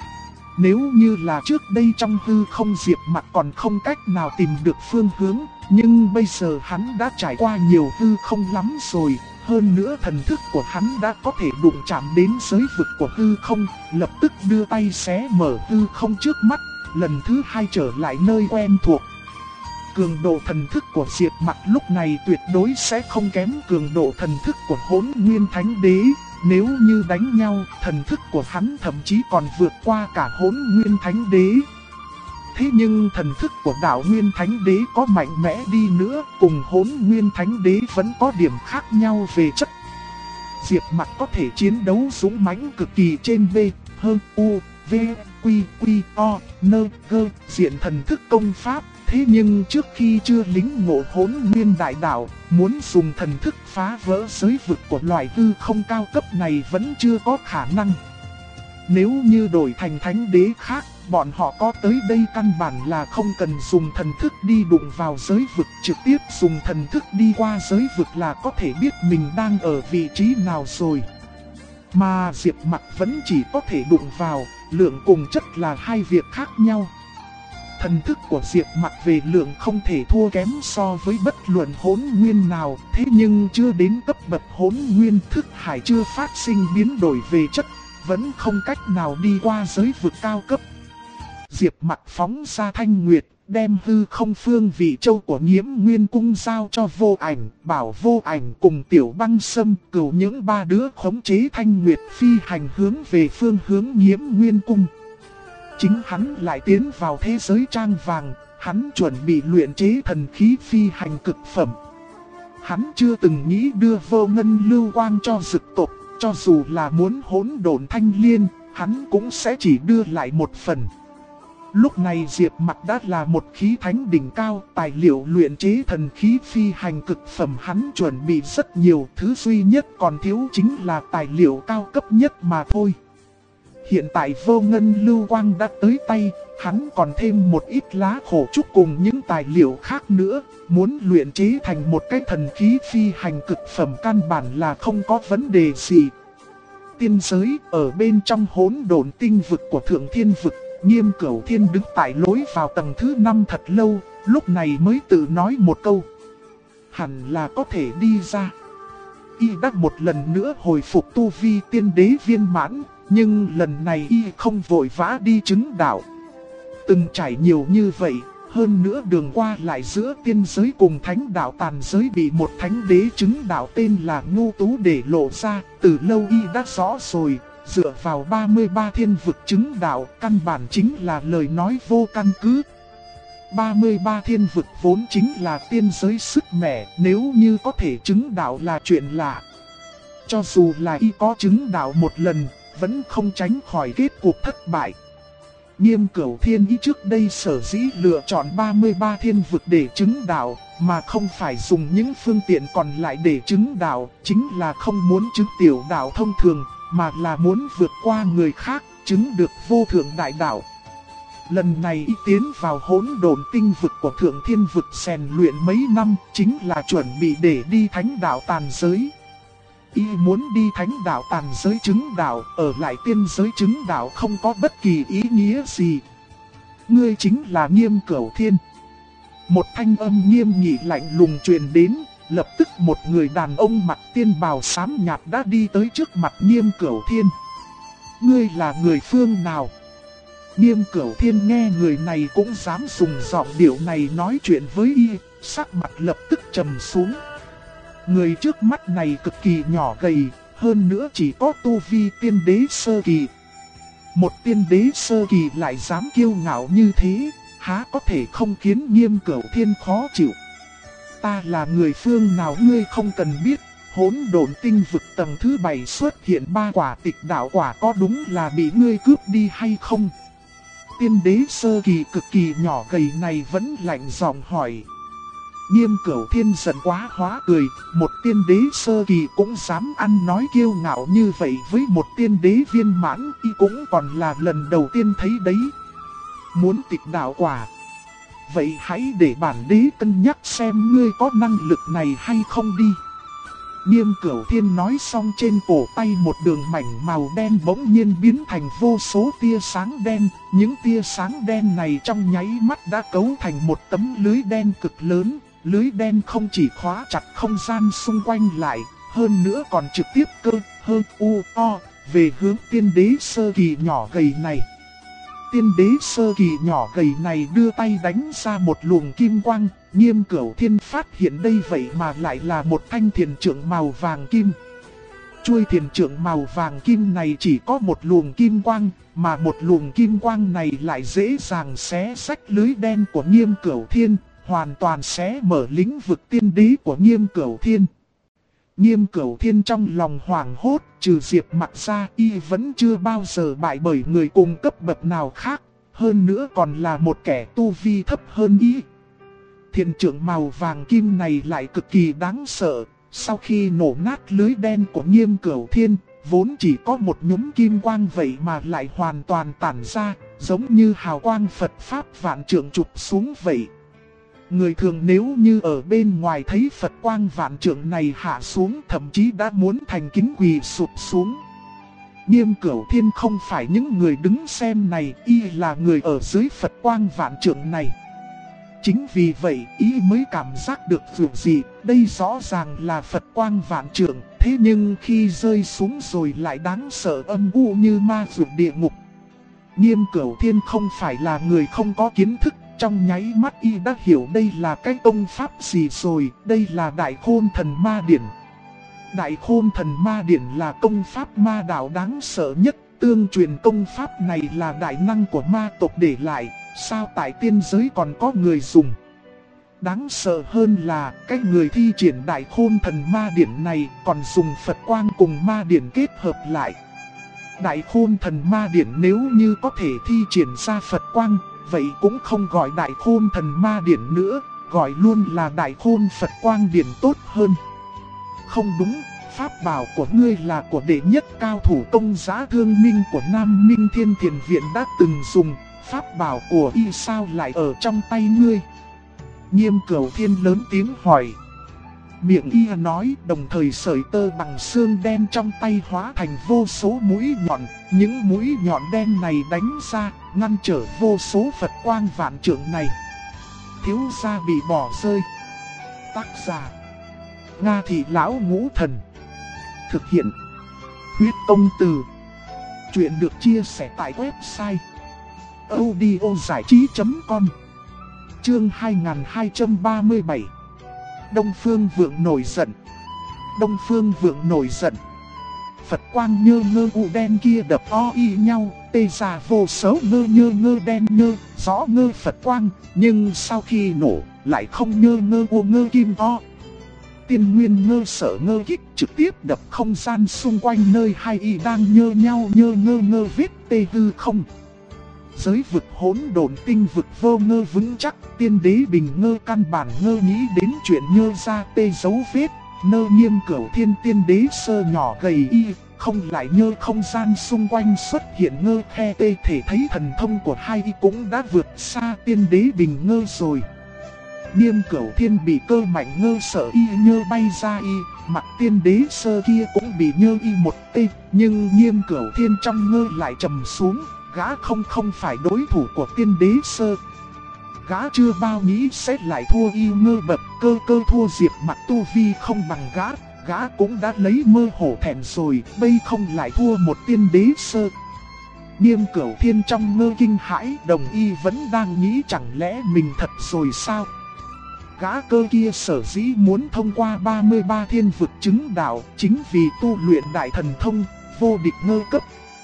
Nếu như là trước đây trong hư không Diệp Mặc còn không cách nào tìm được phương hướng, nhưng bây giờ hắn đã trải qua nhiều hư không lắm rồi. Hơn nữa thần thức của hắn đã có thể đụng chạm đến giới vực của hư không, lập tức đưa tay xé mở hư không trước mắt, lần thứ hai trở lại nơi quen thuộc. Cường độ thần thức của Diệp Mặc lúc này tuyệt đối sẽ không kém cường độ thần thức của Hỗn Nguyên Thánh Đế. Nếu như đánh nhau, thần thức của hắn thậm chí còn vượt qua cả Hỗn Nguyên Thánh Đế. Thế nhưng thần thức của Đạo Nguyên Thánh Đế có mạnh mẽ đi nữa, cùng Hỗn Nguyên Thánh Đế vẫn có điểm khác nhau về chất. Diệp Mặc có thể chiến đấu dũng mãnh cực kỳ trên V, hơn U, V, Quy, Quy, O, Nơ, Gơ, diện thần thức công pháp. Thế nhưng trước khi chưa lính ngộ Hỗn Nguyên Đại Đạo, muốn dùng thần thức phá vỡ giới vực của loài hư không cao cấp này vẫn chưa có khả năng. Nếu như đổi thành thánh đế khác, bọn họ có tới đây căn bản là không cần dùng thần thức đi đụng vào giới vực, trực tiếp dùng thần thức đi qua giới vực là có thể biết mình đang ở vị trí nào rồi. Mà Diệp Mặc vẫn chỉ có thể đụng vào, lượng cùng chất là hai việc khác nhau. Thần thức của Diệp Mặc về lượng không thể thua kém so với bất luận hỗn nguyên nào, thế nhưng chưa đến cấp bậc hỗn nguyên, thức hải chưa phát sinh biến đổi về chất, vẫn không cách nào đi qua giới vực cao cấp. Diệp Mặc phóng ra thanh nguyệt, đem hư không phương vị châu của Nhiễm Nguyên cung giao cho Vô Ảnh, bảo Vô Ảnh cùng Tiểu Băng Sâm cửu những ba đứa khống chế thanh nguyệt phi hành hướng về phương hướng Nhiễm Nguyên cung. Chính hắn lại tiến vào thế giới trang vàng, hắn chuẩn bị luyện chế thần khí phi hành cực phẩm. Hắn chưa từng nghĩ đưa Vô Ngân Lưu Quang cho Dực tộc, cho dù là muốn hỗn độn thanh liên, hắn cũng sẽ chỉ đưa lại một phần. Lúc này Diệp Mặc đã là một khí thánh đỉnh cao, tài liệu luyện chế thần khí phi hành cực phẩm hắn chuẩn bị rất nhiều, thứ duy nhất còn thiếu chính là tài liệu cao cấp nhất mà thôi. Hiện tại Vô Ngân Lưu Quang đã tới tay, hắn còn thêm một ít lá khổ trúc cùng những tài liệu khác nữa, muốn luyện chế thành một cái thần khí phi hành cực phẩm căn bản là không có vấn đề gì. Tiên giới, ở bên trong hỗn độn tinh vực của Thượng Thiên Vực, Nghiêm Cửu Thiên đứng tại lối vào tầng thứ 5 thật lâu, lúc này mới tự nói một câu. Hẳn là có thể đi ra. Y đã một lần nữa hồi phục tu vi tiên đế viên mãn, nhưng lần này Y không vội vã đi chứng đạo. Từng trải nhiều như vậy, hơn nữa đường qua lại giữa tiên giới cùng thánh đạo tàn giới bị một thánh đế chứng đạo tên là Ngô Tú để lộ ra, từ lâu Y đã rõ rồi. Dựa vào 33 thiên vực chứng đạo, căn bản chính là lời nói vô căn cứ. 33 thiên vực vốn chính là tiên giới sức mẻ, nếu như có thể chứng đạo là chuyện lạ. Cho dù là Y có chứng đạo một lần, vẫn không tránh khỏi kết cục thất bại. Nghiêm Cửu Thiên Y trước đây sở dĩ lựa chọn 33 thiên vực để chứng đạo, mà không phải dùng những phương tiện còn lại để chứng đạo, chính là không muốn chứng tiểu đạo thông thường, mà là muốn vượt qua người khác, chứng được vô thượng đại đạo. Lần này Y tiến vào hỗn độn tinh vực của Thượng Thiên Vực rèn luyện mấy năm, chính là chuẩn bị để đi thánh đạo tàn giới. Y muốn đi thánh đạo tàn giới chứng đạo, ở lại tiên giới chứng đạo không có bất kỳ ý nghĩa gì. Ngươi chính là Nghiêm Cửu Thiên. Một thanh âm nghiêm nghị lạnh lùng truyền đến, lập tức một người đàn ông mặc tiên bào xám nhạt đã đi tới trước mặt Nghiêm Cửu Thiên. Ngươi là người phương nào? Nghiêm Cửu Thiên nghe người này cũng dám dùng giọng điệu này nói chuyện với Y, sắc mặt lập tức trầm xuống. Người trước mắt này cực kỳ nhỏ gầy, hơn nữa chỉ có tu vi tiên đế sơ kỳ. Một tiên đế sơ kỳ lại dám kiêu ngạo như thế, há có thể không khiến Nghiêm Cửu Thiên khó chịu. Ta là người phương nào ngươi không cần biết, hỗn độn tinh vực tầng thứ 7 xuất hiện 3 quả tịch đạo quả có đúng là bị ngươi cướp đi hay không? Tiên đế sơ kỳ cực kỳ nhỏ gầy này vẫn lạnh giọng hỏi. Nghiêm Cửu Thiên giận quá hóa cười, một tiên đế sơ kỳ cũng dám ăn nói kiêu ngạo như vậy với một tiên đế viên mãn, Y cũng còn là lần đầu tiên thấy đấy. Muốn tịch đạo quả? Vậy hãy để bản đế cân nhắc xem ngươi có năng lực này hay không đi. Nghiêm Cửu Thiên nói xong, trên cổ tay một đường mảnh màu đen bỗng nhiên biến thành vô số tia sáng đen. Những tia sáng đen này trong nháy mắt đã cấu thành một tấm lưới đen cực lớn. Lưới đen không chỉ khóa chặt không gian xung quanh lại, hơn nữa còn trực tiếp về hướng tiên đế sơ kỳ nhỏ gầy này. Tiên đế sơ kỳ nhỏ gầy này đưa tay đánh ra một luồng kim quang, Nghiêm Cửu Thiên phát hiện đây vậy mà lại là một thanh thiền trượng màu vàng kim. Chuôi thiền trượng màu vàng kim này chỉ có một luồng kim quang, mà một luồng kim quang này lại dễ dàng xé rách lưới đen của Nghiêm Cửu Thiên, hoàn toàn xé mở lĩnh vực tiên đế của Nghiêm Cửu Thiên. Nghiêm Cửu Thiên trong lòng hoảng hốt, trừ Diệp Mặc ra, Y vẫn chưa bao giờ bại bởi người cùng cấp bậc nào khác, hơn nữa còn là một kẻ tu vi thấp hơn Y. Thiền trượng màu vàng kim này lại cực kỳ đáng sợ, sau khi nổ nát lưới đen của Nghiêm Cửu Thiên, vốn chỉ có một nhúm kim quang vậy mà lại hoàn toàn tản ra, giống như hào quang Phật Pháp vạn trượng chụp xuống vậy. Người thường nếu như ở bên ngoài thấy Phật quang vạn trượng này hạ xuống, thậm chí đã muốn thành kính quỳ sụp xuống. Nghiêm Cửu Thiên không phải những người đứng xem này, y là người ở dưới Phật quang vạn trượng này. Chính vì vậy y mới cảm giác được việc gì, đây rõ ràng là Phật quang vạn trượng, thế nhưng khi rơi xuống rồi lại đáng sợ âm u như ma vực địa ngục. Nghiêm Cửu Thiên không phải là người không có kiến thức, trong nháy mắt y đã hiểu đây là cái công pháp gì rồi, đây là Đại Khôn Thần Ma Điển. Đại Khôn Thần Ma Điển là công pháp ma đạo đáng sợ nhất, tương truyền công pháp này là đại năng của ma tộc để lại, sao tại tiên giới còn có người dùng. Đáng sợ hơn là cái người thi triển Đại Khôn Thần Ma Điển này còn dùng Phật quang cùng ma điển kết hợp lại. Đại Khôn Thần Ma Điển nếu như có thể thi triển ra Phật quang, vậy cũng không gọi Đại Khôn Thần Ma Điển nữa, gọi luôn là Đại Khôn Phật Quang Điển tốt hơn. Không đúng, pháp bảo của ngươi là của đệ nhất cao thủ công giá Thương Minh của Nam Minh Thiên Thiền Viện đã từng dùng, pháp bảo của y sao lại ở trong tay ngươi? Nghiêm Cửu Thiên lớn tiếng hỏi. Miệng y nói, đồng thời sợi tơ bằng xương đen trong tay hóa thành vô số mũi nhọn. Những mũi nhọn đen này đánh ra, ngăn trở vô số Phật quang vạn trượng này. Thiếu gia bị bỏ rơi. Tác giả: Nga Thị Lão Ngũ Thần. Thực hiện: Huyết Công Từ. Chuyện được chia sẻ tại website audiozảichí.com. Chương 2237. Đông Phương Vượng nổi giận. Đông Phương Vượng nổi giận. Phật quang nhơ ngơ u đen kia đập o y nhau, tê ra vô số ngơ nhơ ngơ đen nhơ, rõ ngơ Phật quang, nhưng sau khi nổ, lại không nhơ ngơ u ngơ kim o. Tiên nguyên ngơ sở ngơ kích trực tiếp đập không gian xung quanh nơi hai y đang nhơ nhau nhơ ngơ ngơ vết tê hư không. Giới vực hỗn độn tinh vực vô ngơ vững chắc, tiên đế bình ngơ căn bản ngơ nghĩ đến chuyện nhơ ra tê dấu vết. Nơ Nghiêm Cửu Thiên tiên đế sơ nhỏ gầy y, không lại nhơ không gian xung quanh xuất hiện ngơ khe tê thể thấy thần thông của hai y cũng đã vượt xa tiên đế bình ngơ rồi. Nghiêm Cửu Thiên bị cơ mạnh ngơ sợ y nhơ bay ra y, mặt tiên đế sơ kia cũng bị nhơ y một tê, nhưng Nghiêm Cửu Thiên trong ngơ lại trầm xuống, gã không phải đối thủ của tiên đế sơ. Gã chưa bao nghĩ sẽ lại thua y ngơ bập, cơ thua Diệp Mặc tu vi không bằng gã cũng đã lấy mơ hổ thẹn rồi, bây không lại thua một tiên đế sơ. Nghiêm Cửu Thiên trong ngơ kinh hãi, đồng y vẫn đang nghĩ chẳng lẽ mình thật rồi sao? Gã cơ kia sở dĩ muốn thông qua 33 thiên vực chứng đạo, chính vì tu luyện đại thần thông, vô địch ngơ cấp.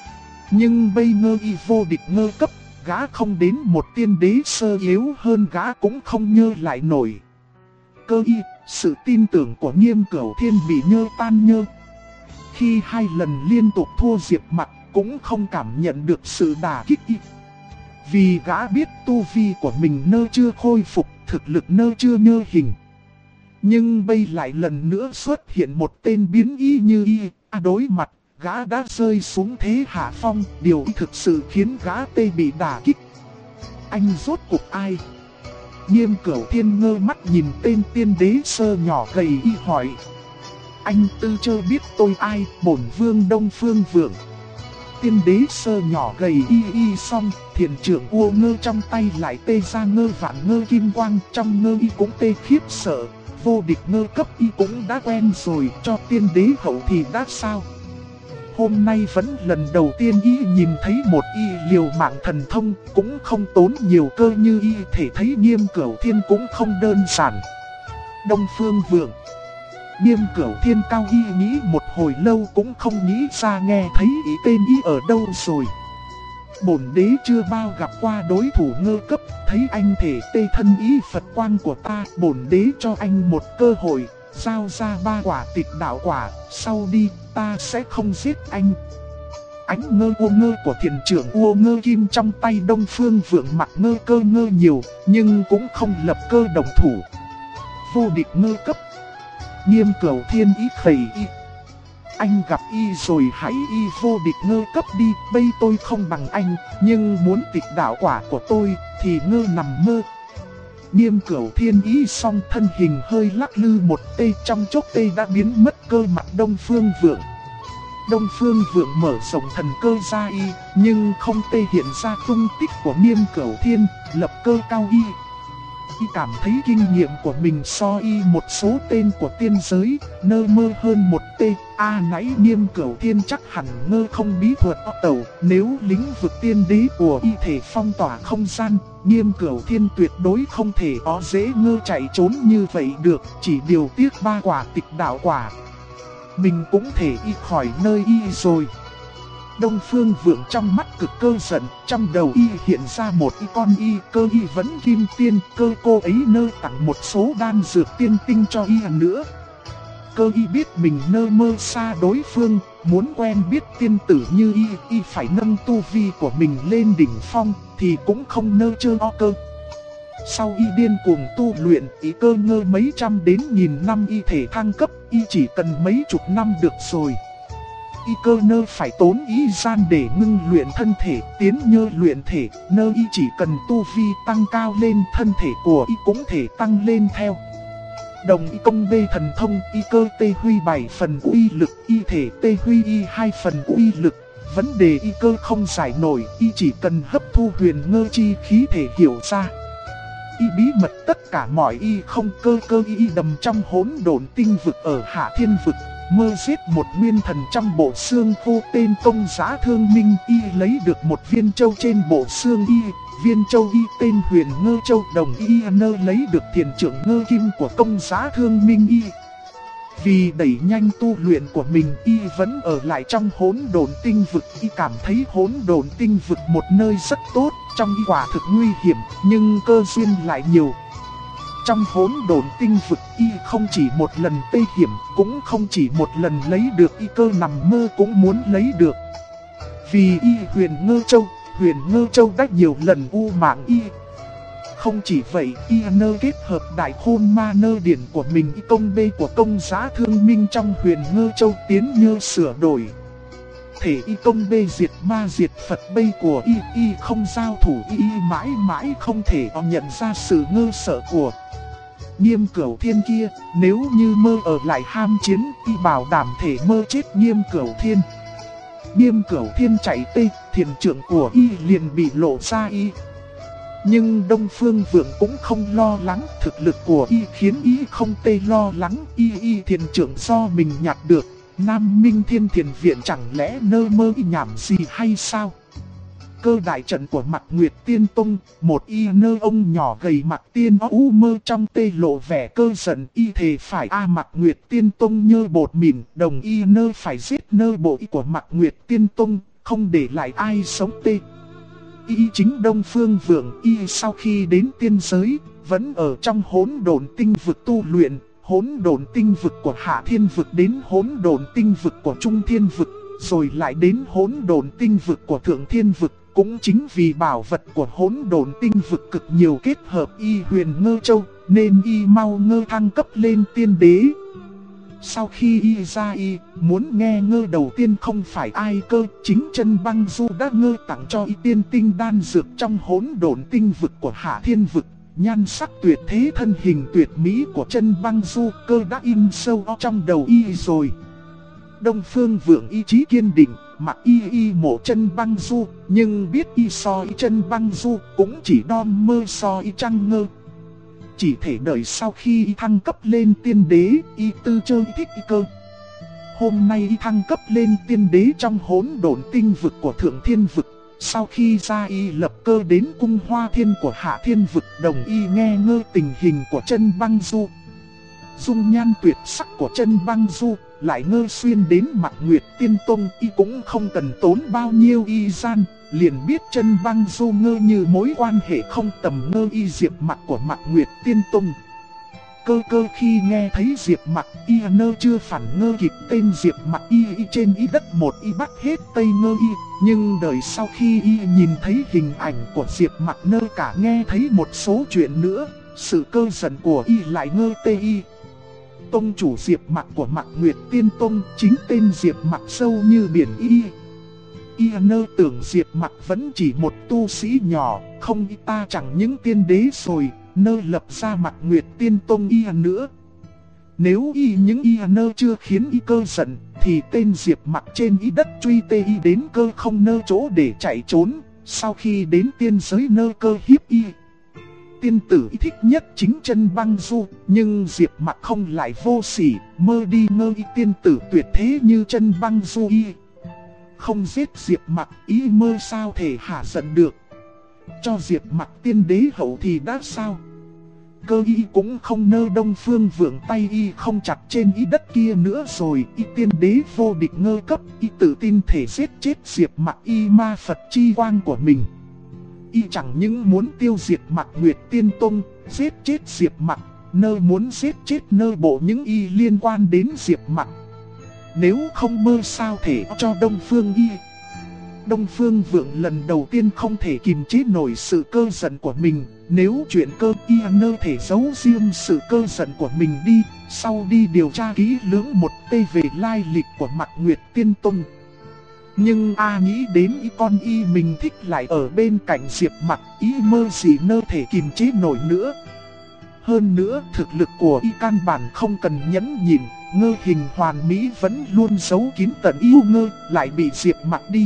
Nhưng bây ngơ y vô địch ngơ cấp, gã không đến một tiên đế sơ yếu hơn gã cũng không nhơ lại nổi. Cơ y, sự tin tưởng của Nghiêm Cửu Thiên bị nhơ tan nhơ. Khi hai lần liên tục thua Diệp Mặc, cũng không cảm nhận được sự đả kích y. Vì gã biết tu vi của mình nơ chưa khôi phục, thực lực nơ chưa nhơ hình. Nhưng bây lại lần nữa xuất hiện một tên biến y như y, đối mặt, gã đã rơi xuống thế hạ phong, điều thực sự khiến gã tê bị đả kích. Anh rốt cuộc ai? Nghiêm Cửu Thiên ngơ mắt nhìn tên tiên đế sơ nhỏ gầy y hỏi. Anh tư chơ biết tôi ai, bổn vương Đông Phương Vượng. Tiên đế sơ nhỏ gầy y xong, thiền trưởng U ngơ trong tay lại tê ra ngơ vạn ngơ kim quang, trong ngơ y cũng tê khiếp sợ. Vô địch ngơ cấp y cũng đã quen rồi, cho tiên đế hậu thì đã sao? Hôm nay vẫn lần đầu tiên y nhìn thấy một y liều mạng thần thông, cũng không tốn nhiều cơ như y thể thấy Nghiêm Cửu Thiên cũng không đơn giản. Đông Phương Vượng. Nghiêm Cửu Thiên cao y nghĩ một hồi lâu cũng không nghĩ ra nghe thấy ý tên y ở đâu rồi. Bổn đế chưa bao gặp qua đối thủ ngơ cấp, thấy anh thể tê thân ý Phật quang của ta, bổn đế cho anh một cơ hội, giao ra 3 quả tịch đạo quả, sau đi, ta sẽ không giết anh. Ánh ngơ U ngơ của thiền trưởng U ngơ kim trong tay Đông Phương Vượng mặc ngơ cơ ngơ nhiều, nhưng cũng không lập cơ đồng thủ. Vô địch ngơ cấp. Nghiêm Cửu Thiên ý khẩy y. anh gặp y rồi hãy y vô địch ngơ cấp đi. Bây tôi không bằng anh, nhưng muốn tịch đạo quả của tôi thì ngơ nằm mơ. Nghiêm Cửu Thiên ý xong thân hình hơi lắc lư một tê, trong chốc tê đã biến mất cơ mặt Đông Phương Vượng. Đông Phương Vượng mở rộng thần cơ ra y, nhưng không tê hiện ra tung tích của Nghiêm Cửu Thiên, lập cơ cao y. Y cảm thấy kinh nghiệm của mình so y một số tên của tiên giới, nơ mơ hơn một tê. Nãy Nghiêm Cửu Thiên chắc hẳn ngơ không bí thuật tẩu, nếu lĩnh vực tiên đế của y thể phong tỏa không gian, Nghiêm Cửu Thiên tuyệt đối không thể dễ ngơ chạy trốn như vậy được, chỉ điều tiếc 3 quả tịch đạo quả. Mình cũng thể y khỏi nơi y rồi. Đông Phương Vượng trong mắt cực cơ giận, trong đầu y hiện ra một con y cơ y vẫn kim tiên, cơ cô ấy nơ tặng một số đan dược tiên tinh cho y nữa. Cơ y biết mình nơ mơ xa đối phương, muốn quen biết tiên tử như y phải nâng tu vi của mình lên đỉnh phong, thì cũng không nơ chơ cơ. Sau y điên cuồng tu luyện, y cơ ngơ mấy trăm đến nghìn năm y thể thăng cấp, y chỉ cần mấy chục năm được rồi. Y cơ nơ phải tốn ý gian để ngưng luyện thân thể, tiến nhơ luyện thể, nơ y chỉ cần tu vi tăng cao lên, thân thể của y cũng thể tăng lên theo. Đồng y công bê thần thông, y cơ tê huy 7 phần uy lực, y thể tê huy y 2 phần uy lực. Vấn đề y cơ không giải nổi, y chỉ cần hấp thu huyền ngơ chi khí thể hiểu ra. Y bí mật tất cả mọi y không cơ y đầm trong hỗn độn tinh vực ở Hạ Thiên vực, mơ giết một nguyên thần trong bộ xương khô tên Công Giá Thương Minh. Y lấy được một viên châu trên bộ xương y, viên châu y tên Huyền Ngơ Châu. Đồng y nơ lấy được thiền trưởng ngơ kim của Công Giá Thương Minh y. Vì đẩy nhanh tu luyện của mình, y vẫn ở lại trong hỗn độn tinh vực. Y cảm thấy hỗn độn tinh vực một nơi rất tốt, trong y quả thực nguy hiểm, nhưng cơ duyên lại nhiều. Trong hỗn độn tinh vực, y không chỉ một lần tê hiểm, cũng không chỉ một lần lấy được, y cơ nằm mơ cũng muốn lấy được. Vì y Huyền Ngơ Châu đã nhiều lần u mạng y. Không chỉ vậy, y nơ kết hợp đại khôn ma nơ điển của mình, y công bê của Công Giá Thương Minh trong Huyền Ngơ Châu tiến nhơ sửa đổi. Thể y công bê diệt ma diệt Phật bây của y không giao thủ, y mãi mãi không thể nhận ra sự ngơ sợ của Nghiêm Cửu Thiên kia. Nếu như mơ ở lại ham chiến, y bảo đảm thể mơ chết Nghiêm Cửu Thiên. Nghiêm Cửu Thiên chạy tê, thiền trưởng của y liền bị lộ ra y. Nhưng Đông Phương Vượng cũng không lo lắng, thực lực của y khiến y không tê lo lắng. Y thiền trưởng do mình nhặt được, Nam Minh Thiên Thiền Viện chẳng lẽ nơ mơ y nhảm gì hay sao? Cơ đại trận của Mạc Nguyệt Tiên Tông, một y nơ ông nhỏ gầy Mạc Tiên u mơ trong tê lộ vẻ cơ giận. Y thề phải Mạc Nguyệt Tiên Tông nhơ bột mịn, đồng y nơ phải giết nơ bộ y của Mạc Nguyệt Tiên Tông, không để lại ai sống tê. Y chính Đông Phương Vượng, y sau khi đến tiên giới, vẫn ở trong hỗn độn tinh vực tu luyện. Hỗn độn tinh vực của Hạ Thiên vực đến hỗn độn tinh vực của Trung Thiên vực, rồi lại đến hỗn độn tinh vực của Thượng Thiên vực. Cũng chính vì bảo vật của hỗn độn tinh vực cực nhiều kết hợp y Huyền Ngơ Châu, nên y mau ngơ thăng cấp lên tiên đế. Sau khi y ra, y muốn nghe ngơ đầu tiên không phải ai cơ, chính Chân Băng Du đã ngơ tặng cho y tiên tinh đan dược trong hỗn độn tinh vực của Hạ Thiên vực. Nhan sắc tuyệt thế, thân hình tuyệt mỹ của Chân Băng Du, cơ đã in sâu trong đầu y rồi. Đông Phương Vượng ý chí kiên định, mặc y mộ Chân Băng Du, nhưng biết y so y Chân Băng Du cũng chỉ đom mơ so y trăng ngơ. Chỉ thể đợi sau khi y thăng cấp lên tiên đế, y tư chơi thích y cơ. Hôm nay y thăng cấp lên tiên đế trong hỗn độn tinh vực của Thượng Thiên vực. Sau khi ra, y lập cơ đến cung Hoa Thiên của Hạ Thiên vực, đồng y nghe ngơ tình hình của Chân Băng Du. Dung nhan tuyệt sắc của Chân Băng Du, lại ngơ xuyên đến Mạc Nguyệt Tiên Tông, y cũng không cần tốn bao nhiêu y gian, liền biết Chân Băng Du ngơ như mối quan hệ không tầm ngơ y Diệp Mặc của Mạc Nguyệt Tiên Tông. Cơ khi nghe thấy Diệp Mặc, y nơ chưa phản ngơ kịp tên Diệp Mặc, y trên y đất một y bắt hết tây ngơ y. Nhưng đời sau khi y nhìn thấy hình ảnh của Diệp Mặc nơ cả nghe thấy một số chuyện nữa, sự cơ giận của y lại ngơ tê y. tông chủ Diệp Mặc của Mặc Nguyệt Tiên Tông, chính tên Diệp Mặc sâu như biển y. Y nơ tưởng Diệp Mặc vẫn chỉ một tu sĩ nhỏ, không y ta chẳng những tiên đế rồi, nơ lập ra Mặc Nguyệt Tiên Tông y nữa. Nếu y những y nơ chưa khiến y cơ giận, thì tên Diệp Mặc trên y đất truy tê y đến cơ không nơ chỗ để chạy trốn, sau khi đến tiên giới nơ cơ hiếp y. Tiên tử y thích nhất chính chân băng du, nhưng Diệp Mặc không lại vô sỉ, mơ đi ngơ y tiên tử tuyệt thế như chân băng du y. Không giết Diệp Mặc, ý mơ sao thể hạ giận được. Cho Diệp Mặc tiên đế hậu thì đã sao? Cơ y cũng không nơ Đông Phương Vượng tay y không chặt trên y đất kia nữa rồi. Y tiên đế vô địch ngơ cấp, y tự tin thể giết chết Diệp Mặc y ma Phật chi quang của mình. Y chẳng những muốn tiêu diệt Mặc Nguyệt Tiên Tông, giết chết Diệp Mặc, nơ muốn giết chết nơ bộ những y liên quan đến Diệp Mặc. Nếu không mơ sao thể cho Đông Phương y. Đông Phương Vượng lần đầu tiên không thể kìm chế nổi sự cơ giận của mình. Nếu chuyện cơ y nơ thể giấu riêng sự cơ giận của mình đi, sau đi điều tra kỹ lưỡng một tê về lai lịch của Mặc Nguyệt Tiên Tông. Nhưng nghĩ đến y con y mình thích lại ở bên cạnh Diệp Mặc, ý mơ gì nơ thể kìm chế nổi nữa. Hơn nữa thực lực của y căn bản không cần nhẫn nhịn, ngơ hình hoàn mỹ vẫn luôn giấu kín tận yêu ngơ, lại bị Diệp Mặc đi.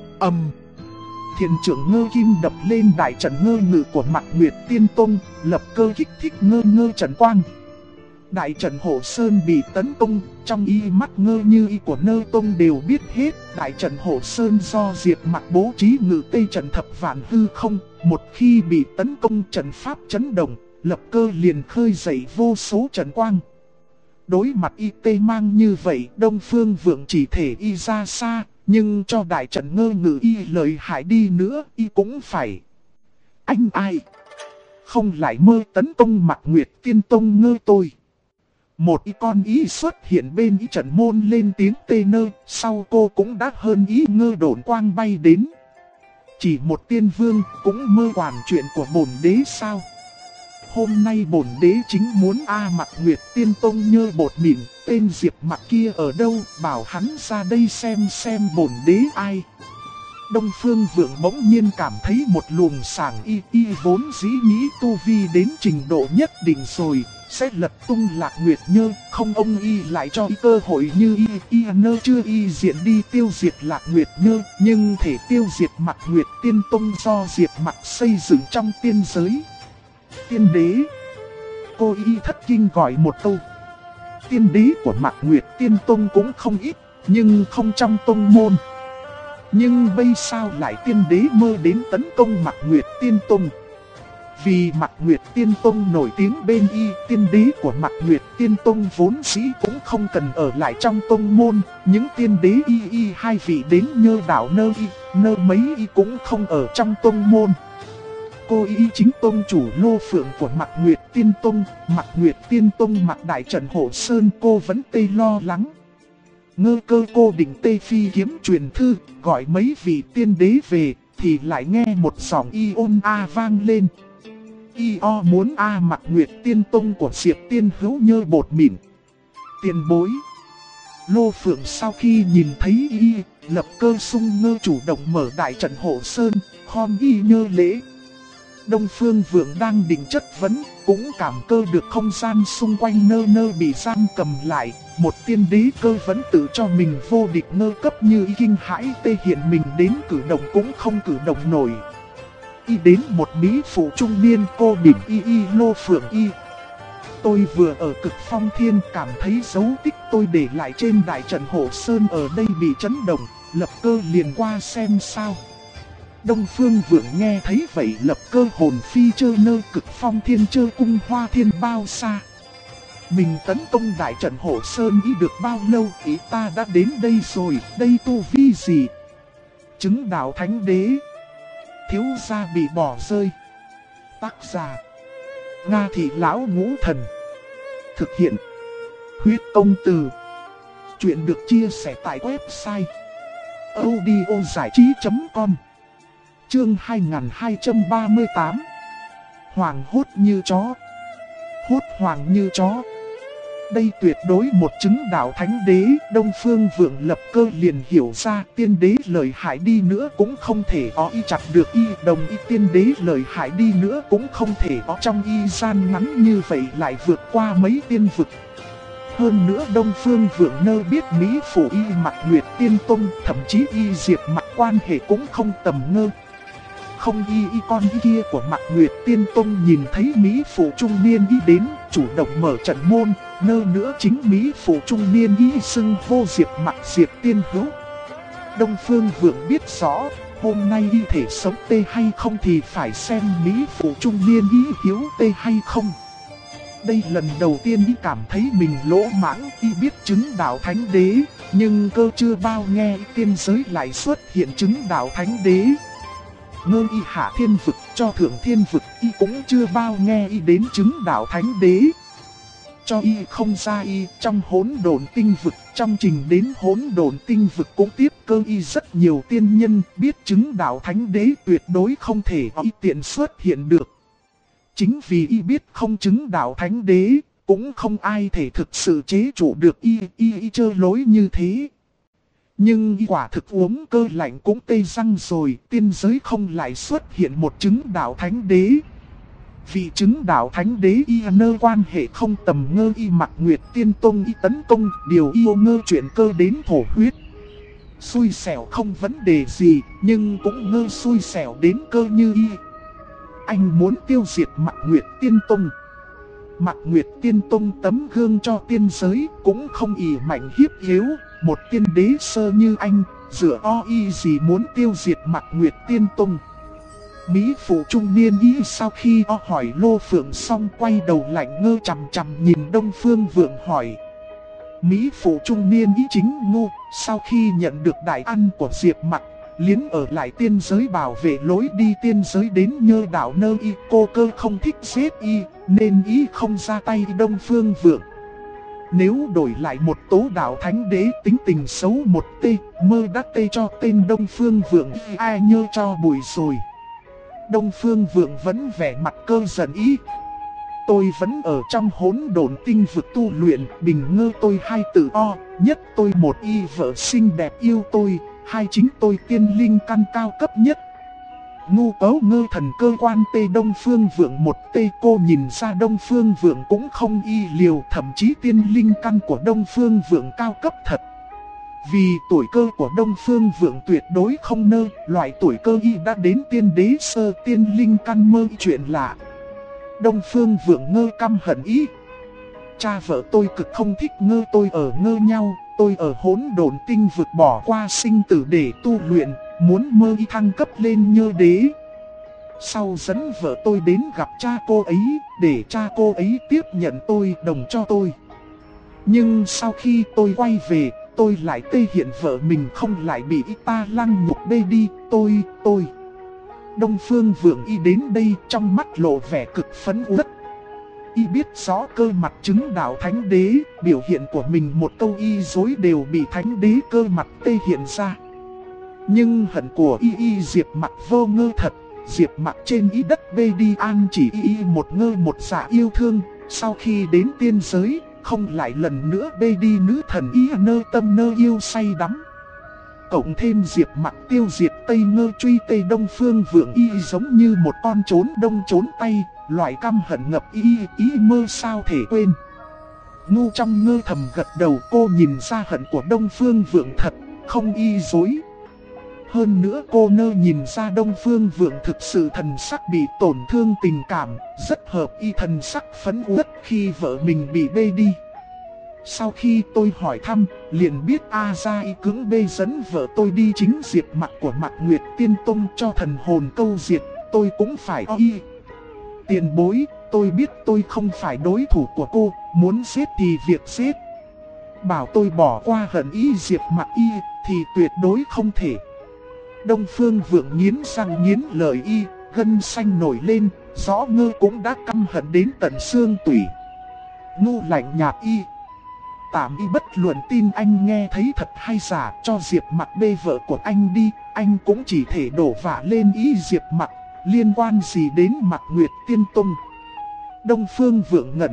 Thiền trưởng ngơ kim đập lên đại trận ngơ ngự của Mặc Nguyệt Tiên Tông, lập cơ kích thích ngơ trận quang. Đại trận Hộ Sơn bị tấn công, trong y mắt ngơ như y của nơ tông đều biết hết. Đại trận Hộ Sơn do Diệp Mặc bố trí ngự tây trận thập vạn hư không, một khi bị tấn công trận pháp chấn động, lập cơ liền khơi dậy vô số trận quang. Đối mặt y tê mang như vậy, Đông Phương Vượng chỉ thể y ra xa, nhưng cho đại trận ngơ ngự y lợi hại đi nữa, y cũng phải. Anh ai? Không lại mơ tấn công Mặc Nguyệt Tiên Tông ngơ tôi. Một y con ý xuất hiện bên y trận môn lên tiếng tê nơ, sau cô cũng đã hơn ý ngơ độn quang bay đến. Chỉ một tiên vương cũng mơ quản chuyện của bổn đế sao? Hôm nay bổn đế chính muốn Mặc Nguyệt Tiên Tông nhơ bột mịn, tên Diệp Mặc kia ở đâu, bảo hắn ra đây xem bổn đế ai. Đông Phương Vượng bỗng nhiên cảm thấy một luồng sảng y vốn dĩ nghĩ tu vi đến trình độ nhất định rồi, sẽ lật tung Lạc Nguyệt Nhơ, không ông y lại cho y cơ hội như y nơ chưa y diện đi tiêu diệt Lạc Nguyệt Nhơ, nhưng thể tiêu diệt Mặc Nguyệt Tiên Tông do Diệp Mặc xây dựng trong tiên giới. Tiên đế. Cô y thất kinh gọi một câu. Tiên đế của Mặc Nguyệt Tiên Tông cũng không ít, nhưng không trong tông môn. Nhưng bây sao lại tiên đế mơ đến tấn công Mặc Nguyệt Tiên Tông? Vì Mặc Nguyệt Tiên Tông nổi tiếng bên y, tiên đế của Mặc Nguyệt Tiên Tông vốn dĩ cũng không cần ở lại trong tông môn. Những tiên đế y hai vị đến nhơ đảo nơ y, nơ mấy y cũng không ở trong tông môn. Cô y chính tông chủ Lô Phượng của Mặc Nguyệt Tiên Tông, Mặc Nguyệt Tiên Tông mặc đại trận Hộ Sơn, cô vẫn tê lo lắng. Ngơ cơ cô định tê phi kiếm truyền thư, gọi mấy vị tiên đế về, thì lại nghe một giọng y ôn vang lên. Y muốn Mặc Nguyệt Tiên Tông của Diệp Tiên Hữu nhơ bột mịn. Tiền bối. Lô Phượng sau khi nhìn thấy y, lập cơ sung ngơ chủ động mở đại trận Hộ Sơn, khom y nhơ lễ. Đông Phương Vượng đang định chất vấn, cũng cảm cơ được không gian xung quanh nơ bị giam cầm lại. Một tiên đế cơ vẫn tự cho mình vô địch ngơ cấp như y kinh hãi tê hiện mình đến cử động cũng không cử động nổi. Y đến một mỹ phụ trung niên cô đỉnh y Lô Phượng y. Tôi vừa ở Cực Phong Thiên cảm thấy dấu tích tôi để lại trên đại trận Hộ Sơn ở đây bị chấn động, lập cơ liền qua xem sao. Đông Phương Vượng nghe thấy vậy lập cơ hồn phi chơ nơ Cực Phong Thiên chơ cung hoa thiên bao xa. Mình tấn công đại trận Hộ Sơn ý được bao lâu, ý ta đã đến đây rồi, đây tu vi gì? Chứng đạo thánh đế. Thiếu gia bị bỏ rơi. Tác giả Nga Thị Lão Ngũ Thần. Thực hiện Huyết Công Từ. Chuyện được chia sẻ tại website audiozảichí.com. Chương 2238. Hoàng hốt như chó. Hốt hoàng như chó. Đây tuyệt đối một chứng đạo thánh đế. Đông Phương Vượng lập cơ liền hiểu ra tiên đế lợi hại đi nữa cũng không thể có y chặt được y. Đồng y tiên đế lợi hại đi nữa cũng không thể có trong y gian ngắn như vậy lại vượt qua mấy tiên vực. Hơn nữa Đông Phương Vượng nơ biết Mỹ Phụ y Mạc Nguyệt Tiên Tông, thậm chí y Diệp Mặc quan hệ cũng không tầm ngơ. Không y con y kia của Mạc Nguyệt Tiên Tông nhìn thấy Mỹ Phụ trung niên y đến, chủ động mở trận môn, nơ nữa chính Mỹ Phụ trung niên y xưng hô Diệp Mặc Diệp Tiên Hữu. Đông Phương Vượng biết rõ, hôm nay y thể sống tê hay không thì phải xem Mỹ Phụ trung niên y hiếu tê hay không. Đây lần đầu tiên y cảm thấy mình lỗ mãng. Y biết chứng đạo thánh đế, nhưng cơ chưa bao nghe tiên giới lại xuất hiện chứng đạo thánh đế. Ngơ y hạ thiên vực cho thượng thiên vực, y cũng chưa bao nghe y đến chứng đạo thánh đế. Cho y không ra y trong hỗn độn tinh vực, trong trình đến hỗn độn tinh vực cũng tiếp cơ y rất nhiều tiên nhân, biết chứng đạo thánh đế tuyệt đối không thể y tiện xuất hiện được. Chính vì y biết không chứng đạo thánh đế, cũng không ai thể thực sự chế trụ được y chơi lối như thế. Nhưng y quả thực uống cơ lạnh cũng tê răng rồi, tiên giới không lại xuất hiện một chứng đạo thánh đế. Vì chứng đạo thánh đế y nơ quan hệ không tầm ngơ y Mạc Nguyệt Tiên Tông y tấn công, điều yêu ngơ chuyện cơ đến thổ huyết. Xui xẻo không vấn đề gì, nhưng cũng ngơ xui xẻo đến cơ như y. Anh muốn tiêu diệt Mạc Nguyệt Tiên Tông. Mạc Nguyệt Tiên Tông tấm gương cho tiên giới, cũng không ỷ mạnh hiếp yếu. Một tiên đế sơ như anh, dựa y gì muốn tiêu diệt Mạc Nguyệt Tiên Tông. Mỹ Phụ trung niên y sau khi hỏi Lô Phượng xong quay đầu lạnh ngơ chằm chằm nhìn Đông Phương Vượng hỏi. Mỹ Phụ trung niên y chính ngu, sau khi nhận được đại ăn của Diệp Mặc, liến ở lại tiên giới bảo vệ lối đi tiên giới đến Nhơ Đảo nơ y. Cô cơ không thích giết y, nên y không ra tay Đông Phương Vượng. Nếu đổi lại một Tố Đạo thánh đế tính tình xấu một tê, mơ đắc tê cho tên Đông Phương Vượng ai nhơ cho bụi rồi. Đông Phương Vượng vẫn vẻ mặt cơ giận ý. Tôi vẫn ở trong hỗn độn tinh vực tu luyện, bình ngơ tôi hai tự o, nhất tôi một y vợ xinh đẹp yêu tôi, hai chính tôi tiên linh căn cao cấp nhất. Ngu cấu ngơ thần cơ quan tê Đông Phương Vượng một tê, cô nhìn ra Đông Phương Vượng cũng không y liều, thậm chí tiên linh căn của Đông Phương Vượng cao cấp thật. Vì tuổi cơ của Đông Phương Vượng tuyệt đối không nơ, loại tuổi cơ y đã đến tiên đế sơ tiên linh căn mơ chuyện lạ. Đông Phương Vượng ngơ căm hận ý. Cha vợ tôi cực không thích ngơ tôi ở ngơ nhau, tôi ở hỗn độn tinh vực bỏ qua sinh tử để tu luyện, muốn mơ y thăng cấp lên Nhơ đế. Sau dẫn vợ tôi đến gặp cha cô ấy, để cha cô ấy tiếp nhận tôi, đồng cho tôi. Nhưng sau khi tôi quay về, tôi lại tê hiện vợ mình không lại bị y ta lăng nhục bê đi, tôi. Đông Phương Vượng y đến đây trong mắt lộ vẻ cực phấn uất. Y biết rõ cơ mặt chứng đạo thánh đế, biểu hiện của mình một câu y dối đều bị thánh đế cơ mặt tê hiện ra. Nhưng hận của y Diệp Mặc vô ngơ thật, Diệp Mặc trên y đất bê đi an chỉ y một ngơ một dạ yêu thương, sau khi đến tiên giới, không lại lần nữa bê đi nữ thần y nơ tâm nơ yêu say đắm. Cộng thêm Diệp Mặc tiêu diệt Tây Ngơ truy Tây Đông Phương Vượng y giống như một con trốn đông trốn tây, loại căm hận ngập y mơ sao thể quên. Ngu trong ngơ thầm gật đầu, cô nhìn ra hận của Đông Phương Vượng thật, không y dối. Hơn nữa cô nơ nhìn ra Đông Phương Vượng thực sự thần sắc bị tổn thương tình cảm, rất hợp y thần sắc phấn uất khi vợ mình bị bê đi. Sau khi tôi hỏi thăm, liền biết A Gia y cưỡng bê dẫn vợ tôi đi chính Diệp Mặc của Mạc Nguyệt Tiên Tông cho thần hồn câu diệt, tôi cũng phải y. Tiền bối, tôi biết tôi không phải đối thủ của cô, muốn giết thì việc giết. Bảo tôi bỏ qua hận ý Diệp Mặc y, thì tuyệt đối không thể. Đông Phương Vượng nghiến răng nghiến lợi y, gân xanh nổi lên, rõ ngơ cũng đã căm hận đến tận xương tủy. Ngu lạnh nhạt y. Tạm y bất luận tin anh nghe thấy thật hay giả, cho Diệp Mặc bê vợ của anh đi, anh cũng chỉ thể đổ vạ lên ý Diệp Mặc, liên quan gì đến Mạc Nguyệt Tiên Tông. Đông Phương Vượng ngẩn y,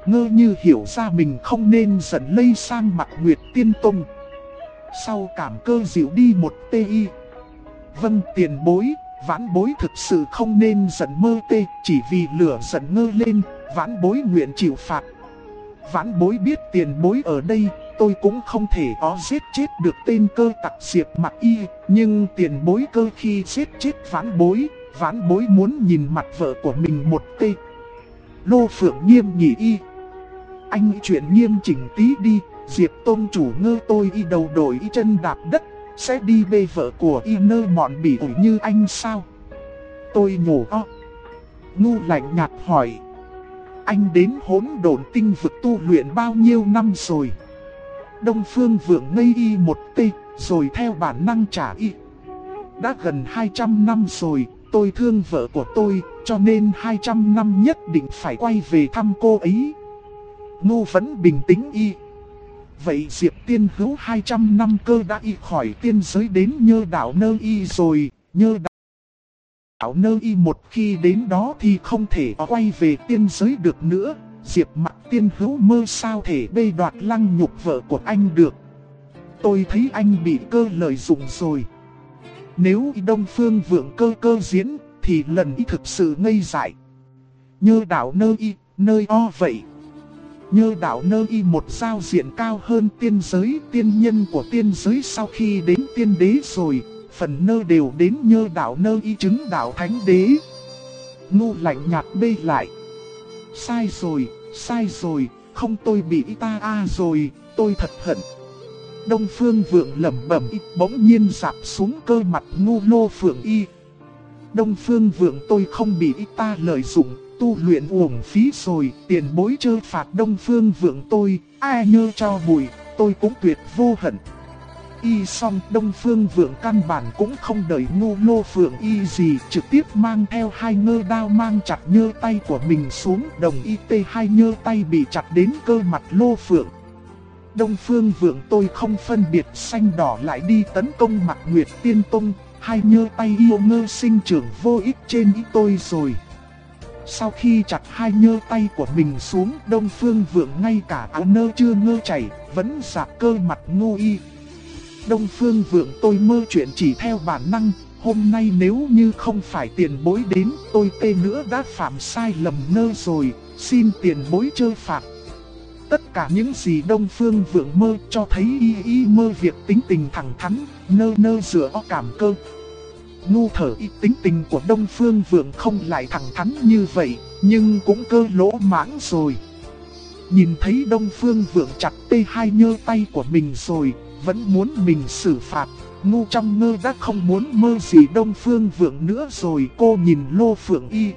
ngơ như hiểu ra mình không nên giận lây sang mặt Nguyệt Tiên Tông. Sau cảm cơ dịu đi một ti. Vâng tiền bối, vãn bối thực sự không nên giận mơ tê, chỉ vì lửa giận ngơ lên, vãn bối nguyện chịu phạt. Vãn bối biết tiền bối ở đây, tôi cũng không thể có giết chết được tên cơ tặc Diệp Mặc Y, nhưng tiền bối cơ khi giết chết vãn bối muốn nhìn mặt vợ của mình một tê. Lô Phượng nghiêm nghị y. Anh chuyện nghiêm chỉnh tí đi, Diệp tôn chủ ngơ tôi y đầu đổi y chân đạp đất, sẽ đi bê vợ của y nơ mọn bỉ ủi như anh sao? Tôi nhổ o. Ngu lạnh nhạt hỏi. Anh đến Hỗn Độn Tinh vực tu luyện bao nhiêu năm rồi? Đông Phương Vượng ngây y một tê, rồi theo bản năng trả y. Đã gần 200 năm rồi, tôi thương vợ của tôi, cho nên 200 năm nhất định phải quay về thăm cô ấy. Ngô vẫn bình tĩnh y. Vậy Diệp tiên hữu 200 năm cơ đã y khỏi tiên giới đến Nhơ Đảo Nơ Y rồi, Nhơ Đảo Nơ Y một khi đến đó thì không thể quay về tiên giới được nữa. Diệp Mặc tiên hữu mơ sao thể bê đoạt Lăng Nhục vợ của anh được. Tôi thấy anh bị cơ lợi dụng rồi. Nếu Đông Phương Vượng cơ diễn thì lần y thực sự ngây dại. Nhơ Đảo Nơ Y, nơi o vậy? Nhơ Đảo Nơ Y một giao diện cao hơn tiên giới, tiên nhân của tiên giới sau khi đến tiên đế rồi, phần nơ đều đến Nhơ Đảo Nơ Y chứng đạo thánh đế. Ngu lạnh nhạt bê lại. Sai rồi, không tôi bị ta rồi, tôi thật hận. Đông Phương Vượng lẩm bẩm y, bỗng nhiên rạp xuống cơ mặt ngu Lô Phượng y. Đông Phương Vượng tôi không bị ta lợi dụng, tu luyện uổng phí rồi, tiền bối trơ phạt Đông Phương Vượng tôi, ai nhơ cho bụi, tôi cũng tuyệt vô hận. Y xong Đông Phương Vượng căn bản cũng không đợi ngu Lô Phượng y gì, trực tiếp mang theo hai ngơ đao mang chặt nhơ tay của mình xuống, đồng y tê hai nhơ tay bị chặt đến cơ mặt Lô Phượng. Đông Phương Vượng tôi không phân biệt xanh đỏ lại đi tấn công mặt Nguyệt Tiên Tông, hai nhơ tay yêu ngơ sinh trưởng vô ích trên y tôi rồi. Sau khi chặt hai nhơ tay của mình xuống, Đông Phương Vượng ngay cả áo nơ chưa ngơ chảy, vẫn rạc cơ mặt ngu y. Đông Phương Vượng tôi mơ chuyện chỉ theo bản năng, hôm nay nếu như không phải tiền bối đến, tôi tê nữa đã phạm sai lầm nơ rồi, xin tiền bối trơ phạt. Tất cả những gì Đông Phương Vượng mơ cho thấy y mơ việc tính tình thẳng thắn, nơ dựa cảm cơ. Ngu thở y tính tình của Đông Phương Vượng không lại thẳng thắn như vậy, nhưng cũng cơ lỗ mãng rồi. Nhìn thấy Đông Phương Vượng chặt tê hai nhơ tay của mình rồi, vẫn muốn mình xử phạt. Ngu trong ngơ đã không muốn mơ gì Đông Phương Vượng nữa rồi. Cô nhìn Lô Phượng y.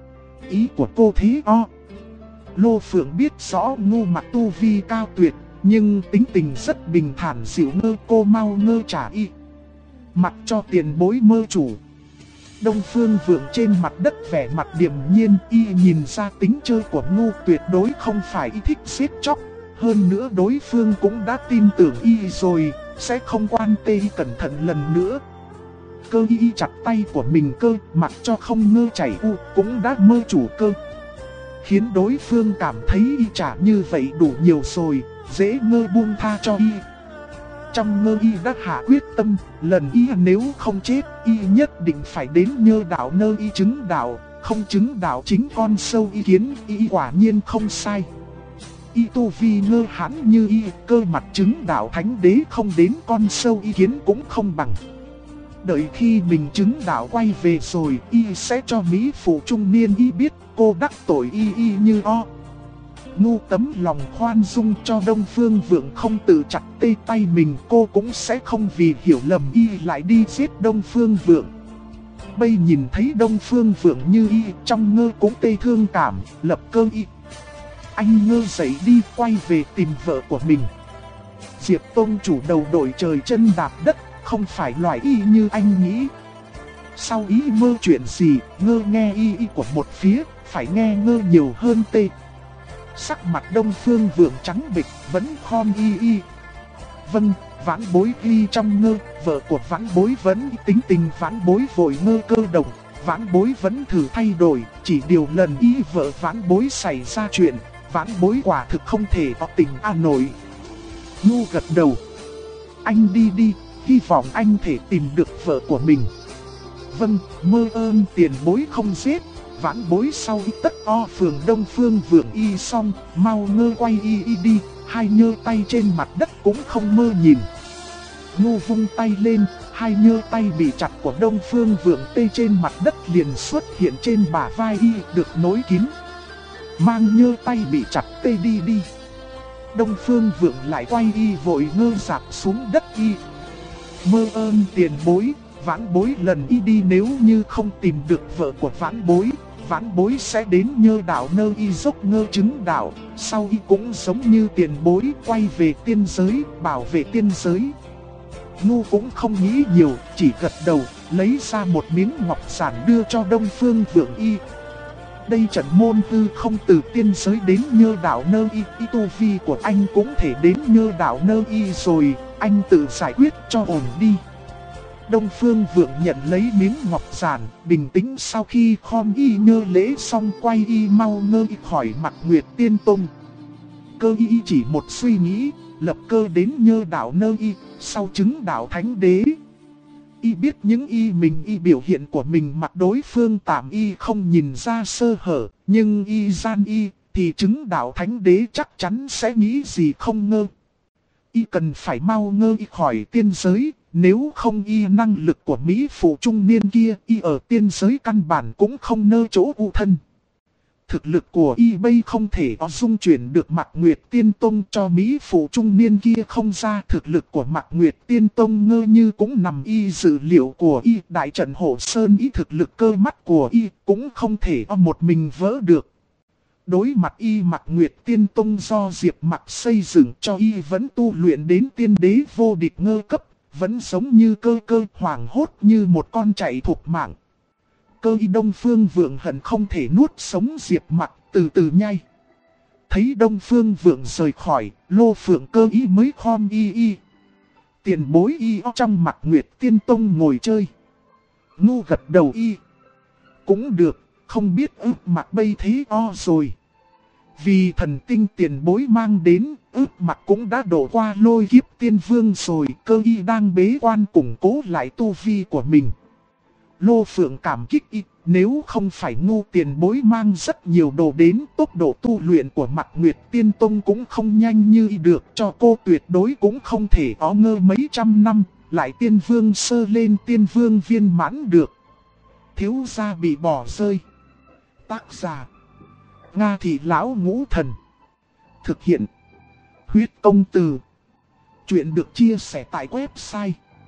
Ý của cô thế o. Lô Phượng biết rõ ngu mặt tu vi cao tuyệt, nhưng tính tình rất bình thản dịu ngơ, cô mau ngơ trả y. Mặc cho tiền bối mơ chủ. Đông Phương Vượng trên mặt đất vẻ mặt điềm nhiên, y nhìn ra tính chơi của ngu tuyệt đối không phải y thích giết chóc. Hơn nữa đối phương cũng đã tin tưởng y rồi, sẽ không quan tê y cẩn thận lần nữa. Cơ y chặt tay của mình cơ, mặc cho không ngơ chảy cũng đã mơ chủ cơ. Khiến đối phương cảm thấy y trả như vậy đủ nhiều rồi, dễ ngơ buông tha cho y. Trong ngơ y đã hạ quyết tâm, lần y nếu không chết, y nhất định phải đến Nhơ Đảo Nơ Y chứng đạo, không chứng đạo chính con sâu y kiến, y quả nhiên không sai. Y tu vi ngơ hãn như y, cơ mặt chứng đạo thánh đế không đến con sâu y kiến cũng không bằng. Đợi khi mình chứng đạo quay về rồi, y sẽ cho Mỹ phụ trung niên y biết cô đắc tội y như o. Ngu tấm lòng khoan dung cho Đông Phương Vượng không tự chặt tê tay mình, cô cũng sẽ không vì hiểu lầm y lại đi giết Đông Phương Vượng. Bây nhìn thấy Đông Phương Vượng như y, trong ngơ cũng tê thương cảm, lập cơ y. Anh ngơ dậy đi quay về tìm vợ của mình. Diệp Tông chủ đầu đổi trời chân đạp đất, không phải loại y như anh nghĩ. Sau ý mơ chuyện gì, ngơ nghe y của một phía, phải nghe ngơ nhiều hơn tê. Sắc mặt Đông Phương Vượng trắng bệch, vẫn khom y. Vâng, vãn bối ghi trong ngơ, vợ của vãn bối vẫn tính tình vãn bối vội ngơ cơ động. Vãn bối vẫn thử thay đổi, chỉ điều lần y vợ vãn bối xảy ra chuyện, vãn bối quả thực không thể có tình nổi. Ngu gật đầu. Anh đi đi, hy vọng anh thể tìm được vợ của mình. Vâng, mơ ơn tiền bối không giết. Vãn bối sau tất o phường Đông Phương Vượng Y xong, mau ngơ quay y đi, hai nhơ tay trên mặt đất cũng không mơ nhìn. Ngu vung tay lên, hai nhơ tay bị chặt của Đông Phương Vượng tê trên mặt đất liền xuất hiện trên bả vai y được nối kín. Mang nhơ tay bị chặt tê đi đi. Đông Phương Vượng lại quay y vội ngơ dạp xuống đất y. Mơ ơn tiền bối, vãn bối lần y đi, nếu như không tìm được vợ của vãn bối sẽ đến nhơ đạo nơi y dốc ngơ chứng đạo, sau y cũng giống như tiền bối quay về tiên giới, bảo vệ tiên giới. Ngu cũng không nghĩ nhiều, chỉ gật đầu, lấy ra một miếng ngọc giản đưa cho Đông Phương Vượng y. Đây trận môn tư không từ tiên giới đến nhơ đạo nơi y tu vi của anh cũng thể đến nhơ đạo nơi y rồi, anh tự giải quyết cho ổn đi. Đông Phương Vượng nhận lấy miếng ngọc giản, bình tĩnh sau khi khom y nhơ lễ xong quay y mau ngơ y khỏi Mạc Nguyệt Tiên Tông. Cơ y chỉ một suy nghĩ, lập cơ đến nhơ đạo nơi y, sau chứng đạo thánh đế. Y biết những y biểu hiện của mình mặc đối phương tạm y không nhìn ra sơ hở, nhưng y gian y thì chứng đạo thánh đế chắc chắn sẽ nghĩ gì không ngơ. Y cần phải mau ngơ y khỏi tiên giới, nếu không y năng lực của Mỹ phụ trung niên kia, y ở tiên giới căn bản cũng không nơ chỗ u thân. Thực lực của y bây không thể có dung chuyển được Mạc Nguyệt Tiên Tông cho Mỹ phụ trung niên kia không ra. Thực lực của Mạc Nguyệt Tiên Tông ngơ như cũng nằm y dự liệu của y. Đại trận Hộ Sơn y thực lực cơ mắt của y cũng không thể một mình vỡ được. Đối mặt y Mạc Nguyệt Tiên Tông do Diệp Mặc xây dựng cho y vẫn tu luyện đến tiên đế vô địch ngơ cấp, vẫn giống như cơ hoảng hốt như một con chạy thục mạng. Cơ y Đông Phương Vượng hận không thể nuốt sống Diệp Mặc, từ từ nhai. Thấy Đông Phương Vượng rời khỏi, Lô Phượng Cơ y mới khom y. Tiền bối y trong Mạc Nguyệt Tiên Tông ngồi chơi. Ngu gật đầu y. Cũng được, không biết Mặc bây thế rồi. Vì thần tinh tiền bối mang đến, Mặc cũng đã đổ qua lôi kiếp tiên vương rồi. Cơ y đang bế quan củng cố lại tu vi của mình. Lô Phượng cảm kích y, nếu không phải ngu tiền bối mang rất nhiều đồ đến, tốc độ tu luyện của Mạc Nguyệt Tiên Tông cũng không nhanh như y được, cho cô tuyệt đối cũng không thể có ngơ mấy trăm năm, lại tiên vương sơ lên tiên vương viên mãn được. Thiếu gia bị bỏ rơi. Tác giả Nga Thị Lão Ngũ Thần. Thực hiện Huyết Công Từ. Chuyện được chia sẻ tại website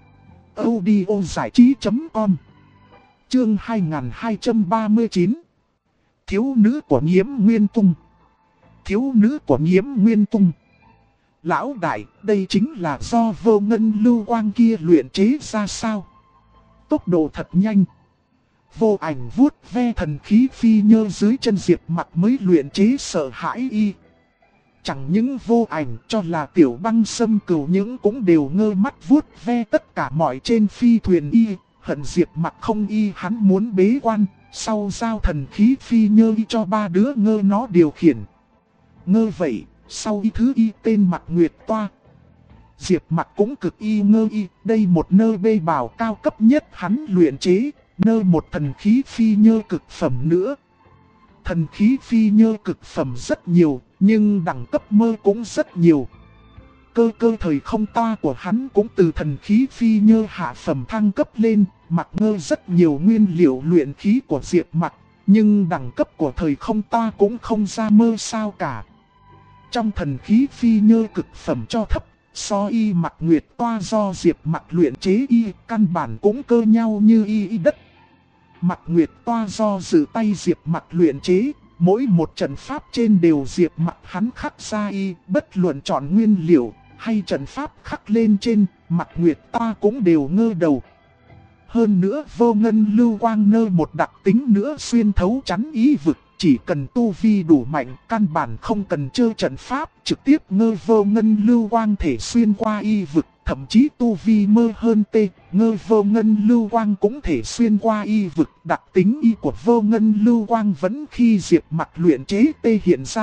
audiozảichí.com. Chương 2239. Thiếu nữ của Nhiễm Nguyên Tung. Thiếu nữ của Nhiễm Nguyên Tung. Lão đại, đây chính là do Vô Ngân Lưu Quang kia luyện chế ra sao? Tốc độ thật nhanh. Vô Ảnh vuốt ve thần khí phi nhơ dưới chân Diệp Mặc mới luyện chế sợ hãi y. Chẳng những Vô Ảnh cho là Tiểu Băng Sâm Cửu những cũng đều ngơ mắt vuốt ve tất cả mọi trên phi thuyền y. Hận Diệp Mặc không y hắn muốn bế quan, sau giao thần khí phi nhơ y cho ba đứa ngơ nó điều khiển. Ngơ vậy, sau y thứ y tên Mạc Nguyệt Toa. Diệp Mặc cũng cực y ngơ y, đây một nơ bê bảo cao cấp nhất hắn luyện chế, nơ một thần khí phi nhơ cực phẩm nữa. Thần khí phi nhơ cực phẩm rất nhiều, nhưng đẳng cấp mơ cũng rất nhiều. Cơ thời không toa của hắn cũng từ thần khí phi nhơ hạ phẩm thăng cấp lên, Mặc ngơ rất nhiều nguyên liệu luyện khí của Diệp Mặc, nhưng đẳng cấp của thời không toa cũng không ra mơ sao cả. Trong thần khí phi nhơ cực phẩm cho thấp, so y Mạc Nguyệt Toa do Diệp Mặc luyện chế y, căn bản cũng cơ nhau như y đất. Mạc Nguyệt Toa do dự tay Diệp Mặc luyện chế, mỗi một trận pháp trên đều Diệp Mặc hắn khắc ra y, bất luận chọn nguyên liệu hay trận pháp khắc lên trên, Mạc Nguyệt Toa cũng đều ngơ đầu. Hơn nữa Vô Ngân Lưu Quang nơ một đặc tính nữa xuyên thấu chắn ý vực, chỉ cần tu vi đủ mạnh, căn bản không cần chơi trận pháp, trực tiếp ngơ Vô Ngân Lưu Quang thể xuyên qua y vực, thậm chí tu vi mơ hơn ngơ Vô Ngân Lưu Quang cũng thể xuyên qua y vực. Đặc tính y của Vô Ngân Lưu Quang vẫn khi Diệp Mặc luyện chế hiện ra,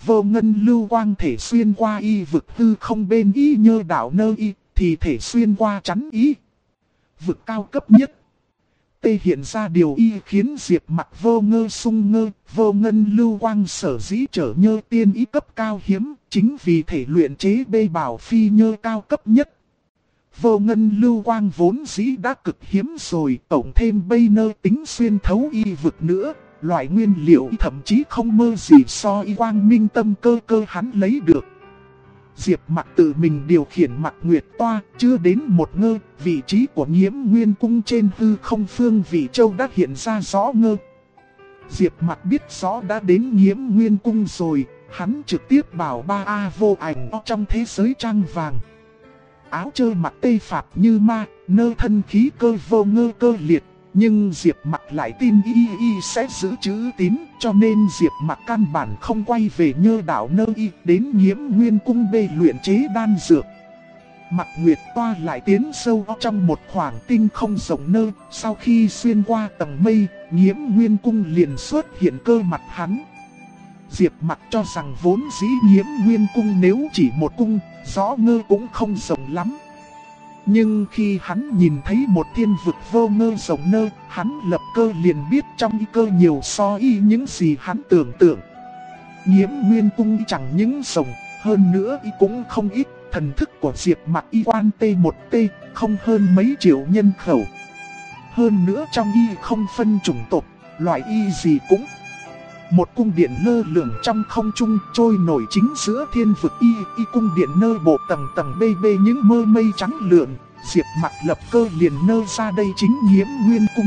vô ngân lưu quang thể xuyên qua y vực hư không bên y nhơ đảo nơ y, thì thể xuyên qua chắn y. Vực cao cấp nhất. Tê hiện ra điều y khiến Diệp Mặc vô ngơ sung ngơ, vô ngân lưu quang sở dĩ trở nhơ tiên ý cấp cao hiếm, chính vì thể luyện chế bê bảo phi nhơ cao cấp nhất. Vô ngân lưu quang vốn dĩ đã cực hiếm rồi, tổng thêm bây nơ tính xuyên thấu y vực nữa, loại nguyên liệu thậm chí không mơ gì so y quang minh tâm cơ cơ hắn lấy được. Diệp Mặc tự mình điều khiển Mặc Nguyệt Toa, chưa đến một ngơ, vị trí của Nhiễm Nguyên Cung trên hư không phương vị châu đã hiện ra rõ ngơ. Diệp Mặc biết rõ đã đến Nhiễm Nguyên Cung rồi, hắn trực tiếp bảo ba A vô ảnh trong thế giới trăng vàng. Áo chơi mặc tê phạt như ma, nơ thân khí cơ vô ngơ cơ liệt. Nhưng Diệp Mặc lại tin y sẽ giữ chữ tín, cho nên Diệp Mặc căn bản không quay về nhơ đảo nơ y đến Nhiễm Nguyên Cung bê luyện chế đan dược. Mặc Nguyệt Toa lại tiến sâu trong một khoảng tinh không rộng nơ, sau khi xuyên qua tầng mây, Nhiễm Nguyên Cung liền xuất hiện cơ mặt hắn. Diệp Mặc cho rằng vốn dĩ Nhiễm Nguyên Cung nếu chỉ một cung, rõ ngơ cũng không rộng lắm. Nhưng khi hắn nhìn thấy một thiên vực vô ngơ rộng nơ, hắn lập cơ liền biết trong y cơ nhiều so y những gì hắn tưởng tượng. Nhiễm Nguyên Cung y chẳng những rộng, hơn nữa y cũng không ít, thần thức của Diệp Mặc y quan T1T, không hơn mấy triệu nhân khẩu. Hơn nữa trong y không phân chủng tộc, loại y gì cũng. Một cung điện lơ lửng trong không trung trôi nổi chính giữa thiên vực y cung điện nơ bộ tầng tầng bê bê những mơ mây trắng lượn. Diệp Mặc lập cơ liền nơ ra đây chính Nhiễm Nguyên Cung.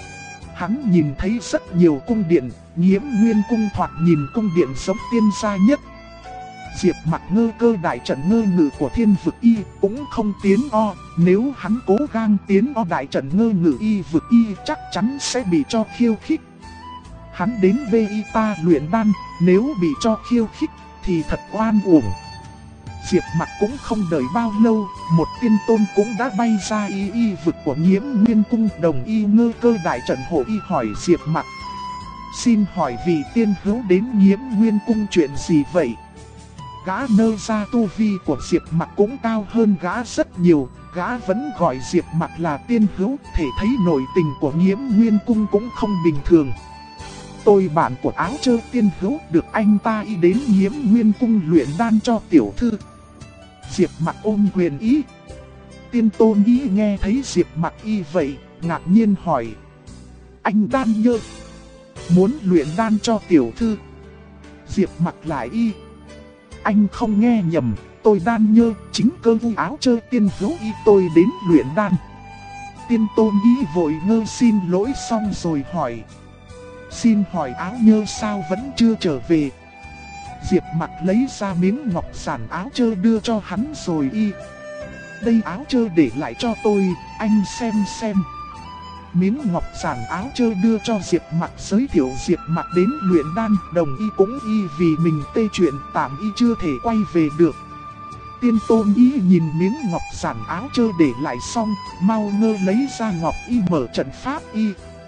Hắn nhìn thấy rất nhiều cung điện, Nhiễm Nguyên Cung thoạt nhìn cung điện giống tiên gia nhất. Diệp Mặc ngơ cơ đại trận ngơ ngự của thiên vực y cũng không tiến o, nếu hắn cố gắng tiến o đại trận ngơ ngự y vực y chắc chắn sẽ bị cho khiêu khích. Hắn đến VI ta luyện đan, nếu bị cho khiêu khích thì thật oan uổng. Diệp Mặc cũng không đợi bao lâu, một tiên tôn cũng đã bay ra y vực của Nhiễm Nguyên Cung, đồng y ngơ cơ đại trận hộ y hỏi Diệp Mặc: xin hỏi vị tiên hữu đến Nhiễm Nguyên Cung chuyện gì vậy? Gã nơ ra tu vi của Diệp Mặc cũng cao hơn gã rất nhiều, gã vẫn gọi Diệp Mặc là tiên hữu, thể thấy nội tình của Nhiễm Nguyên Cung cũng không bình thường. Tôi bạn của áo trơ tiên hữu được anh ta y đến Nhiễm Nguyên Cung luyện đan cho tiểu thư. Diệp Mặc ôm quyền ý. Tiên tôn ý nghe thấy Diệp Mặc y vậy, ngạc nhiên hỏi: anh đan nhơ, muốn luyện đan cho tiểu thư? Diệp Mặc lại y: anh không nghe nhầm, tôi đan nhơ, chính cơ vu áo trơ tiên hữu y tôi đến luyện đan. Tiên tôn ý vội ngơ xin lỗi xong rồi hỏi: xin hỏi áo nhơ sao vẫn chưa trở về? Diệp Mặc lấy ra miếng ngọc giản áo trơ đưa cho hắn rồi y: đây áo trơ để lại cho tôi, anh xem. Miếng ngọc giản áo trơ đưa cho Diệp Mặc giới thiệu Diệp Mặc đến luyện đan, đồng y cũng y vì mình tê chuyện tạm y chưa thể quay về được. Tiên tôn y nhìn miếng ngọc giản áo trơ để lại xong, mau ngơ lấy ra ngọc y mở trận pháp y.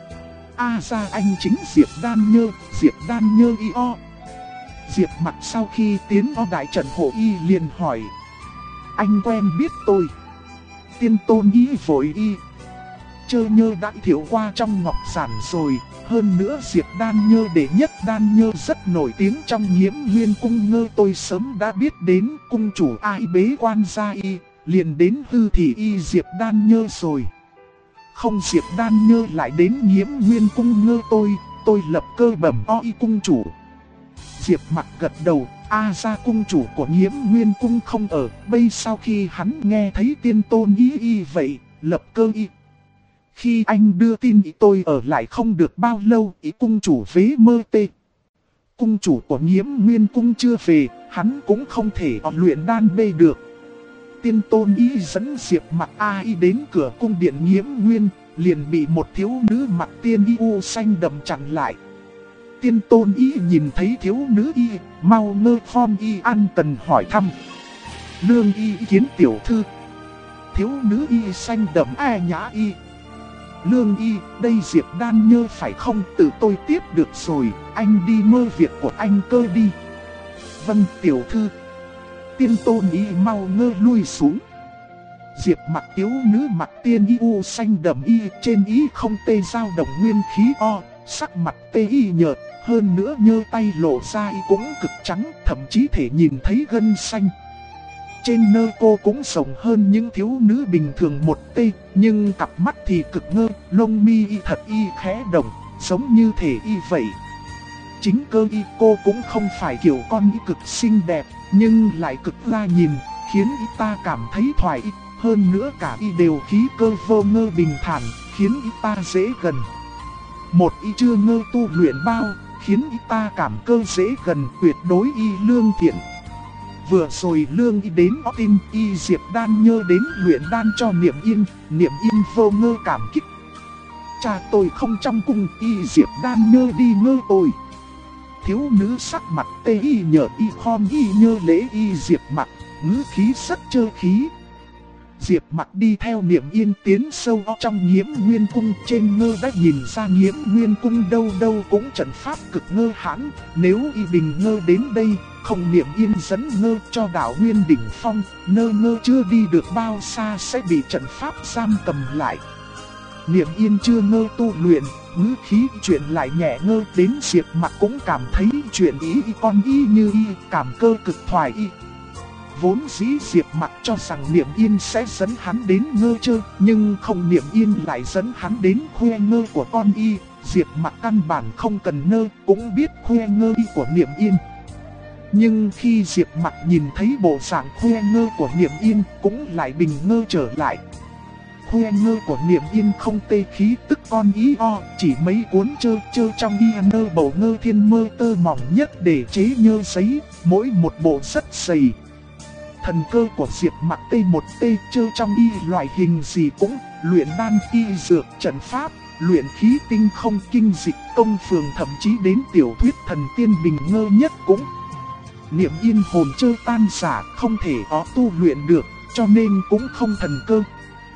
Ra anh chính Diệp đan nhơ y o. Diệp Mặc sau khi tiến o đại trận hộ y liền hỏi: anh quen biết tôi? Tiên tôn y vội y: chơ nhơ đã thiểu qua trong ngọc giản rồi, hơn nữa Diệp đan nhơ đệ nhất đan nhơ rất nổi tiếng trong Nhiễm Nguyên Cung ngơ, tôi sớm đã biết đến. Cung chủ ai bế quan ra y, liền đến hư thì y Diệp đan nhơ rồi. Không Diệp đan nhơ lại đến Nhiễm Nguyên Cung ngơ tôi lập cơ bẩm o y cung chủ. Diệp Mặc gật đầu: ra cung chủ của Nhiễm Nguyên Cung không ở. Bây sau khi hắn nghe thấy tiên tôn y vậy, lập cơ y: khi anh đưa tin ý tôi ở lại không được bao lâu, ý cung chủ vế mơ tê. Cung chủ của Nhiễm Nguyên Cung chưa về, hắn cũng không thể luyện đan bê được. Tiên tôn y dẫn Diệp Mặc y đến cửa cung điện Nhiễm Nguyên, liền bị một thiếu nữ mặc tiên y u xanh đậm chặn lại. Tiên tôn y nhìn thấy thiếu nữ y, mau ngơ form y an tần hỏi thăm: lương y kiến tiểu thư. Thiếu nữ y xanh đậm nhã y: lương y, đây Diệp đan nhơ phải không? Tự tôi tiếp được rồi, anh đi mơ việc của anh cơ đi. Vâng tiểu thư. Tiên Tôn y mau ngơ lui xuống. Diệp Mặc thiếu nữ mặc tiên y u xanh đậm y, trên y không tê dao động nguyên khí o, sắc mặt tê y nhợt, hơn nữa nhơ tay lộ ra y cũng cực trắng, thậm chí thể nhìn thấy gân xanh. Trên nơ cô cũng rộng hơn những thiếu nữ bình thường một tê, nhưng cặp mắt thì cực ngơ, lông mi y thật y khẽ động, giống như thể y vậy. Chính cơ y cô cũng không phải kiểu con y cực xinh đẹp, nhưng lại cực la nhìn, khiến y ta cảm thấy thoải y. Hơn nữa cả y đều khí cơ vô ngơ bình thản, khiến y ta dễ gần. Một y chưa ngơ tu luyện bao, khiến y ta cảm cơ dễ gần, tuyệt đối y lương thiện. Vừa rồi lương y đến tin y Diệp Đan nhơ đến luyện đan cho Niệm Yên vô ngơ cảm kích. Cha tôi không trong cung, y Diệp Đan nhơ đi ngơ tôi. Thiếu nữ sắc mặt tê y nhợt y khom y nhơ lễ y Diệp Mặc, ngữ khí rất chơ khí. Diệp Mặc đi theo Niệm Yên tiến sâu trong Nghiễm Nguyên Cung, trên ngơ đã nhìn ra Nghiễm Nguyên Cung đâu đâu cũng trận pháp cực ngơ hãn, nếu y bình ngơ đến đây, không Niệm Yên dẫn ngơ cho đảo Nguyên Đỉnh Phong, nơ ngơ chưa đi được bao xa sẽ bị trận pháp giam cầm lại. Niệm Yên chưa ngơ tu luyện, ngữ khí chuyện lại nhẹ ngơ đến Diệp Mặc cũng cảm thấy chuyện ý con y như y, cảm cơ cực thoải y. Vốn dĩ Diệp Mặc cho rằng Niệm Yên sẽ dẫn hắn đến ngơ chơi, nhưng không Niệm Yên lại dẫn hắn đến khoe ngơ của con y. Diệp Mặc căn bản không cần nơ, cũng biết khoe ngơ y của Niệm Yên. Nhưng khi Diệp Mặc nhìn thấy bộ dạng khoe ngơ của Niệm Yên, cũng lại bình ngơ trở lại. Khoe ngơ của Niệm Yên không tê khí tức con y o, chỉ mấy cuốn chơ trong y nơ bầu ngơ thiên mơ tơ mỏng nhất để chế nhơ giấy, mỗi một bộ rất dày. Thần cơ của Diệp Mặc một tê chơ trong y loại hình gì cũng, luyện đan y dược trận pháp, luyện khí tinh không kinh dịch công phường, thậm chí đến tiểu thuyết thần tiên bình ngơ nhất cũng. Niệm Yên hồn chơ tan giả không thể có tu luyện được, cho nên cũng không thần cơ.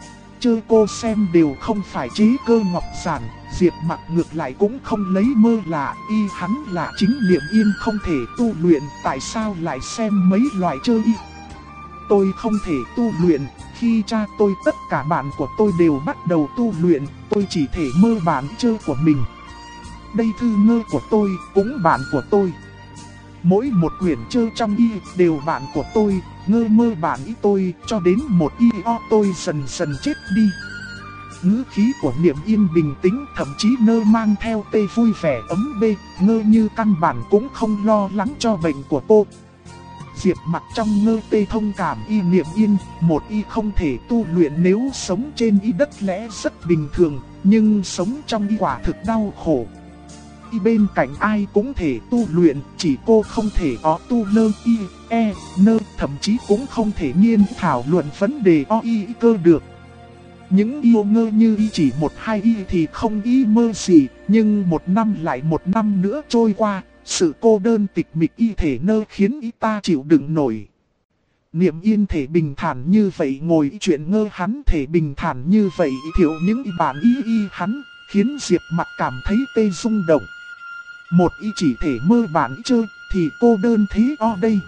Chơ cô xem đều không phải chế cơ ngọc giản, Diệp Mặc ngược lại cũng không lấy mơ là y hắn là chính Niệm Yên không thể tu luyện, tại sao lại xem mấy loại chơ y. Tôi không thể tu luyện, khi cha tôi tất cả bạn của tôi đều bắt đầu tu luyện, tôi chỉ thể mơ bản chơ của mình. Đây thư ngơ của tôi, cũng bạn của tôi. Mỗi một quyển chơ trong y đều bạn của tôi, ngơ mơ bản y tôi, cho đến một y o tôi dần dần chết đi. Ngữ khí của Niệm Yên bình tĩnh, thậm chí nơ mang theo tê vui vẻ ấm bê, ngơ như căn bản cũng không lo lắng cho bệnh của cô. Diệp Mặc trong ngơ tê thông cảm y Niệm Yên, một y không thể tu luyện nếu sống trên y đất lẽ rất bình thường, nhưng sống trong y quả thực đau khổ. Y bên cạnh ai cũng thể tu luyện, chỉ cô không thể có tu lơ y, nơ, thậm chí cũng không thể nghiên thảo luận vấn đề o y cơ được. Những yêu ngơ như y chỉ một hai y thì không y mơ gì, nhưng một năm lại một năm nữa trôi qua, sự cô đơn tịch mịch y thể nơ khiến y ta chịu đựng nổi. Niệm Yên thể bình thản như vậy ngồi chuyện ngơ hắn thể bình thản như vậy thiếu những bản y hắn, khiến Diệp Mặc cảm thấy tê rung động. Một y chỉ thể mơ bản chơi thì cô đơn thế o đây.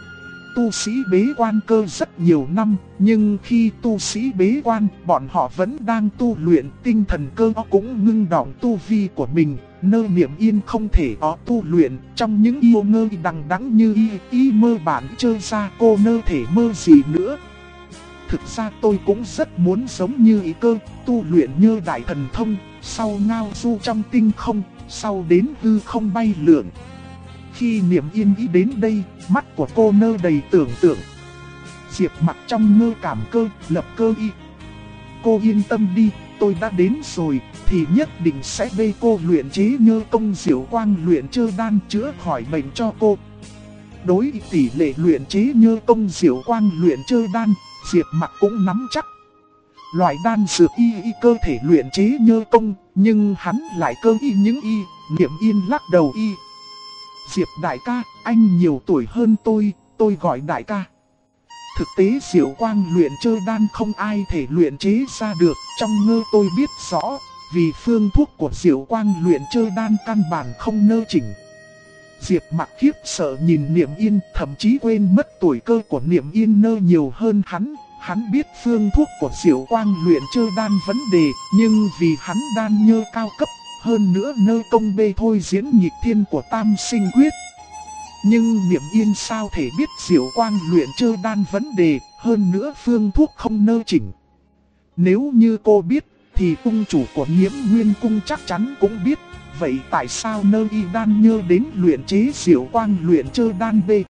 Tu sĩ bế quan cơ rất nhiều năm, nhưng khi tu sĩ bế quan, bọn họ vẫn đang tu luyện, tinh thần cơ cũng ngưng đọng tu vi của mình. Nơ Niệm Yên không thể có tu luyện, trong những yêu ngơ đằng đẵng như y mơ bản chơi ra cô nơ thể mơ gì nữa. Thực ra tôi cũng rất muốn giống như y cơ, tu luyện như đại thần thông, sau ngao du trong tinh không, sau đến hư không bay lượn. Khi Niệm Yên ý đến đây, mắt của cô nơ đầy tưởng tượng. Diệp Mặc trong ngơ cảm cơ, lập cơ y. Cô yên tâm đi, tôi đã đến rồi, thì nhất định sẽ bê cô luyện chế nhơ công diệu quang luyện chơ đan chữa khỏi bệnh cho cô. Đối tỷ lệ luyện chế nhơ công diệu quang luyện chơ đan, Diệp Mặc cũng nắm chắc. Loại đan dược y cơ thể luyện chế nhơ công, nhưng hắn lại cơ y những y, Niệm Yên lắc đầu y. Diệp đại ca, anh nhiều tuổi hơn tôi gọi đại ca. Thực tế diệu quang luyện chơ đan không ai thể luyện chế ra được, trong ngơ tôi biết rõ, vì phương thuốc của diệu quang luyện chơ đan căn bản không nơ chỉnh. Diệp Mặc khiếp sợ nhìn Niệm Yên, thậm chí quên mất tuổi cơ của Niệm Yên nơ nhiều hơn hắn. Hắn biết phương thuốc của Diệu Quang luyện chơ đan vấn đề, nhưng vì hắn đan nhơ cao cấp, hơn nữa nơ công bê thôi diễn nhịp thiên của Tam Sinh Quyết. Nhưng Niệm Yên sao thể biết Diệu Quang luyện chơ đan vấn đề, hơn nữa phương thuốc không nơ chỉnh. Nếu như cô biết, thì cung chủ của Nhiễm Nguyên Cung chắc chắn cũng biết. Vậy tại sao nơ y đan nhơ đến luyện chế Diệu Quang luyện chơ đan bê?